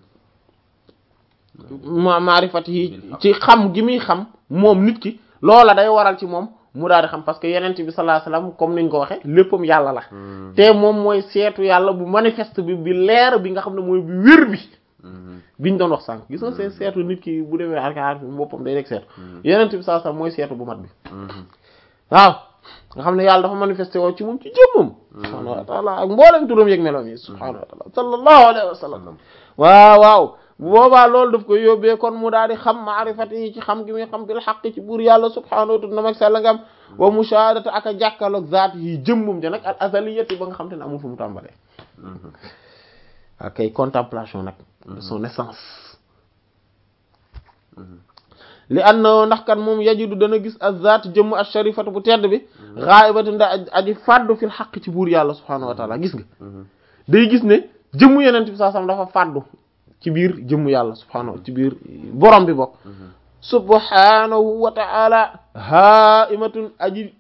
Speaker 1: ma maarifatihi ci xam gi muy xam moom nit ki loola day waral ci moom mu daal di xam parce que yenent bi sallallahu alayhi wasallam comme niñ ko waxe léppam yàlla la te moom mooy seetu yàlla bu manifeste bi bi leer bi nga xam ne mooy bi wér bi biñ doon wax sànq gis nga see seetu nit ki bu demee arkaar bi boppam day nekk seetu yenent bi sallallahu alayhi wasallam mooy seetu bu mat bi waaw nga xam ne yàlla dafa manifesté woo ci moom ci jëmmam subhaanahu wa taala ak mboolem turam yeeg meloom yi subhaanahu wa taala sallallahu alayhi wa sallam waaw waaw bu boobaa loolu daf koy yóbbee kon mu daal di xam maarifati yi ci xam gi muy xam bil xaq ci buur yàlla subhaanahu wa taala mag sell ngam wa mushahadata ak a jàkkaarloog zaat yi jëmmum ja nag al azaliyati ba nga xam te ne amul fu mu tàmbalee ak contemplation nag de son essence li anna ndax kan moom yajidu dana gis az-zaat jëmm ash-sharifatu bu tedd bi ghaibatu nda aji fàddu fil xaq ci buur yàlla subhaanahu wa taala gis nga day gis ne jëmm yeneen bi saa sam dafa fàddu ci biir jëmm yàlla subhaanahu ci biir borom bi bokk subhaanahu wa ta'ala haimatun aji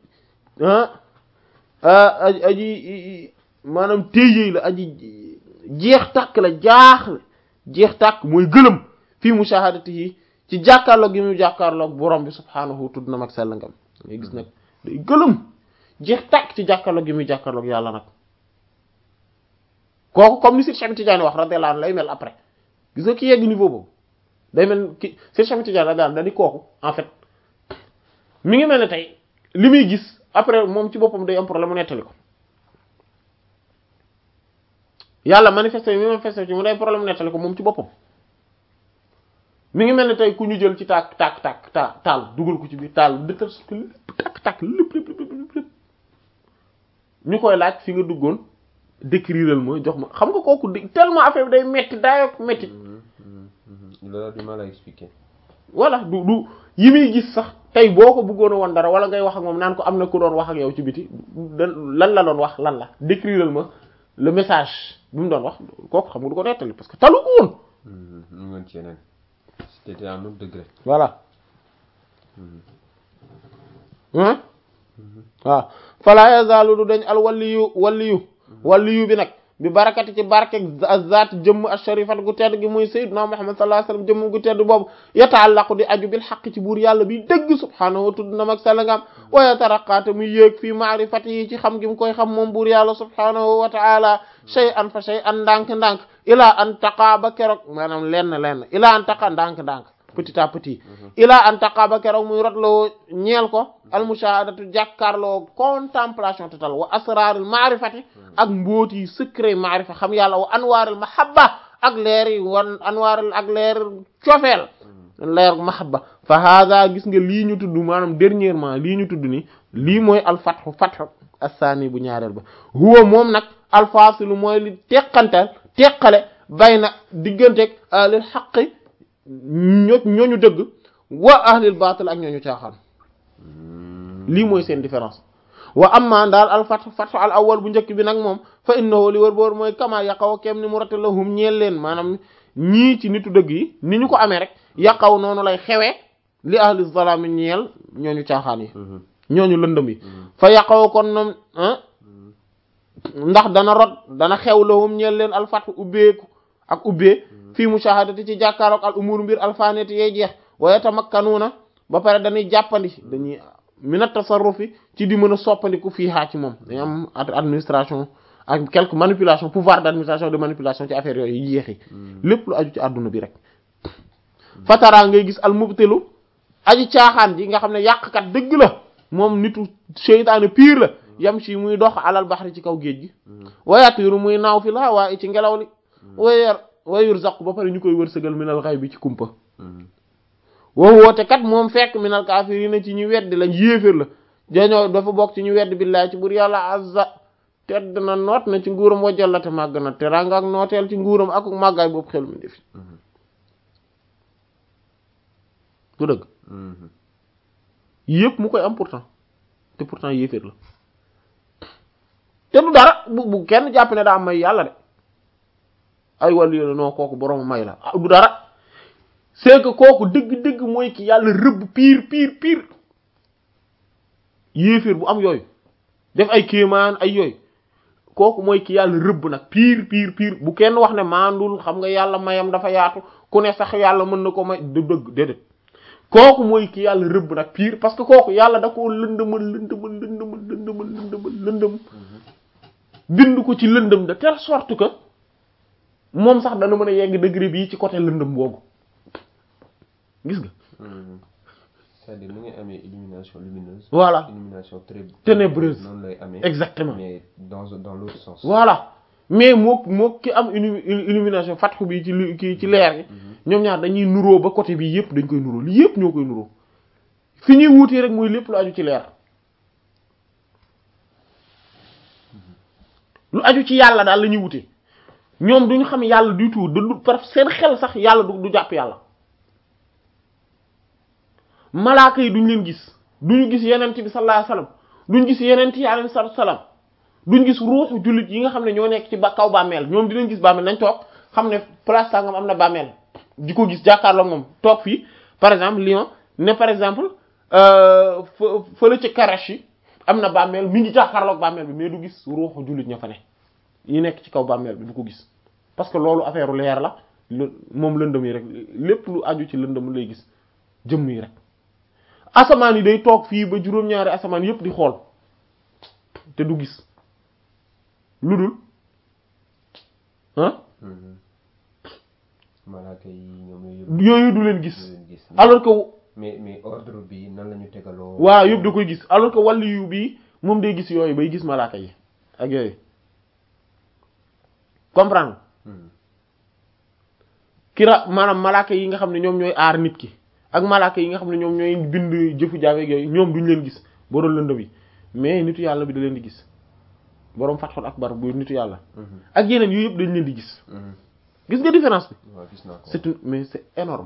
Speaker 1: aji maanaam téyey la aji jeex tàkk la jaaxle jeex tàkk mooy gëlëm fii mushahadatihi ci jàkkaarloog gi mu jàkkaarloog borom bi subhaanahu tudd na mag sell ngam ngay gis nag day gëlëm jeex tàkk ci jàkkaarloog gi muy jàkkaarloog yàlla nag kooku comme ni Seydi Cheikh Tidiane wax radiyallahu anhu lay mel après gis nga ki yegg niveau boobu day mel ki Seydi Cheikh Tidiane radiyallahu anhu da di kooku en fait mi ngi mel ne tey li muy gis après moom ci boppam day am problème mu nettali ko yàlla manifesté mi manifesté ci mu day problème mu nettali ko moom ci boppam mi ngi mel ne tey ku ñu jël ci tàkk tàkk tàkk ta taal dugal ko ci biir taal dëkkal su ko lépp tàkk tàkk lépp lépp lépp lépp ñu koy laaj fi nga duggoon décrire ma jox ma xam nga kooku tellement affaire bi day metti daayok metti
Speaker 2: il a du mal à expliquer
Speaker 1: voilà du du yi muy gis sax tey boo ko bëggoon a woon dara wala ngay wax ak moom naan ko am na ku doon wax ak yow ci biti lan la doon wax lan la décrire ma le message bi mu doon wax kooku xam nga du ko nettali parce que talu ko woon
Speaker 2: mu ngoon ci yeneen c'était à un autre degré
Speaker 1: voilà waaw fala yazalu du dañ al waliyu waliyu waliyu bi nag bi barakati ci barke azat jëmm asharifat gu tedd gi muy sayyidna Muhammad sallallahu alayhi wasallam jëmm gu tedd boobu yataallaqu di aju bil haqq ci buur yàlla bi dëgg subhaanahu wa tudd na mag salangam wa yataraqaata muy yéeg fii maarifati yi ci xam gi mu koy xam moom buur yàlla subhaanahu wa ta'ala shay'an fa shay'an ndànk-ndànk ilaa an taqa ba keroog maanaam lenn lenn ilaa an taqa ndànk-ndànk petit à petit ilaa an taqa ba keroog muy rotloo ñeel ko al mushahadatu jàkkaarloo contemplation total wa asrarul maarifati ak mbóot yi secret maarifa xam yàlla wa anwaarul mahabba ak leer yi wan anwaarul ak leer cofeel leer mahabba fa hada gis nga lii ñu tudd maanaam dernièrement lii ñu tudd ni lii mooy al fathu fathu as-sani bu ñaareel ba huwa moom nag al fasilu mooy li teqantal teqale bayna digganteeg ahlil haqqi ñoo ñooñu dëgg wa ahlil baatil ak ñooñu caaxaan lii mooy seen différence wa amma daal al fath fath al awwal bu njëkk bi nag moom fa innahu li wër boor mooy kama yaqaw kem ni mu rate lahum ñeel leen maanaam ñii ci nitu dëgg yi ni ñu ko amee rek yaqaw noonu lay xewee li ahli zalaami ñeel ñooñu caaxaan yi ñooñu lëndëm yi fa yaqaw kon noom ndax dana rot dana xew lahum ñeel leen al fath ubbeeku ak ubbee fii mushahadati ci jàkkaarook al umur mbir alfaneti yey jeex wa yatamakkanuuna ba pare dañuy jàppandi dañuy minat tasarrufi ci di mën a soppandiku fii haa ci moom dañu am administration ak quelque manipulation pouvoir d'administration de manipulation ci affaire yooyu yi jeexi lépp lu aju ci àdduna bi rek fatara ngay gis al mubtilu aji caaxaan ji nga xam ne yàqkat dëgg la moom nitu seytaane pire la yam si muy dox alal baxri ci kaw géej gi wayatiru muy naaw fi la waa ci ngelaw li wayar wayur zaq ba pare ñu koy wërsëgal minal xay bi ci kumpa wow woote kat moom fekk minal kaafiriina ci ñu weddi lañ yéeféer la dañoo dafa bokk ci ñu weddi billaay ci bur yàlla azza tedd na noot na ci nguuram wajjal la te màgg na te ranga ak nooteel ci nguuram ak màggaay boobu xel mu defi du dëgg yëpp mu koy am pourtant te pourtant yéeféer la te du dara bu bu kenn jàpp ne daa may yàlla de ay wàllu yàlla non kooku borom may la du dara c'est que kooku dëgg-dëgg mooy ki yàlla rëbb pire pire pire yéeféer bu am yooyu def ay kéemaan ay yooyu kooku mooy ki yàlla rëbb nag pire pire pire bu kenn wax ne maandul xam nga yàlla mayam dafa yaatu ku ne sax yàlla mën na ko may du dëgg déedéet kooku mooy ki yàlla rëbb nag pire parce que kooku yàlla da koo lëndëmal lëndëmal lëndëmal lëndëmal lëndëmal lëndëm bind ko ci lëndëm de telle sorte que moom sax dana mën a yegg degré bii ci côté lëndëm boobu gis nga
Speaker 2: c'est-à-dire ni ngay amee illumination lumineuse.
Speaker 1: voilà
Speaker 2: illumination très
Speaker 1: ténébreuse
Speaker 2: noonu lay amee.
Speaker 1: exactement
Speaker 2: mais dans dans l'autre sens.
Speaker 1: voilà mais mook mook ki am illumination fatxu bi ci kii ci leer gi ñoom ñaar dañuy nuroo ba côté bi yëpp dañ koy nuroo li yëpp ñoo koy nuroo fi ñuy wuutee rek mooy lépp lu aju ci leer lu aju ci yàlla daal la ñuy wutee ñoom duñu xam yàlla du tout du par seen xel sax yàlla du du jàpp yàlla malaaka yi duñ leen gis duñu gis yenent bi sallallahu alayhi wasallam duñ gis yenent yi alayhi salaam duñ gis ruuxu jullit yi nga xam ne ñoo nekk ci ba kaw bàmmeel ñoom dinañ gis bàmmeel nañ toog xam ne place sangam am na bàmmeel di ko gis jàkkaarloo moom toog fii par exemple Lyon ne par exemple fële ci Karachi yi am na bàmmeel mi ngi jàkkaarloog bàmmeel bi mais du gis ruuxu jullit ña fa ne yi nekk ci kaw bàmmeel bi du ko gis parce que loolu affaire leer la moom lëndëm yi rek lépp lu aju ci lëndëm lay gis jëmm yi rek asamaan yi day toog fii ba juróom-ñaari asamaan yépp di xool te du gis lu dul ah
Speaker 2: malaaka yi ñoom
Speaker 1: yooyu du leen gis alors que
Speaker 2: mais mais ordre bi nan la ñu tegaloo
Speaker 1: waaw yëpp da koy gis alors que wàllu yu bii moom day gis yooyu bay gis malaaka yi ak yooyu comprendre kira maanaam malaaka yi nga xam ne ñoom ñooy aar nit ki ak malaaka yi nga xam ne ñoom ñooy bind jëfu jaabe ak yooyu ñoom duñ leen gis boroom lëndëm yi mais nitu yàlla bi da leen di gis boroom fatxul akbar bu nitu yàlla ak yeneen yu yëpp dañ leen di gis gis nga différence bi c'est une mais c'est énorme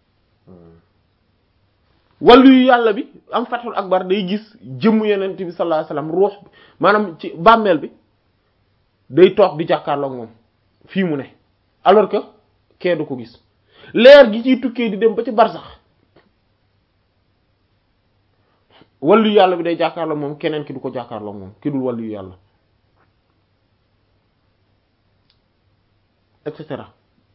Speaker 1: wàllu yu yàlla bi am fatxul akbar day gis jëmm yeneen bi sallallahu alayhi wasallam ruux maanaam ci bàmmeel bi day toog di jàkkaarloog moom fii mu ne alors que kee du ko gis leer gi ciy tukkee di dem ba ci barsax wàllu yu yàlla bi day jàkkaarloog moom keneen ki du ko jàkkaarloog moom ki dul wàllu yu yàlla et cetera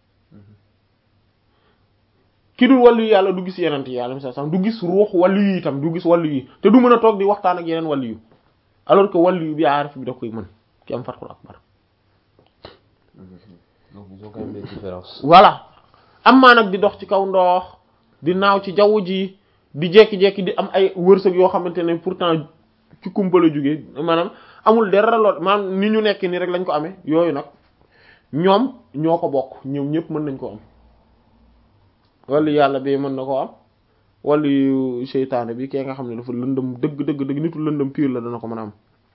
Speaker 1: ki dul wàllu yu yàlla du gis yeneen yi yàlla sax du gis ruux wàllu yu itam du gis wàllu yi te du mën a toog di waxtaan ak yeneen wàllu yu alors que wàllu yu bi aarif bi da koy mën ki am fatxul akbar
Speaker 2: donc ils ont quand même des différences.
Speaker 1: voilà am maa nag di dox ci kaw ndox di naaw ci jaww ji di jekki-jekki di am ay wërsëg yoo xamante ne pourtant ci kumpa la jógee maanaam amul dara lool maanaam ni ñu nekk nii rek lañ ko amee yooyu nag ñoom ñoo ko bokk ñoom ñëpp mën nañ ko am wala yàlla bi mën na koo am wala yu seytaane bi kee nga xam ne dafa lëndëm dëgg dëgg dëgg nitu lëndëm pire la dana ko mën a am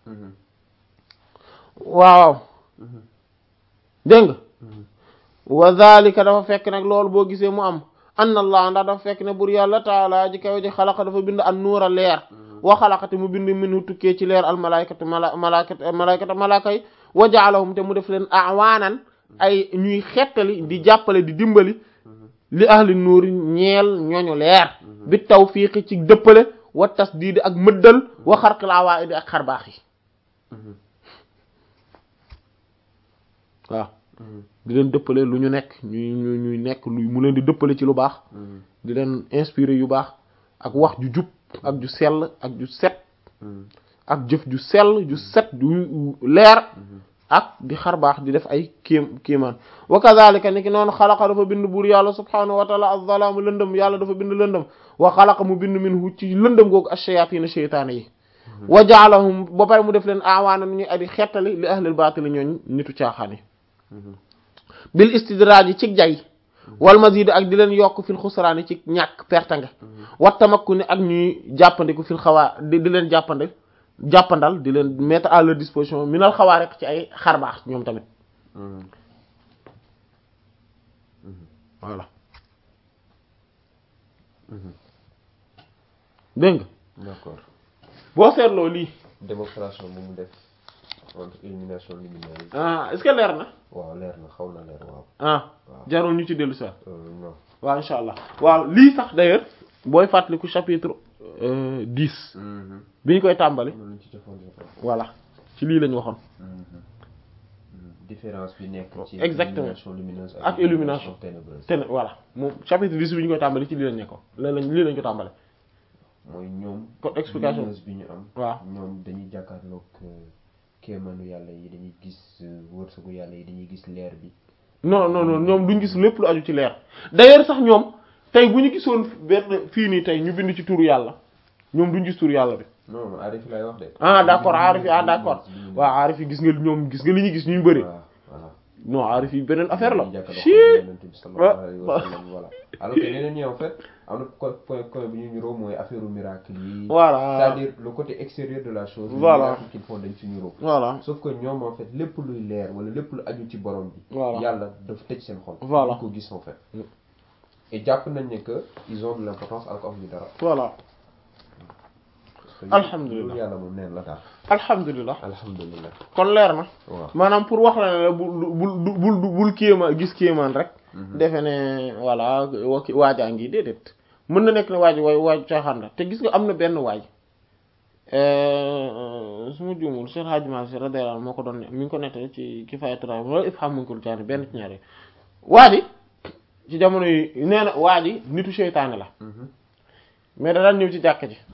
Speaker 1: waaw dégg nga wa zalika dafa fekk nag loolu boo gisee mu am anna allah ndax dafa fekk ne bur yàlla taala ji kaw ji xalaqa dafa bind an nuura leer wa xalaqate mu bind minu tukkee ci leer al malaykatu mala malaykatu malaykatu malaaka yi wa ja'alahum te mu def leen awaanan ay ñuy xettali di jàppale di dimbali li ahli nuuri ñeel ñooñu leer bi tawfiqi ci dëppale wa tasdiidi ak mëddal wa xarqil awaa'idi ak xarbaax yi waaw di leen dëppale lu ñu nekk ñuy ñuy ñuy nekk lu mu leen di dëppale ci lu baax di leen inspiré yu baax ak wax ju jub ak ju sell ak ju set ak jëf ju sell ju set ju leer ak di xar baax di def ay kéem kéemaan wa kadhalika ni ki noonu xalaqa dafa bind buur yàlla subhanahu wa taala az-zalaam lëndëm yàlla dafa bind lëndëm wa xalaqa mu bind minhu ci lëndëm googu ash-shayaatiina sheytaane yi wa ja'alahum ba pare mu def leen awaana nu ñuy adi xettali li ahlil baatili ñooñ nitu caaxaan yi bil istidraaj yi ci jay wal mazid ak di leen yokk fil xusraani ci ñàkk pertange wa tamakkuni ak ñuy jàppandiku fil xawaa di di leen jàppandi jàppandal di leen mettre à leur disposition minal xawaariq ci ay xarbaax ñoom tamit voilà dégg nga
Speaker 2: d'accord
Speaker 1: boo seetloo lii
Speaker 2: démonstration bu mu def entre illumination lumineuse.
Speaker 1: ah est-ce que leer na.
Speaker 2: waaw leer na xaw na leer waaw.
Speaker 1: ah jarul ñu ci dellu si waat.
Speaker 2: non.
Speaker 1: waaw insha allah waaw lii sax d'ailleurs booy fàttaliku chapitre dix. bi ñu koy tàmbali. voilà ci lii lañu waxoon.
Speaker 2: différence bi nekk ci
Speaker 1: exactement
Speaker 2: illumination lumineuse
Speaker 1: ak illumination
Speaker 2: ténébreuse.
Speaker 1: téné voilà moom chapitre dix bi ñu koy tàmbali ci lii lañ nekkoon lii lañ lii lañ ko tàmbali.
Speaker 2: mooy ñoom.
Speaker 1: kon explication
Speaker 2: bi ñu am.
Speaker 1: waaw
Speaker 2: ñoom dañuy jàkkaarloog kéemanu yàlla yi dañuy gis wërsëgu yàlla yi dañuy gis leer bi.
Speaker 1: non non non ñoom duñ gis lépp lu aju ci leer d'ailleurs sax ñoom tey bu ñu gisoon benn fii nii tey ñu bind ci turu yàlla ñoom duñ gis turu yàlla bi.
Speaker 2: non aarif lay wax de.
Speaker 1: ah d'accord aarif yi ah d'accord waaw aarif yi gis nga ñoom gis nga li ñu gis ñu bëri. non aarif yi beneen affaire la.
Speaker 2: si voilà alors que ñeneen ñi en fait am na point point bi ñu niroo mooy affaire miracle yi.
Speaker 1: voilà
Speaker 2: c'est-à-dire le côté extérieur de la chose.
Speaker 1: voilà
Speaker 2: qu'ils font dañ ci niroo.
Speaker 1: voilà
Speaker 2: sauf que ñoom en fait lépp luy leer wala lépp lu aju ci borom bi.
Speaker 1: voilà
Speaker 2: yàlla dafa tëj seen xol.
Speaker 1: voilà
Speaker 2: ñu ko gis en fait. et jàpp nañ ne que ils ont de l'importance alors que amuñu dara.
Speaker 1: voilà. alhamdulilah
Speaker 2: yàlla moom neen la daal.
Speaker 1: alhamdulilah
Speaker 2: alhamdulilah.
Speaker 1: kon leer na.
Speaker 2: waaw
Speaker 1: maanaam pour wax la ne bul bul bul bul kéema gis kéemaan rek. defe ne voilà waajaa ngi déedéet. mën na nekk ne waaj waay waaj caaxaan la te gis nga am na benn waay su ma juumul Cheikh Hadji Malick radiyallahu anhu moo ko doon ne mi ngi ko nettali ci Kifaayatu Raghib wala Ifhaam Munkar Jaani benn ci ñaari waaji ci jamono yi nee na waaji nitu seytaane la. mais da daan ñëw ci jàkka ji.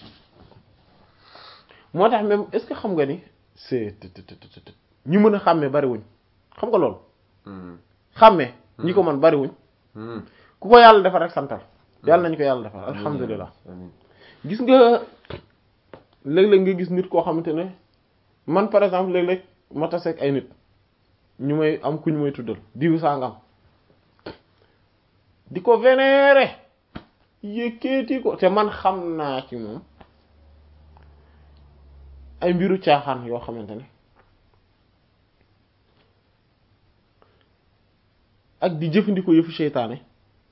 Speaker 1: moo tax même est-ce que xam nga ni c'est ñu mën a xàmmee bariwuñ xam nga loolu. xàmmee ñi ko mën bariwuñ. ku ko yàlla defal rek santal. yàlla nañu ko yàlla defal alhamdulilah. gis nga léeg-léeg nga gis nit koo xamante ne man par exemple léeg-léeg ma taseeg ay nit ñu may am ku ñu may tuddal diwu sangam di ko vénérer yëkkeeti ko te man xam naa ci moom. ay mbiru caaxaan yoo xamante ne ak di jëfandikoo yëfu seytaane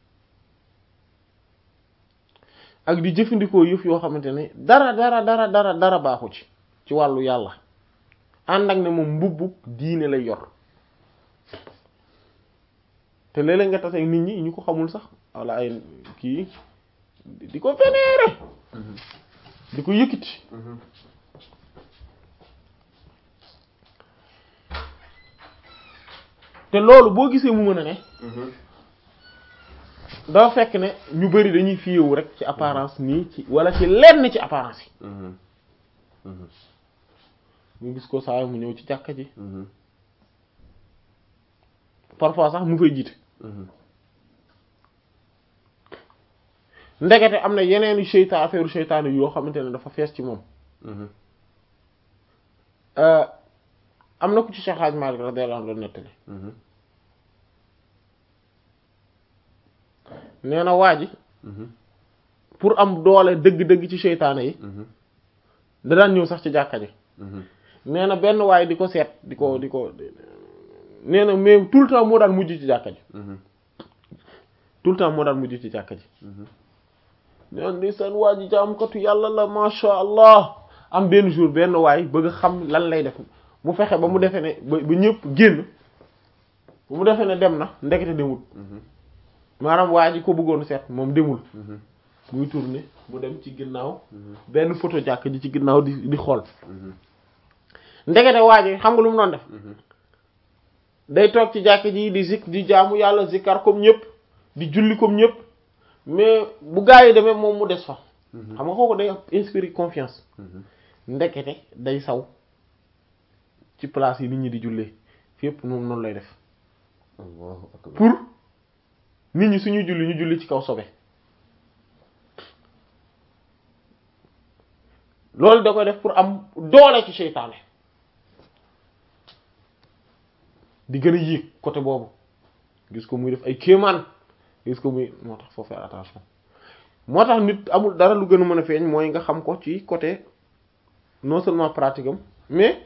Speaker 1: ak di jëfandikoo yëf yoo xamante ne dara dara dara dara dara baaxu ci ci wàllu yàlla ànd ak ne moom mbubbug diine lay yor te léeg-léeg nga tase nit ñi ñu ko xamul sax walla ay kii di ko vénérer di ko yëkkati te loolu boo gisee mu mën a ne dafa fekk ne ñu bari dañuy fiyewu rek ci apparence nii ci wala ci lenn ci apparence yi ñu gis ko saa mu ñëw ci jàkka ji parfois sax mu fay jiite ndekete am na yeneen seytaan affaire seytaane yoo xamante ne dafa fees ci moom am na ku ci Cheikh Hadji Malick radiyallahu anhu nettali nee na waa ji pour am doole dëgg-dëgg ci seytaane yi da daan ñëw sax ci jàkka ji nee na benn waay di ko seet di ko di ko nee na mais tout le temps moo daan mujj ci jàkka ji tout le temps moo daan mujj ci jàkka ji nee na seen waa ji jaamkatu yàlla la masha Allah am benn jour benn waay bëgg a xam lan lay def mu fexe ba mu defee ne ba ba ñëpp génn ba mu defee ne dem na ndekete demul maanaam waa ji ko bëggoon seet moom demul muy tourner mu dem ci ginnaaw benn photo jàkk ji ci ginnaaw di di xool ndekete waa ji xam nga lu mu doon def day toog ci jàkk ji di zik di jaamu yàlla zikar comme ñëpp di julli comme ñëpp mais bu gaa yi demee moom mu des fa xam nga kooku day inspirer confiance ndekete day saw ci place yi nit ñi di jullee fépp moom noonu lay def pour nit ñi suñu julli ñu julli ci kaw sobe loolu da koy def pour am doole ci seytaane di gën a yéeg côté boobu gis ko muy def ay kéemaan gis ko muy moo tax faut faire attention moo tax nit amul dara lu gën a mën a feeñ mooy nga xam ko ci côté non seulement pratique am mais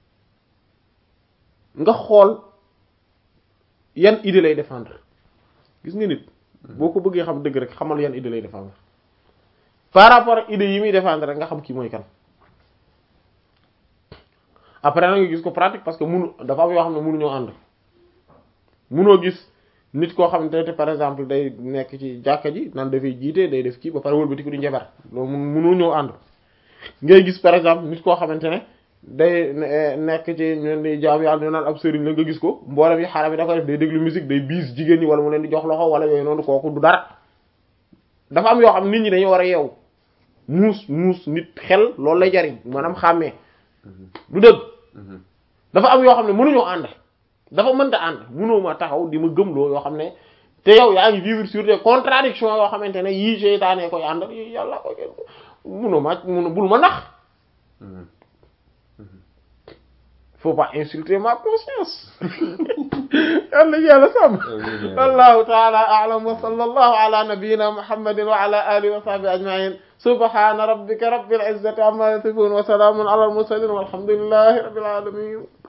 Speaker 1: nga xool yan idée lay défendre gis nga nit boo ko bëggee xam dëgg rek xamal yan idée lay défendre par rapport ak idée yi muy défendre rek nga xam kii mooy kan après na nga gis ko pratique parce que munu dafa am yoo xam ne mënuñoo ànd munoo gis nit koo xam ne te par exemple day nekk ci jàkka ji nan dafay jiite day def kii ba pare wëlbati ko di njabar loolu mënoo ñëw ànd ngay gis par exemple nit koo xamante ne day nekk ci ñun di jaam yàlla ñu naan ab sëriñ la nga gis ko mboolem yi xaaral bi da ko def day déglu musique day biis jigéen ñi wala mu leen di jox loxo wala yooyu noonu kooku du dara dafa am yoo xam nit ñi dañu war a yeewu muus muus nit xel loolu lay jariñ maanaam xàmmee du dëgg dafa am yoo xam ne mënuñoo ànd dafa mënta ànd mënoo ma taxaw di ma gëmloo yoo xam ne te yow yaa ngi vivre sur des contradictions yoo xamante ne yii seytaane koy àndal yii yàlla koy munoo ma mun bul ma nax faut pas insulter ma conscience yàlla yàlla sàmm wallahu ta'ala a'lam wa sallallahu ala nabiyyina muhammadin wa ala alihi wa sahbihi ajma'in subhana rabbika rabbil izzati amma yasifun wa salamun ala al mursalin walhamdulillahi rabbil alamin